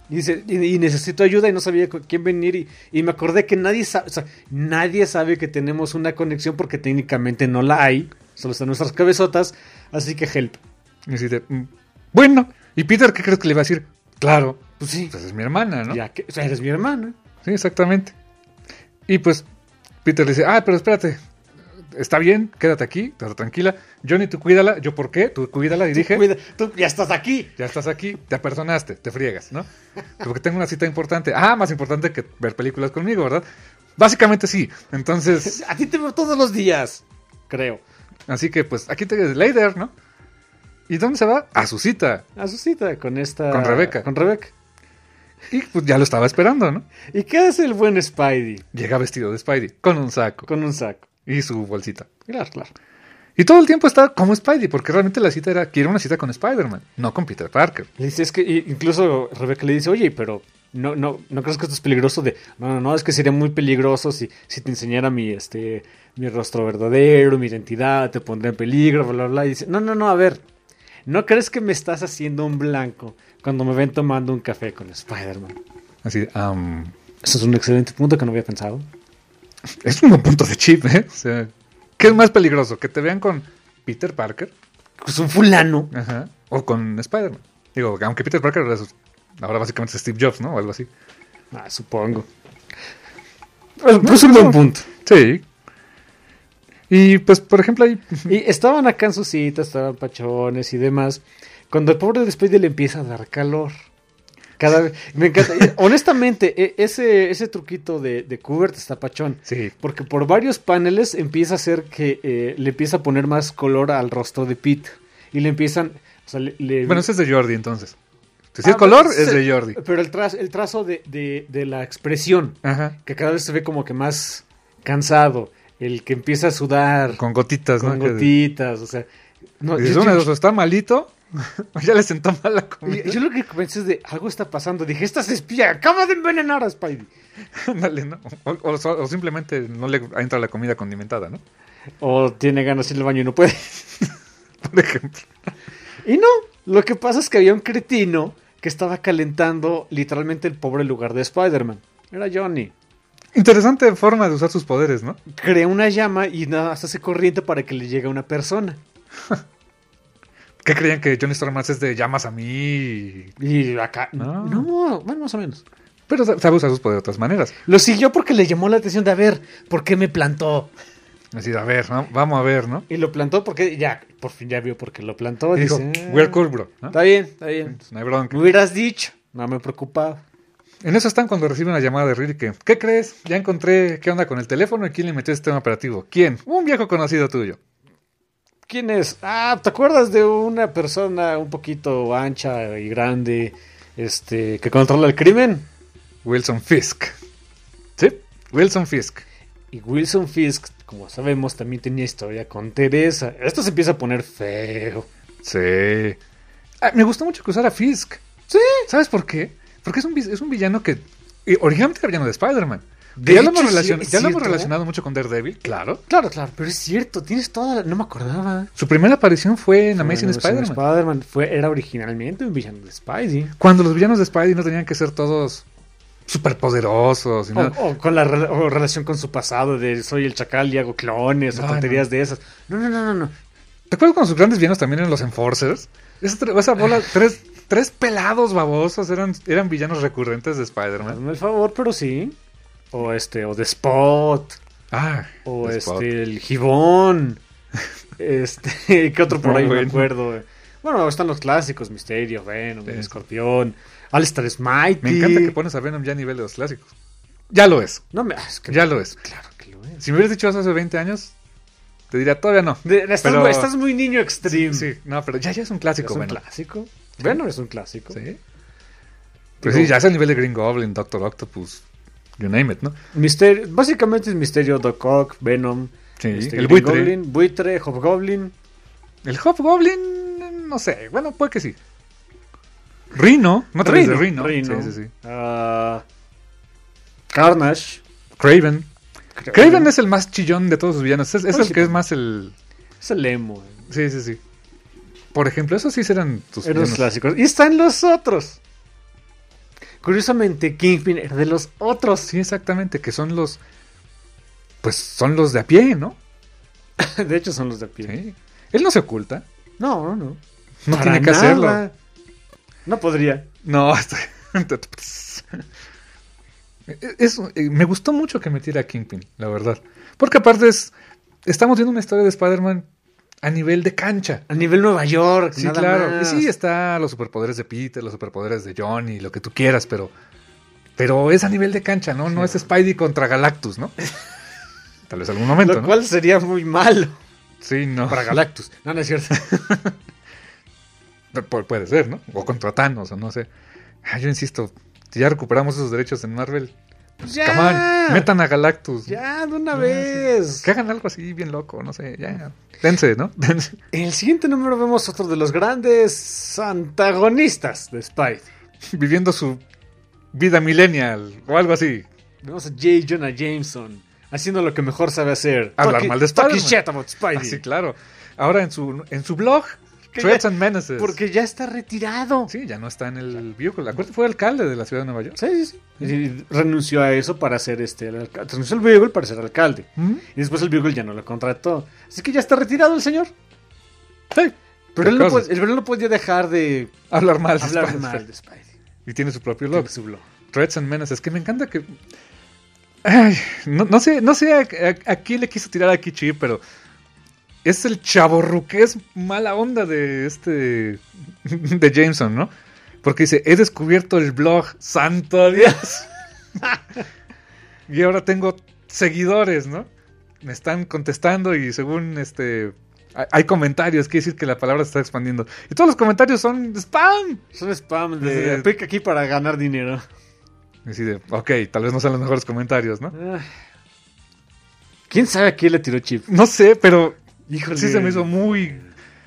Y dice, y necesito ayuda y no sabía con quién venir y me acordé que nadie sabe, o sea, nadie sabe que tenemos una conexión porque técnicamente no la hay, solo están nuestras cabezotas, así que help. Y dice, bueno, ¿y Peter qué crees que le va a decir? Claro, Pues sí, pues es mi hermana, ¿no? ya que, o sea, eres mi hermana. Sí, exactamente. Y pues Peter le dice, pero espérate, está bien, quédate aquí, tranquila. Johnny, tú cuídala. ¿Yo por qué? Tú cuídala. Y dije, Tú ya estás aquí. ya estás aquí, te apersonaste, te friegas, ¿no? Porque tengo una cita importante. Más importante que ver películas conmigo, ¿verdad? Básicamente sí. Entonces, A ti te veo todos los días, creo. así que pues aquí te quedas later, ¿no? ¿Y dónde se va? A su cita. A su cita con esta... Con Rebeca. Con Rebeca. Y pues ya lo estaba esperando, ¿no? ¿Y qué hace el buen Spidey? Llega vestido de Spidey, con un saco Con un saco. y su bolsita. Claro, claro. Y todo el tiempo está como Spidey, porque realmente la cita era, quiero una cita con Spider-Man, no con Peter Parker. Le dice, es que incluso Rebeca le dice, oye, pero no crees que esto es peligroso no, es que sería muy peligroso si te enseñara mi rostro verdadero, mi identidad, te pondría en peligro, bla, bla, bla. Y dice, no, a ver, ¿no crees que me estás haciendo un blanco cuando me ven tomando un café con Spider-Man? Así, Eso es un excelente punto que no había pensado. es un buen punto de chip, ¿eh? O sea, ¿qué es más peligroso? ¿Que te vean con Peter Parker? Es un fulano. Ajá. O con Spider-Man. Digo, aunque Peter Parker ahora básicamente es Steve Jobs, ¿no? O algo así. Supongo. Pues un buen punto. Sí. Y pues, por ejemplo, ahí... Y estaban acá en su cita, estaban pachones y demás. Cuando el pobre Spidey le empieza a dar calor. Cada vez. Me encanta. Honestamente, ese truquito de Kubert está pachón. Sí. Porque por varios paneles empieza a hacer que le empieza a poner más color al rostro de Pete. Y le empiezan. O sea, Bueno, ese es de Jordi entonces. Si es color, es de Jordi. Pero el trazo de la expresión. Ajá. Que cada vez se ve como que más cansado. El que empieza a sudar. Con gotitas, con ¿no? gotitas. O sea. No, Y una de dos, está malito. Ya le sentó mal la comida. yo lo que pensé es de algo está pasando. Dije, esta se espía, acaba de envenenar a Spidey. Ándale, ¿no? O simplemente no le entra la comida condimentada, ¿no? O tiene ganas de ir al baño y no puede. Por ejemplo. Y no, lo que pasa es que había un cretino que estaba calentando literalmente el pobre lugar de Spider-Man. Era Johnny. Interesante forma de usar sus poderes, ¿no? Crea una llama y nada más hace corriente para que le llegue a una persona. ¿Qué creían que Johnny Storm es de llamas a mí? Y acá... No. No, bueno, más o menos. Pero sabe usar sus poderes de otras maneras. Lo siguió porque le llamó la atención de a ver, ¿por qué me plantó? Así, a ver, ¿no? Vamos a ver, ¿no? Y lo plantó porque ya, por fin ya vio por qué lo plantó. Y dijo, Dice, we're cool, bro, ¿no? Está bien, está bien. No hay bronca. Me hubieras dicho, no me preocupaba. En eso están cuando reciben una llamada de Rick que, ¿qué crees? Ya encontré qué onda con el teléfono y quién le metió este sistema operativo. ¿Quién? Un viejo conocido tuyo. ¿Quién es? ¿Te acuerdas de una persona un poquito ancha y grande, que controla el crimen? Wilson Fisk. ¿Sí? Wilson Fisk. Y Wilson Fisk, como sabemos, también tenía historia con Teresa. Esto se empieza a poner feo. Sí. Me gustó mucho que usara Fisk. Sí. ¿Sabes por qué? Porque es un villano que originalmente era villano de Spider-Man. De Ya lo hecho, hemos sí, cierto, relacionado mucho con Daredevil, claro. Claro, pero es cierto, tienes toda no me acordaba. Su primera aparición fue en Bueno, Amazing Spider-Man. Spider-Man era originalmente un villano de Spidey. Cuando los villanos de Spidey no tenían que ser todos superpoderosos. O con o relación con su pasado de soy el chacal y hago clones o tonterías de esas. No. ¿Te acuerdas cuando sus grandes villanos también eran los Enforcers? Esa bola, tres pelados babosos eran villanos recurrentes de Spider-Man. Hazme el favor, pero sí. O The Spot. O The Spot. el Gibón. ¿Qué otro por ahí me acuerdo? Bueno, están los clásicos, Misterio, Venom, Escorpión, Alistair Smite. Me encanta que pones a Venom ya a nivel de los clásicos. Ya lo es. Es que ya lo es. Claro que lo es. Si me hubieras dicho eso hace 20 años, te diría, todavía no. Estás muy niño extreme. Sí, no, pero ya es un clásico. ¿Es un clásico? Venom es un clásico. Sí. Pues sí, ya es el nivel de Green Goblin, Doctor Octopus, you name it, ¿no? Básicamente es Misterio, Doc Ock, Venom, sí, el buitre, Hobgoblin. El Hobgoblin, no sé, bueno, puede que sí. Rhino, no te ves de Rhino. Sí. Carnage. Craven. Craven es el más chillón de todos sus villanos. Es el que es más el... Es el emo. Sí. Por ejemplo, esos sí serán tus villanos clásicos. Y están los otros. curiosamente, Kingpin era de los otros. Sí, exactamente, que son los... Pues son los de a pie, ¿no? De hecho, son los de a pie. Sí. Él no se oculta. No. No Para tiene que nada. hacerlo. No podría. No, me gustó mucho que metiera a Kingpin, la verdad. Porque aparte estamos viendo una historia de Spider-Man a nivel de cancha. A nivel Nueva York, Sí, nada claro. más. Y sí, está los superpoderes de Peter, los superpoderes de Johnny, lo que tú quieras, pero es a nivel de cancha, ¿no? No es Spidey contra Galactus, ¿no? Tal vez algún momento, Lo ¿no? cual sería muy malo Sí, no. para Galactus. No es cierto. Puede ser, ¿no? O contra Thanos, o no sé. Yo insisto, si ya recuperamos esos derechos en Marvel, pues, Ya. come on, metan a Galactus. Ya, de una vez. Que hagan algo así bien loco, no sé, ya. Dense, ¿no? Dense. En el siguiente número vemos otro de los grandes antagonistas de Spidey. Viviendo su vida millennial o algo así. Vemos a J. Jonah Jameson haciendo lo que mejor sabe hacer. Hablar mal de Spider-Man. Talking shit about Spidey. Ah, sí, claro. Ahora en su blog, Que Threats ya- and Menaces. Porque ya está retirado. Sí, ya no está en el Bugle. Acuérdate, fue alcalde de la ciudad de Nueva York. Sí. Y renunció a eso para ser renunció al Bugle para ser alcalde. ¿Mm? Y después el Bugle ya no lo contrató. Así que ya está retirado el señor. Sí. Pero él cosas. no podía dejar de Hablar mal de hablar Spider-Man. mal de Spidey. Y tiene su propio blog. Tiene su blog. Threats and Menaces. Que me encanta que... Ay, no sé a quién le quiso tirar aquí Chip, pero... Es el chavorruqués mala onda de de Jameson, ¿no? Porque dice, he descubierto el blog, santo Dios. Y ahora tengo seguidores, ¿no? Me están contestando y según hay comentarios, quiere decir que la palabra se está expandiendo. Y todos los comentarios son spam. Son spam de aplica aquí para ganar dinero. Y así de, ok, tal vez no sean los mejores comentarios, ¿no? ¿Quién sabe a quién le tiró Chip? No sé, pero Híjole. sí se me hizo muy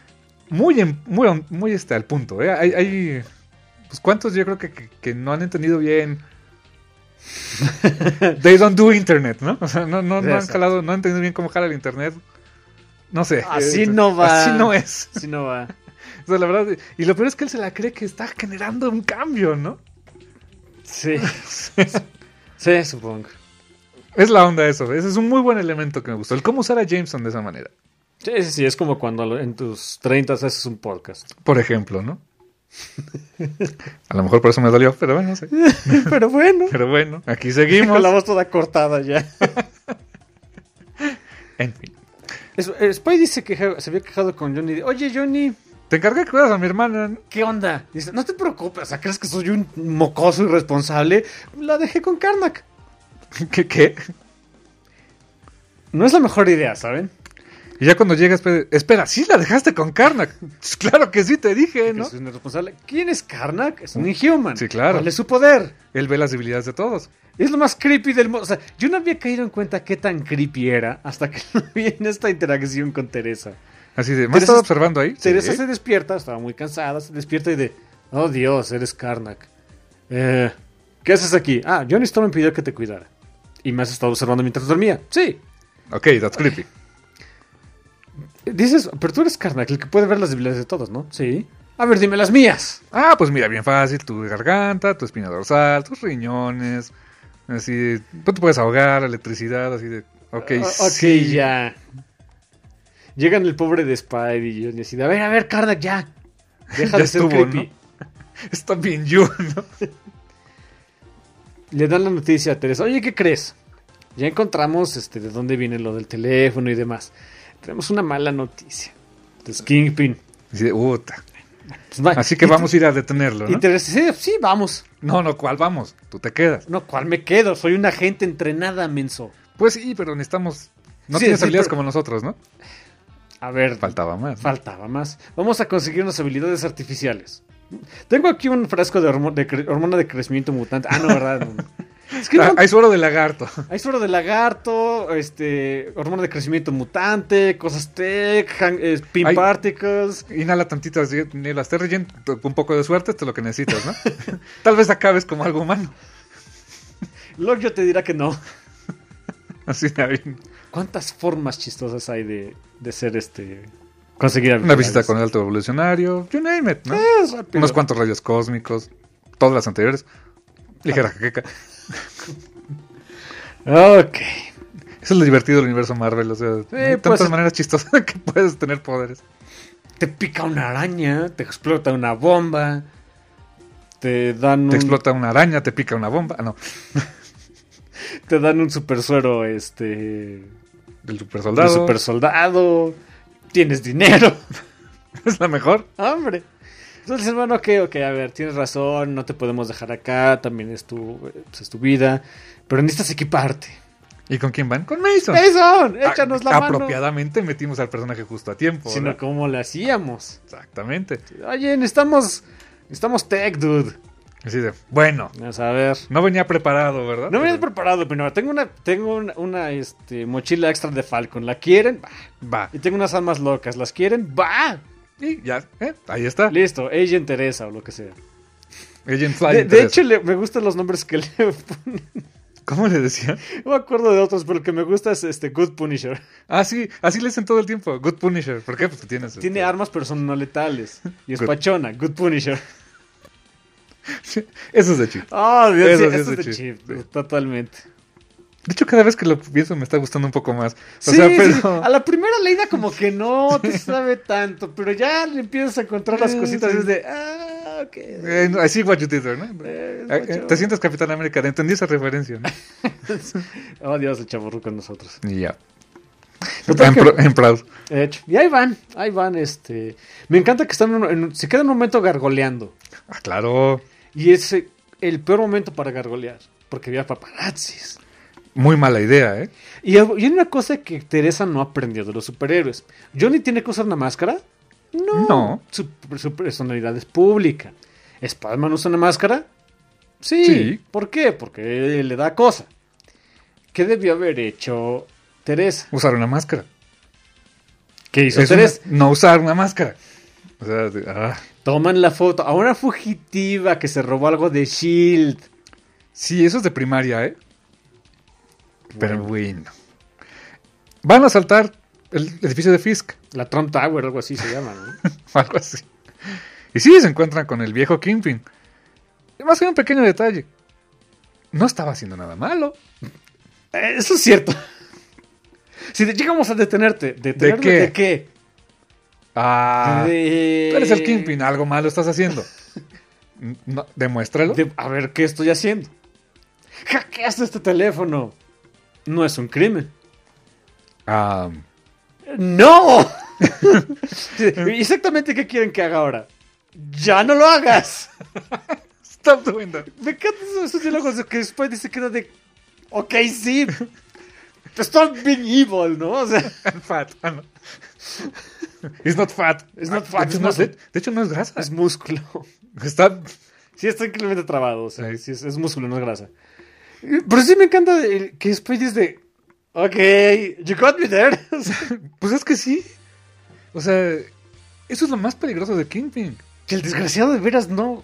al punto, ¿eh? Hay pues cuántos yo creo que no han entendido bien. They don't do internet, ¿no? O sea, no han calado, no han entendido bien cómo jala el internet. No sé. Así no va. Así no es. Así no va. O sea, la verdad, y lo peor es que él se la cree que está generando un cambio, ¿no? Sí. Sí, supongo. Es la onda eso. Ese es un muy buen elemento que me gustó. El cómo usar a Jameson de esa manera. Sí, es como cuando en tus 30 haces un podcast. Por ejemplo, ¿no? A lo mejor por eso me dolió, pero bueno, no sé. Pero bueno. Pero bueno, aquí seguimos. Con la voz toda cortada ya. En fin. Spidey dice que se había quejado con Johnny. Oye, Johnny, Te encargué que cuidas a mi hermana. ¿qué onda? Dice, no te preocupes, o sea, ¿crees que soy un mocoso irresponsable? La dejé con Karnak. ¿Qué? No es la mejor idea, ¿saben? Y ya cuando llega, espera, ¿sí la dejaste con Karnak? Claro que sí, te dije, ¿no? Es un irresponsable. ¿Quién es Karnak? Es un Inhuman. Sí, claro. ¿Cuál es su poder? Él ve las debilidades de todos. Es lo más creepy del mundo. O sea, yo no había caído en cuenta qué tan creepy era hasta que lo vi en esta interacción con Teresa. Así de, ¿me has Teresa- estado observando ahí? Teresa Sí. se despierta, estaba muy cansada, se despierta y de, oh Dios, eres Karnak. ¿Qué haces aquí? Ah, Johnny Storm me pidió que te cuidara. ¿Y me has estado observando mientras dormía? Sí. Ok, that's creepy. Dices, pero tú eres Karnak, el que puede ver las debilidades de todos, ¿no? Sí. A ver, dime las mías. Ah, pues mira, bien fácil. Tu garganta, tu espina dorsal, tus riñones. Así, tú te puedes ahogar, electricidad, así de... Ok, Ok, sí. ya. Llegan el pobre de Spidey y Johnny así de, a ver, Karnak, ya. Deja Ya de ser estuvo, creepy. Está bien you, ¿no? Le dan la noticia a Teresa. Oye, ¿qué crees? Ya encontramos de dónde viene lo del teléfono y demás. Tenemos una mala noticia. Entonces, Kingpin. Así de, puta. Pues, va. Así que vamos a ir a detenerlo, Y ¿no? Teresa dice, sí, vamos. No, ¿cuál vamos? Tú te quedas. No, ¿cuál me quedo? Soy una gente entrenada, menso. Pues sí, pero necesitamos... No Sí, tienes sí, habilidades pero- como nosotros, ¿no? A ver, Faltaba más. ¿no? faltaba más. Vamos a conseguir unas habilidades artificiales. Tengo aquí un frasco de hormona de crecimiento mutante. Ah, no, ¿verdad? No. Es que no- Hay suero de lagarto. hay suero de lagarto, hormona de crecimiento mutante, cosas tech, pin Hay- particles. Inhala tantito así, las te relleno con un poco de suerte, esto es lo que necesitas, ¿no? Tal vez acabes como algo humano. Lockjaw te dirá que no. Así, ahí. ¿Cuántas formas chistosas hay de ser conseguir Una habilidades? visita con el alto evolucionario, you name it, ¿no? Es rápido. Unos cuantos rayos cósmicos, todas las anteriores. Ligera jaqueca. Ok. Eso es lo divertido del universo Marvel. O sea, hay tantas pues, maneras chistosas que puedes tener poderes. te pica una araña, te explota una bomba, te dan Te explota una araña, te pica una bomba. Ah, no. te dan un super suero, El super de soldado. super soldado, tienes dinero. Es la mejor. Hombre. Entonces, hermano, ok, a ver, tienes razón, no te podemos dejar acá, también es tu vida, pero necesitas equiparte. ¿Y con quién van? Con Mason. ¡Mason! ¡Échanos la mano! Apropiadamente metimos al personaje justo a tiempo. Sino ¿verdad? cómo le hacíamos. Exactamente. Oye, necesitamos tech, dude. Así de, bueno, Vamos a ver. no venía preparado, ¿verdad? No me habías preparado, pero no, tengo una mochila extra de Falcon. ¿La quieren? Va. Va. Y tengo unas armas locas. ¿Las quieren? Va. Y ya, ahí está. Listo, Agent Teresa o lo que sea. Agent Fly. De hecho, me gustan los nombres que le ponen. ¿Cómo le decía? No me acuerdo de otros, pero el que me gusta es Good Punisher. Ah, sí, así le dicen todo el tiempo. Good Punisher. ¿Por qué? Pues que tienes. Tiene armas, pero son no letales. Y es Good. pachona. Good Punisher. Eso es de chip. Oh, Dios, Eso sí, sí eso es es de de chip. chip. Totalmente. De hecho, cada vez que lo pienso me está gustando un poco más. O Sí, sea, sí, pero... a la primera leída como que no te sabe tanto, pero ya le empiezas a encontrar las cositas sí. y es de, ok. I see what you did there, ¿no? what you- Te sientes Capitán América. Entendí esa referencia, ¿no? Oh, Dios, el chaburruco con nosotros. Y ya. Total que- En proud. De hecho, y ahí van. Me encanta que están se queda un momento gargoleando. Ah, claro. Y es el peor momento para gargolear, porque había paparazzis. Muy mala idea, ¿eh? Y hay una cosa que Teresa no aprendió de los superhéroes. ¿Johnny tiene que usar una máscara? No. Su personalidad es pública. ¿Spider-Man usa una máscara? Sí. Sí. ¿Por qué? Porque le da cosa. ¿Qué debió haber hecho Teresa? Usar una máscara. ¿Qué hizo Es Teresa? no usar una máscara. O sea, Toman la foto a una fugitiva que se robó algo de S.H.I.E.L.D. Sí, eso es de primaria, ¿eh? Pero bueno. Van a asaltar el edificio de Fisk. La Trump Tower, algo así se llama, ¿no? O algo así. Y sí, se encuentran con el viejo Kingpin. Y más que un pequeño detalle. No estaba haciendo nada malo. Eso es cierto. Si llegamos a detenerte, qué? ¿de qué? Ah, De- tú eres el Kingpin, algo malo estás haciendo. No, demuéstralo. A ver, ¿qué estoy haciendo? Hackeaste este teléfono. No es un crimen. Ah, ¡No! Sí, exactamente qué quieren que haga ahora. ¡Ya no lo hagas! stop doing that. Me encantan esos diálogos que después se queda de... Ok, sí. Stop being evil, ¿no? O sea, I'm fat. Ah, no. It's not fat. It's not fat, De, it's muscle. de hecho, no es grasa. es músculo. Está... Sí, está increíblemente trabado. O sea, Sí. sí, es músculo, no es grasa. Pero sí me encanta que después dice... Ok, you got me there. O sea, Pues es que sí. O sea, eso es lo más peligroso de Kingpin. que el desgraciado de veras no...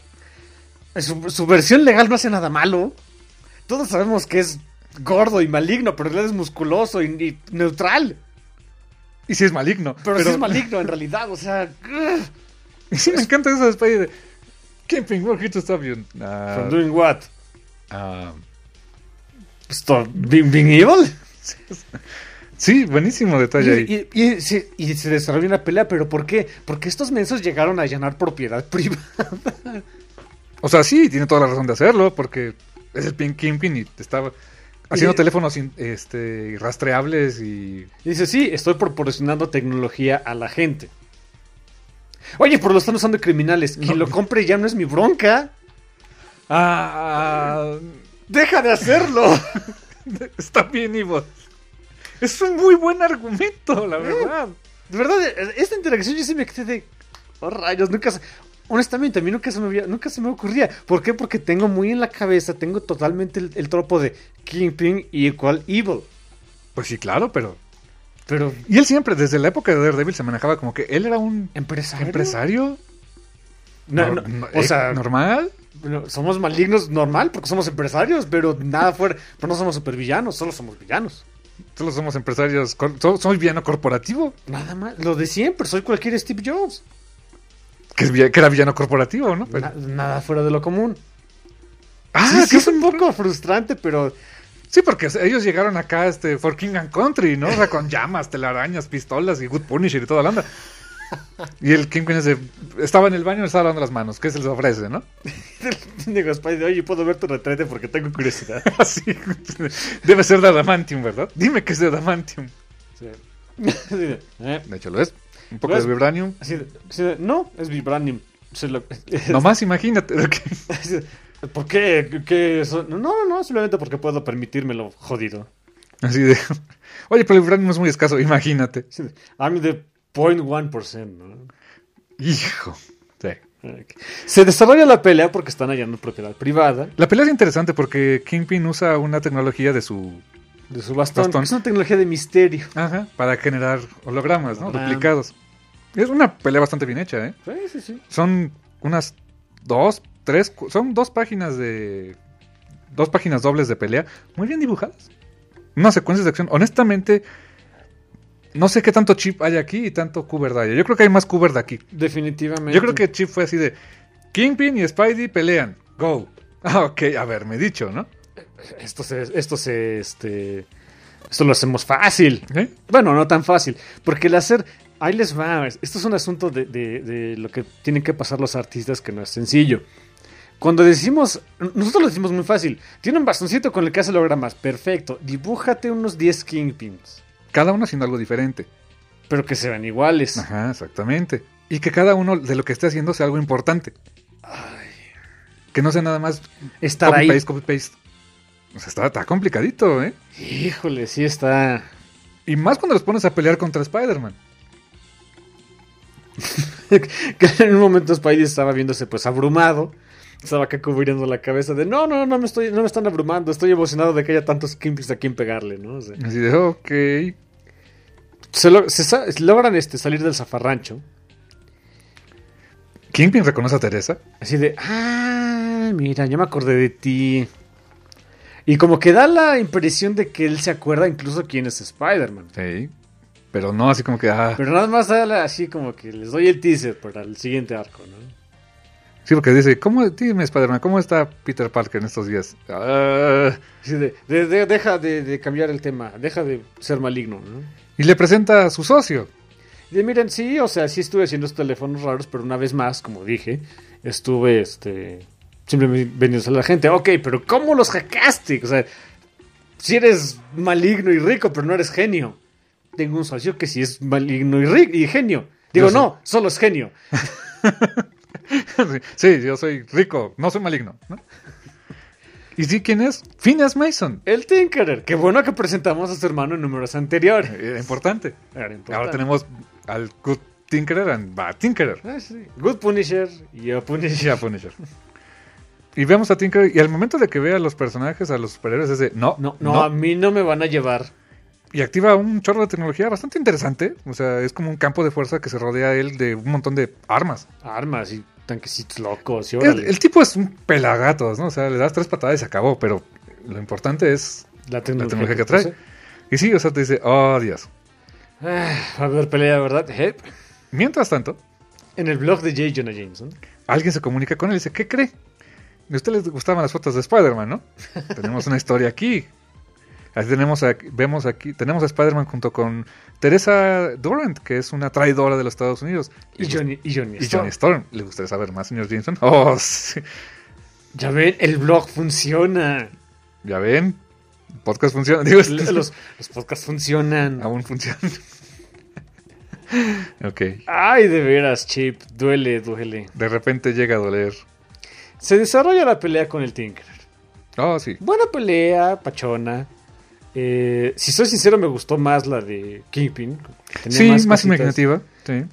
Su versión legal no hace nada malo. Todos sabemos que es gordo y maligno, pero en realidad es musculoso y neutral. Y sí es maligno. Pero sí es maligno en realidad, o sea... Y sí me encanta eso después de... Kingpin, we're here to stop you. From doing what? Ah, Stop being evil. sí, buenísimo detalle ahí. Y se desarrolla una pelea, pero ¿por qué? Porque estos mensos llegaron a allanar propiedad privada. O sea, sí, tiene toda la razón de hacerlo, porque es el Kingpin y te estaba haciendo Y- teléfonos rastreables y... Y dice, sí, estoy proporcionando tecnología a la gente. Oye, pero lo están usando criminales. Quien lo compre ya no es mi bronca. ¡Deja de hacerlo! Está bien, Ivo. Es un muy buen argumento, la verdad. De verdad, esta interacción yo sí me quedé de... Oh, rayos, honestamente, a mí nunca se me ocurría. ¿Por qué? Porque tengo muy en la cabeza, tengo totalmente el tropo de Kingpin igual evil. Pues sí, claro, pero... Pero... Y él siempre, desde la época de Daredevil, se manejaba como que él era un ¿Empresario? No, o sea, normal. somos malignos normal porque somos empresarios, pero nada fuera. Pero no somos supervillanos, solo somos villanos. Solo somos empresarios. Soy villano corporativo. Nada más, lo de siempre, soy cualquier Steve Jobs. Que era villano corporativo, ¿no? Pero- Nada fuera de lo común. Sí, es un poco frustrante, pero... Sí, porque ellos llegaron acá for King and Country, ¿no? O sea, con llamas, telarañas, pistolas y Good Punisher y toda la onda. Y el Kingpin estaba en el baño y estaba lavando las manos. ¿Qué se les ofrece, no? Digo, Spidey, oye, ¿puedo ver tu retrete? Porque tengo curiosidad. Así. Debe ser de adamantium, ¿verdad? Dime que es de adamantium. Sí. De hecho, lo es. Un poco ¿Lo es? de vibranium. No, es vibranium. Nomás imagínate. ¿Por qué? No, simplemente porque puedo permitírmelo, jodido. Así de... Oye, pero el vibranium es muy escaso, imagínate. I'm the 0.1%, ¿no? Hijo. Sí. Se desarrolla la pelea porque están hallando propiedad privada. La pelea es interesante porque Kingpin usa una tecnología de su bastón. Es una tecnología de misterio. Ajá, para generar hologramas, ¿no? Duplicados. Es una pelea bastante bien hecha, ¿eh? Sí. Son unas 3, son 2 páginas de... 2 páginas dobles de pelea, muy bien dibujadas. Unas secuencias de acción. Honestamente, no sé qué tanto Chip hay aquí y tanto Kubert hay. Yo creo que hay más Kubert aquí. Definitivamente. Yo creo que Chip fue así de... Kingpin y Spidey pelean. Go. Ok, haberme dicho, ¿no? Esto lo hacemos fácil. ¿Eh? Bueno, no tan fácil. Porque el hacer... Ahí les va. Esto es un asunto de lo que tienen que pasar los artistas, que no es sencillo. Cuando decimos... Nosotros lo decimos muy fácil. Tiene un bastoncito con el que hace hologramas. Perfecto. Dibújate unos 10 Kingpins. Cada uno haciendo algo diferente. Pero que se vean iguales. Ajá, exactamente. Y que cada uno de lo que esté haciendo sea algo importante. Ay. Que no sea nada más Estar ahí. Copy-paste. O sea, está complicadito, ¿eh? Híjole, sí está... Y más cuando los pones a pelear contra Spider-Man. Que en un momento Spidey estaba viéndose pues abrumado. Estaba acá cubriendo la cabeza de no me están abrumando, estoy emocionado de que haya tantos Kingpins a quien pegarle, ¿no? O sea, así de, ok. Logran salir del zafarrancho. Kingpin reconoce a Teresa. Así de, mira, ya me acordé de ti. Y como que da la impresión de que él se acuerda incluso quién es Spider-Man. Sí. Pero no así como que... Pero nada más da así como que les doy el teaser para el siguiente arco, ¿no? Sí, porque dice, dime Spider-Man, ¿cómo está Peter Parker en estos días? Sí, deja de cambiar el tema, deja de ser maligno, ¿no? Y le presenta a su socio. Y miren, sí, o sea, sí estuve haciendo estos teléfonos raros, pero una vez más, como dije, estuve, simplemente vendiendo a la gente. Ok, pero ¿cómo los hackeaste? O sea, si eres maligno y rico, pero no eres genio. Tengo un socio que sí es maligno y genio. Digo, no, solo es genio. Sí, yo soy rico, no soy maligno, ¿no? ¿Y sí quién es? Phineas Mason. El Tinkerer. Qué bueno que presentamos a su hermano en números anteriores. Era importante. Ahora tenemos al Good Tinkerer and Bad Tinkerer. Sí. Good Punisher y a Punisher. Y vemos a Tinkerer y al momento de que ve a los personajes, a los superhéroes, es de no, a mí no me van a llevar. Y activa un chorro de tecnología bastante interesante. O sea, es como un campo de fuerza que se rodea a él de un montón de armas. Armas y tanquecitos locos. Y el tipo es un pelagatos, ¿no? O sea, le das 3 patadas y se acabó. Pero lo importante es la tecnología que trae. Y sí, o sea, te dice, oh, Dios. Va a haber pelea, ¿verdad? Mientras tanto, en el blog de J. Jonah Jameson, alguien se comunica con él y dice, ¿qué cree? A usted les gustaban las fotos de Spider-Man, ¿no? Tenemos una historia aquí. Así tenemos a Spider-Man junto con Teresa Durant, que es una traidora de los Estados Unidos. Y Johnny Storm. ¿Le gustaría saber más, señor Jameson? Oh, sí. Ya ven, el blog funciona. Ya ven, el podcast funciona. Digo, los podcasts funcionan. Aún funcionan. Ok. Ay, de veras, Chip, duele. De repente llega a doler. Se desarrolla la pelea con el Tinkerer. Oh, sí. Buena pelea, pachona. Si soy sincero, me gustó más la de Kingpin. Tenía más imaginativa. Sí.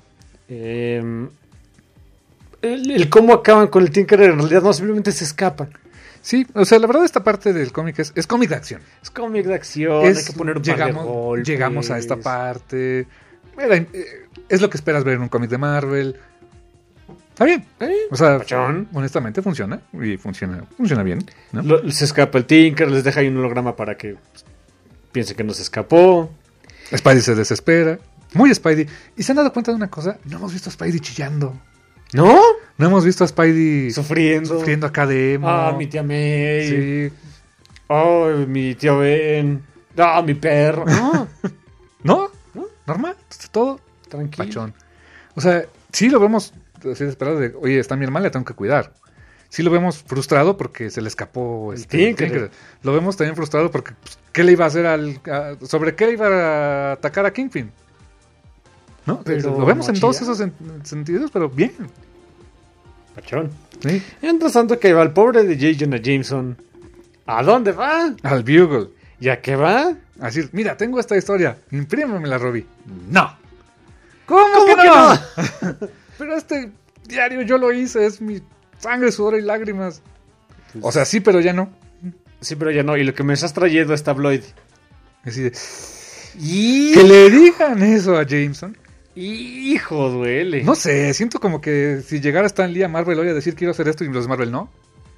El cómo acaban con el Tinkerer en realidad no, simplemente se escapan. Sí, o sea, la verdad esta parte del cómic es cómic de acción. Es cómic de acción, hay que poner un par de golpes. Llegamos a esta parte. Es lo que esperas ver en un cómic de Marvel. Está bien. O sea, pachón. Honestamente funciona. Y funciona bien, ¿no? Se escapa el Tinker, les deja ahí un holograma para que piense que no se escapó. Spidey se desespera. Muy Spidey. ¿Y se han dado cuenta de una cosa? No hemos visto a Spidey chillando. ¿No? No hemos visto a Spidey Sufriendo acá de emo. Ah, mi tía May. Sí. Oh, mi tío Ben. Ah, mi perro. No, ¿No? Normal, todo tranquilo. pachón. O sea, sí lo vemos así desesperado de, oye, está mi hermana, la tengo que cuidar. Sí lo vemos frustrado porque se le escapó El Tinker. Lo vemos también frustrado porque, pues, ¿qué le iba a hacer sobre qué le iba a atacar a Kingpin? ¿No? Pero lo vemos en no todos chilla. esos sentidos, pero bien. Pachón. Sí. Mientras tanto que va el pobre de J. Jonah Jameson. ¿A dónde va? Al Bugle. ¿Ya que va? A decir, mira, tengo esta historia, imprímemela, Robbie. No. ¿Cómo que que no? Pero este diario yo lo hice, es mi sangre, sudor y lágrimas. Pues, O sea, sí, pero ya no. sí, pero ya no. Y lo que me estás trayendo es tabloide. Así de, Y... que le digan eso a Jameson. Hijo, duele. No sé, siento como que si llegara Stan Lee a Marvel hoy a decir quiero hacer esto y los de Marvel no.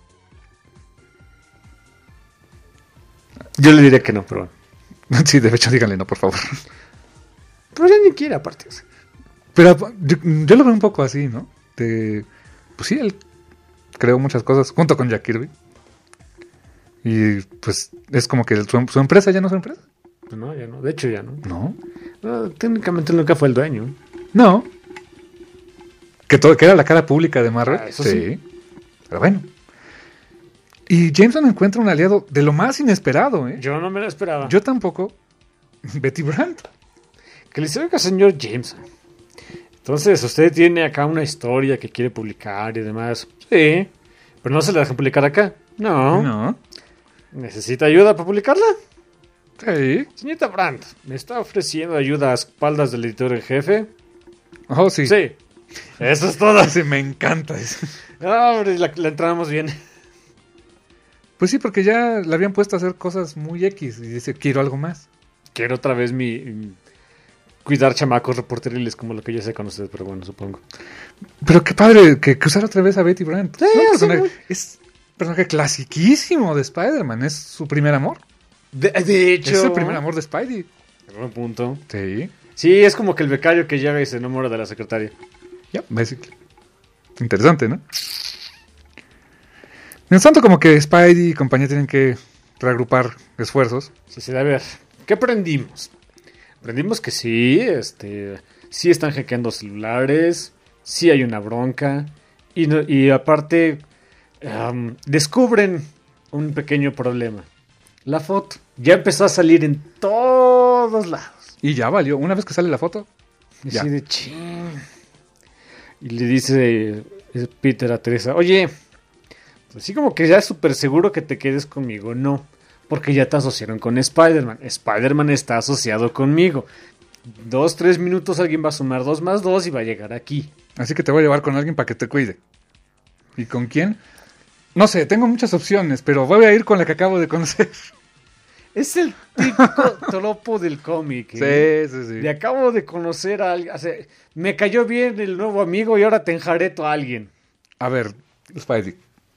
Yo le diré que no, pero... Sí, de hecho, díganle no, por favor. Pero ya ni quiere, aparte. O sea. Pero yo lo veo un poco así, ¿no? Pues sí, él creó muchas cosas junto con Jack Kirby. Y pues es como que su empresa ya no es su empresa. Pues no, ya no. De hecho, ya no. No. No, técnicamente nunca fue el dueño. No. Que era la cara pública de Marvel. Eso sí. Pero bueno. Y Jameson encuentra un aliado de lo más inesperado, ¿eh? Yo no me lo esperaba. Yo tampoco. Betty Brant. Que le dice, oiga, señor Jameson. Entonces, usted tiene acá una historia que quiere publicar y demás. Sí. Pero no se la dejan publicar acá. No. No. ¿Necesita ayuda para publicarla? Sí. Señorita Brandt, ¿me está ofreciendo ayuda a espaldas del editor en jefe? Oh, sí. Sí. Eso es todo. Sí, me encanta eso. No, hombre, la entramos bien. Pues sí, porque ya le habían puesto a hacer cosas muy X. Y dice, quiero algo más. Quiero otra vez cuidar chamacos reporteriles como lo que ya sé con ustedes, pero bueno, supongo. Pero qué padre que usar otra vez a Betty Brant. Sí, Es un personaje clasiquísimo de Spider-Man. Es su primer amor. De hecho. Es el primer amor de Spidey. En buen punto. Sí. Sí, es como que el becario que llega y se enamora de la secretaria. Ya, basically. Interesante, ¿no? Mientras tanto, como que Spidey y compañía tienen que reagrupar esfuerzos. Sí, sí, a ver, ¿qué aprendimos? Aprendimos que sí, sí están hackeando celulares, sí hay una bronca, y aparte descubren un pequeño problema. La foto ya empezó a salir en todos lados. Y ya valió. Una vez que sale la foto, Y ya. así de chin. Y le dice Peter a Teresa, oye, así como que ya es súper seguro que te quedes conmigo. No, porque ya te asociaron con Spider-Man. Spider-Man está asociado conmigo. 2-3 minutos alguien va a sumar 2 más 2 y va a llegar aquí. Así que te voy a llevar con alguien para que te cuide. ¿Y con quién? No sé, tengo muchas opciones, pero voy a ir con la que acabo de conocer. Es el típico tropo del cómic. ¿eh? Sí, sí, sí. Le acabo de conocer a alguien. O sea, me cayó bien el nuevo amigo y ahora te enjareto a alguien. A ver, Spidey.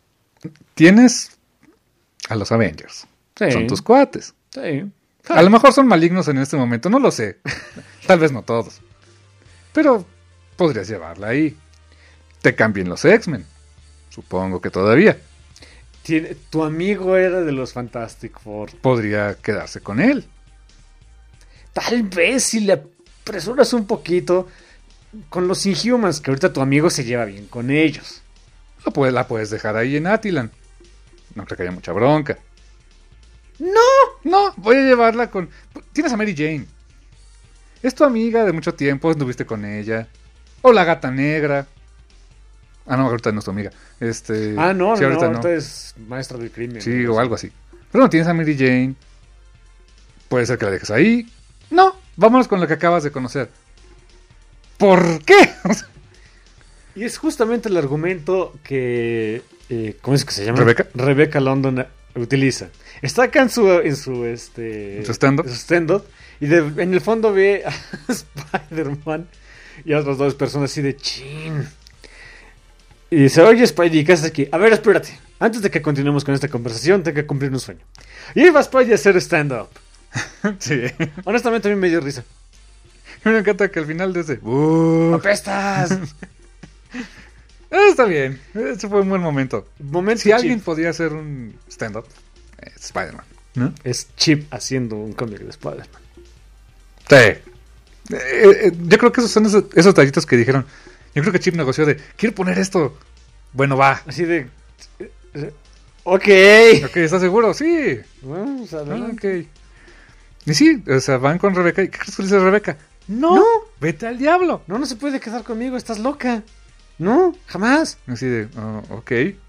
Tienes a los Avengers. Sí. Son tus cuates. Sí. A lo mejor son malignos en este momento, no lo sé. Tal vez no todos. Pero podrías llevarla ahí. Te cambien los X-Men. Supongo que todavía. Tu amigo era de los Fantastic Four. Podría quedarse con él. Tal vez si le apresuras un poquito con los Inhumans, que ahorita tu amigo se lleva bien con ellos. La puedes dejar ahí en Attilan. No creo que haya mucha bronca. No, voy a llevarla con... Tienes a Mary Jane. Es tu amiga de mucho tiempo, anduviste con ella. O la Gata Negra. Ah, no, ahorita no es tu amiga. No, sí, no, ahorita ahorita es maestra del crimen. Sí, ¿no? o algo así. Pero no, tienes a Mary Jane. Puede ser que la dejes ahí. No, vámonos con lo que acabas de conocer. ¿Por qué? Y es justamente el argumento que... ¿cómo es que se llama? ¿Rebeca? Rebecca London utiliza. Está acá en su stand-up. stand-up, y en el fondo ve a Spider-Man y a otras 2 personas así de chin. Y dice, oye Spidey, ¿qué haces aquí? A ver, espérate. Antes de que continuemos con esta conversación, tengo que cumplir un sueño. Y iba Spidey a hacer stand-up. Sí. Honestamente a mí me dio risa. Me encanta que al final de ese... ¡Apestas! Está bien. Ese fue un buen momento. Si alguien podía hacer un stand-up, es Spider-Man, ¿no? Es Chip haciendo un cómic de Spider-Man. Sí. Yo creo que esos son esos detallitos que dijeron. Yo creo que Chip negoció de, quiero poner esto. Bueno, va. Así de... Ok. Ok, ¿estás seguro? Sí. Vamos adelante. Ok. Y sí, o sea, van con Rebeca. ¿Y qué crees que le dice Rebeca? No, vete al diablo. No se puede quedar conmigo, estás loca. No, jamás. Así de, ok.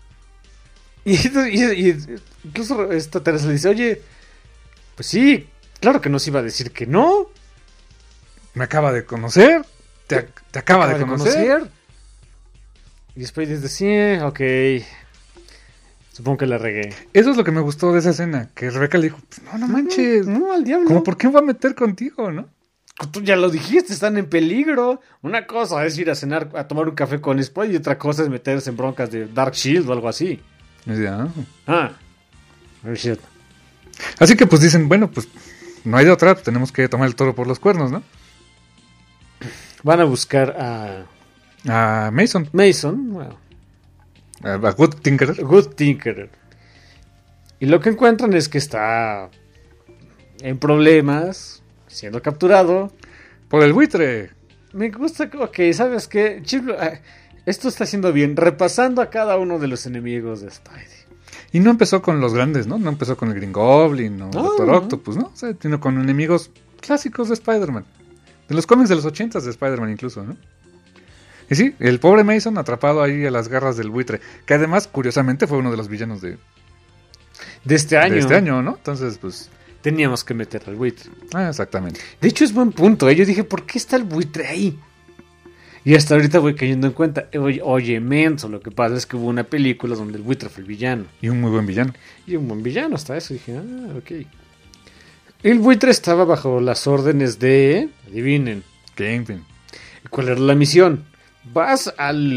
Y incluso esta Teresa le dice, oye, pues sí, claro que nos iba a decir que no. Me acaba de conocer. Te acaba de conocer. Y después dice, sí, ok. Supongo que la regué. Eso es lo que me gustó de esa escena. Que Rebeca le dijo, no manches. No, al diablo. ¿Cómo por qué me va a meter contigo, no? Tú ya lo dijiste, están en peligro. Una cosa es ir a cenar, a tomar un café con Spidey, y otra cosa es meterse en broncas de Dark Shield o algo así. Y dice, Oh shit. Así que pues dicen, bueno, pues no hay de otra, pues tenemos que tomar el toro por los cuernos, ¿no? Van a buscar a Mason. Bueno, A Good Tinkerer. Good Tinkerer. Y lo que encuentran es que está en problemas, siendo capturado. Por el buitre. Me gusta, ok, ¿sabes qué? Esto está haciendo bien, repasando a cada uno de los enemigos de Spidey. Y no empezó con los grandes, ¿no? No empezó con el Green Goblin o Doctor Octopus, ¿no? O sea, sino con enemigos clásicos de Spider-Man. De los cómics de los 80s de Spider-Man incluso, ¿no? Y sí, el pobre Mason atrapado ahí a las garras del buitre. Que además, curiosamente, fue uno de los villanos de este año. De este año, ¿no? Entonces, pues... teníamos que meter al buitre. Exactamente. De hecho, es buen punto, ¿eh? Yo dije, ¿por qué está el buitre ahí? Y hasta ahorita voy cayendo en cuenta. Oye, menso, lo que pasa es que hubo una película donde el buitre fue el villano. Y un muy buen villano. Y un buen villano, hasta eso. Dije, ok. El buitre estaba bajo las órdenes de... adivinen. Kingpin. ¿Cuál era la misión? Vas al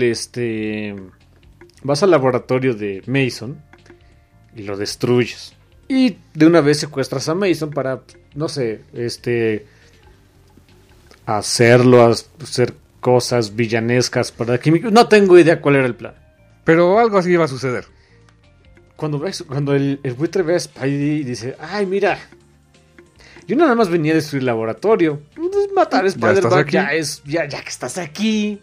laboratorio de Mason y lo destruyes. Y de una vez secuestras a Mason para, no sé, hacerlo, hacer cosas villanescas para que... no tengo idea cuál era el plan. Pero algo así iba a suceder. Cuando el buitre ve a Spidey y dice, ay, mira, yo nada más venía a destruir el laboratorio. Pues matar a Spider-Man ya que estás aquí.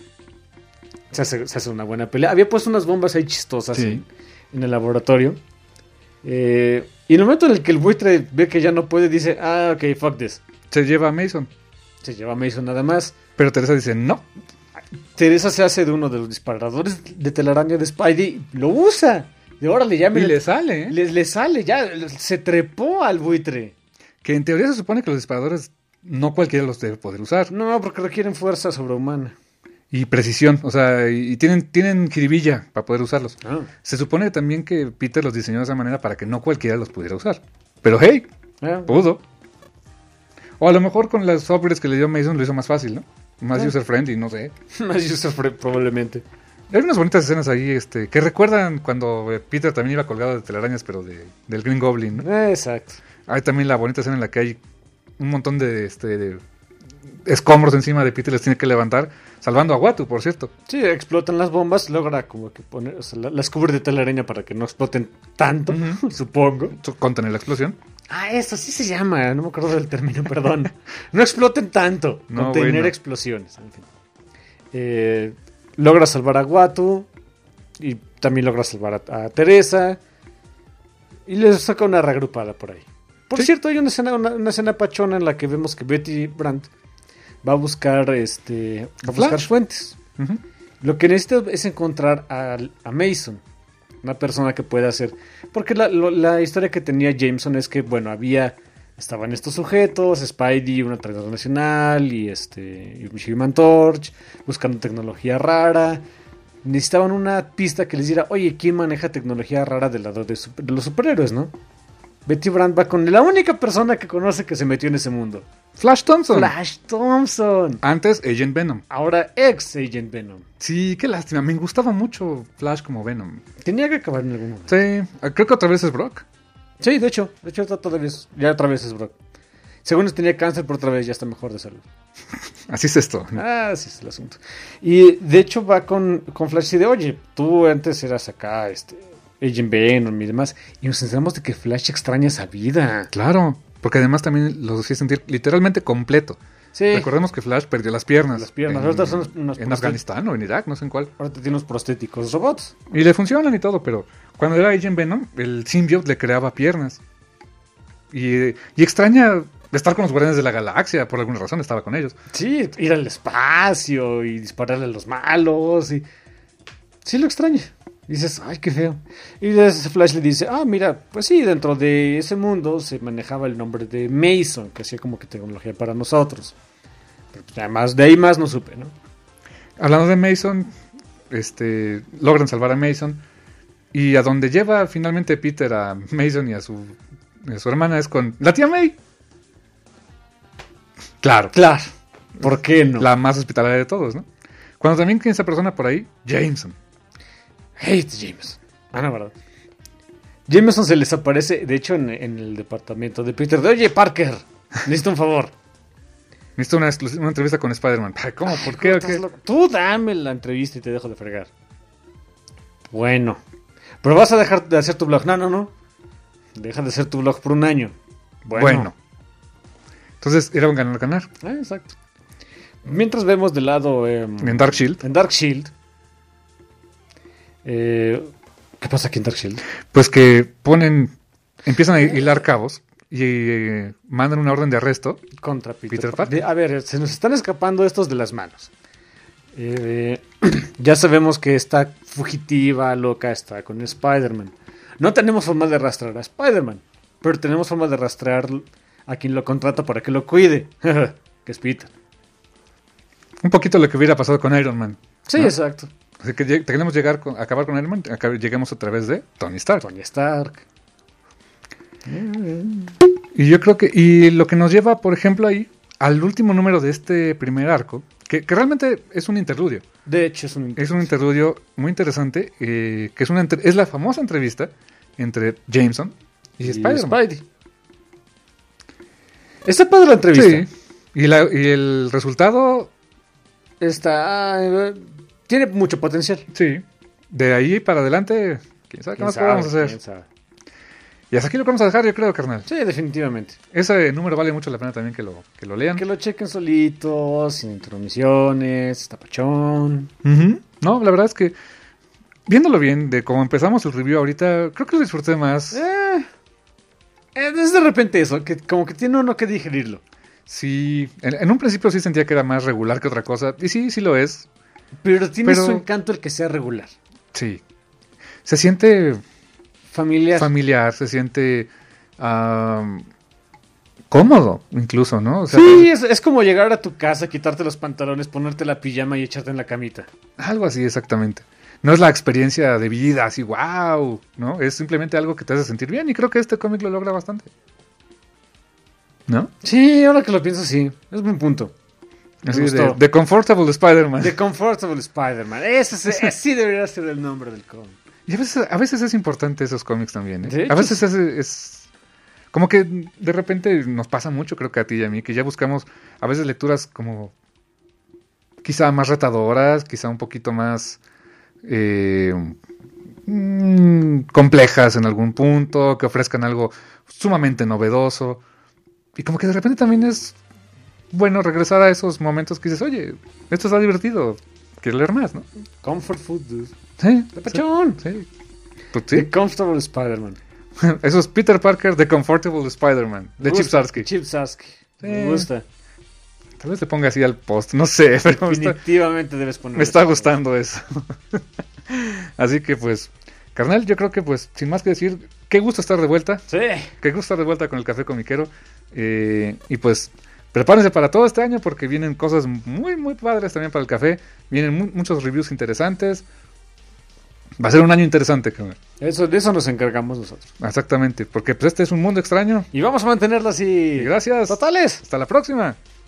Se hace una buena pelea. Había puesto unas bombas ahí chistosas en el laboratorio. Y en el momento en el que el buitre ve que ya no puede, dice, ok, fuck this. Se lleva a Mason. Se lleva a Mason nada más. Pero Teresa dice, no. Teresa se hace de uno de los disparadores de telaraña de Spidey. Lo usa. De órale, ya me... Y le sale, ¿eh? Le sale, ya. Se trepó al buitre. Que en teoría se supone que los disparadores no cualquiera los debe poder usar. No, porque requieren fuerza sobrehumana. Y precisión, o sea, y tienen jiribilla para poder usarlos. Se supone también que Peter los diseñó de esa manera para que no cualquiera los pudiera usar. Pero hey, pudo. O a lo mejor con las upgrades que le dio Mason lo hizo más fácil, ¿no? Más user-friendly, no sé. Más user-friendly, probablemente. Hay unas bonitas escenas ahí que recuerdan cuando Peter también iba colgado de telarañas, pero del Green Goblin, ¿no? Exacto. Hay también la bonita escena en la que hay un montón de escombros encima de Peter, les tiene que levantar, salvando a Watu, por cierto. Sí, explotan las bombas, logra como que poner, o sea, las cubre de telaraña para que no exploten tanto, supongo. Contener la explosión. Eso sí se llama, no me acuerdo del término, perdón. No exploten tanto, contener explosiones. En fin. Logra salvar a Watu y también logra salvar a Teresa y les saca una reagrupada por ahí. Por cierto, hay una escena pachona en la que vemos que Betty Brant va a buscar fuentes. Lo que necesita es encontrar a Mason, una persona que pueda hacer, porque la historia que tenía Jameson es que, bueno, estaban estos sujetos, Spidey, una transnacional y Human Torch, buscando tecnología rara. Necesitaban una pista que les diera, oye, ¿quién maneja tecnología rara del lado de los superhéroes, no? Betty Brant va con la única persona que conoce que se metió en ese mundo. Flash Thompson. Flash Thompson. Antes Agent Venom. Ahora ex Agent Venom. Sí, qué lástima. Me gustaba mucho Flash como Venom. Tenía que acabar en algún momento. Sí, creo que otra vez es Brock. Sí, de hecho otra vez es Brock. Según tenía cáncer, por otra vez ya está mejor de salud. Así es esto. Así es el asunto. Y de hecho va con Flash y de, oye, tú antes eras acá, Agent Venom y demás, y nos enteramos de que Flash extraña esa vida. Claro, porque además también lo hacía sentir literalmente completo. Sí. Recordemos que Flash perdió las piernas. Ahorita son en Afganistán o en Irak, no sé en cuál. Ahorita tiene unos prostéticos robots. Y le funcionan y todo, pero cuando era Agent Venom, el symbiote le creaba piernas. Y extraña estar con los Guardianes de la Galaxia, por alguna razón estaba con ellos. Sí, ir al espacio y dispararle a los malos. Y sí lo extraña. Dices, ay, qué feo. Y ese Flash le dice, mira, pues sí, dentro de ese mundo se manejaba el nombre de Mason, que hacía como que tecnología para nosotros. Pero pues, además, de ahí más no supe, ¿no? Hablando de Mason, logran salvar a Mason. Y a donde lleva finalmente Peter a Mason y a su hermana es con la tía May. Claro. ¿Por qué no? La más hospitalaria de todos, ¿no? Cuando también tiene esa persona por ahí, Jameson. Hate Jameson. No, verdad. Jameson se les aparece, de hecho, en el departamento de Peter. Oye, Parker, necesito un favor. Necesito una entrevista con Spider-Man. ¿Cómo? ¿Por qué? ¿O qué? Tú dame la entrevista y te dejo de fregar. Bueno. Pero vas a dejar de hacer tu blog. No. Deja de hacer tu blog por un año. Bueno. Entonces era un ganar-ganar. Exacto. Mientras vemos de lado... en Dark Shield. En Dark Shield. ¿Qué pasa aquí en Dark Shield? Pues que empiezan a hilar cabos y mandan una orden de arresto contra Peter Parker. A ver, se nos están escapando estos de las manos. Ya sabemos que está fugitiva, loca, está con Spider-Man. No tenemos forma de rastrear a Spider-Man, pero tenemos forma de rastrear a quien lo contrata para que lo cuide, que es Peter. Un poquito lo que hubiera pasado con Iron Man. Sí, ¿no? Exacto. Así que tenemos que acabar con Iron Man, lleguemos a través de Tony Stark. Y yo creo que, y lo que nos lleva, por ejemplo, ahí, al último número de este primer arco, que realmente es un interludio. De hecho, es un interludio muy interesante, que es la famosa entrevista entre Jameson y Spider-Man. Está padre la entrevista. Sí. Y el resultado tiene mucho potencial. Sí. De ahí para adelante, quién sabe qué más podemos hacer. Y hasta aquí lo vamos a dejar, yo creo, carnal. Sí, definitivamente. Ese número vale mucho la pena también que lo lean. Que lo chequen solitos, sin intermisiones, tapachón. No, la verdad es que, viéndolo bien, de cómo empezamos el review ahorita, creo que lo disfruté más. Es de repente eso, que como que tiene uno que digerirlo. Sí, en un principio sí sentía que era más regular que otra cosa, y sí lo es. Pero tiene su encanto el que sea regular. Sí. Se siente... Familiar, se siente cómodo, incluso, ¿no? O sea, sí, es como llegar a tu casa, quitarte los pantalones, ponerte la pijama y echarte en la camita. Algo así, exactamente. No es la experiencia de vida, así, wow, ¿no? Es simplemente algo que te hace sentir bien y creo que este cómic lo logra bastante. ¿No? Sí, ahora que lo pienso, sí. Es buen punto. Así de The Comfortable Spider-Man. The Comfortable Spider-Man. Ese sí debería ser el nombre del cómic. Y a veces es importante esos cómics también, ¿eh? Sí, a veces es como que de repente nos pasa mucho, creo que a ti y a mí, que ya buscamos a veces lecturas como quizá más retadoras, quizá un poquito más complejas en algún punto, que ofrezcan algo sumamente novedoso. Y como que de repente también es bueno regresar a esos momentos que dices, oye, esto está divertido, quiero leer más, ¿no? Comfort food, dude. Sí, ¡De pachón! Sí. Pues sí. The Comfortable Spider-Man. Eso es Peter Parker, The Comfortable Spider-Man, de Chip Zdarsky. Chip Zdarsky. Sí. Me gusta. Tal vez le ponga así al post, no sé, pero definitivamente debes ponerlo. Me está gustando eso. Así que pues, carnal, yo creo que pues, sin más que decir, qué gusto estar de vuelta. Sí. Qué gusto estar de vuelta con el Café Comiquero. Y pues, prepárense para todo este año porque vienen cosas muy, muy padres también para el café. Vienen muchos reviews interesantes. Va a ser un año interesante, carnal. De eso nos encargamos nosotros. Exactamente, porque pues este es un mundo extraño. Y vamos a mantenerlo así. Y gracias. Totales. Hasta la próxima.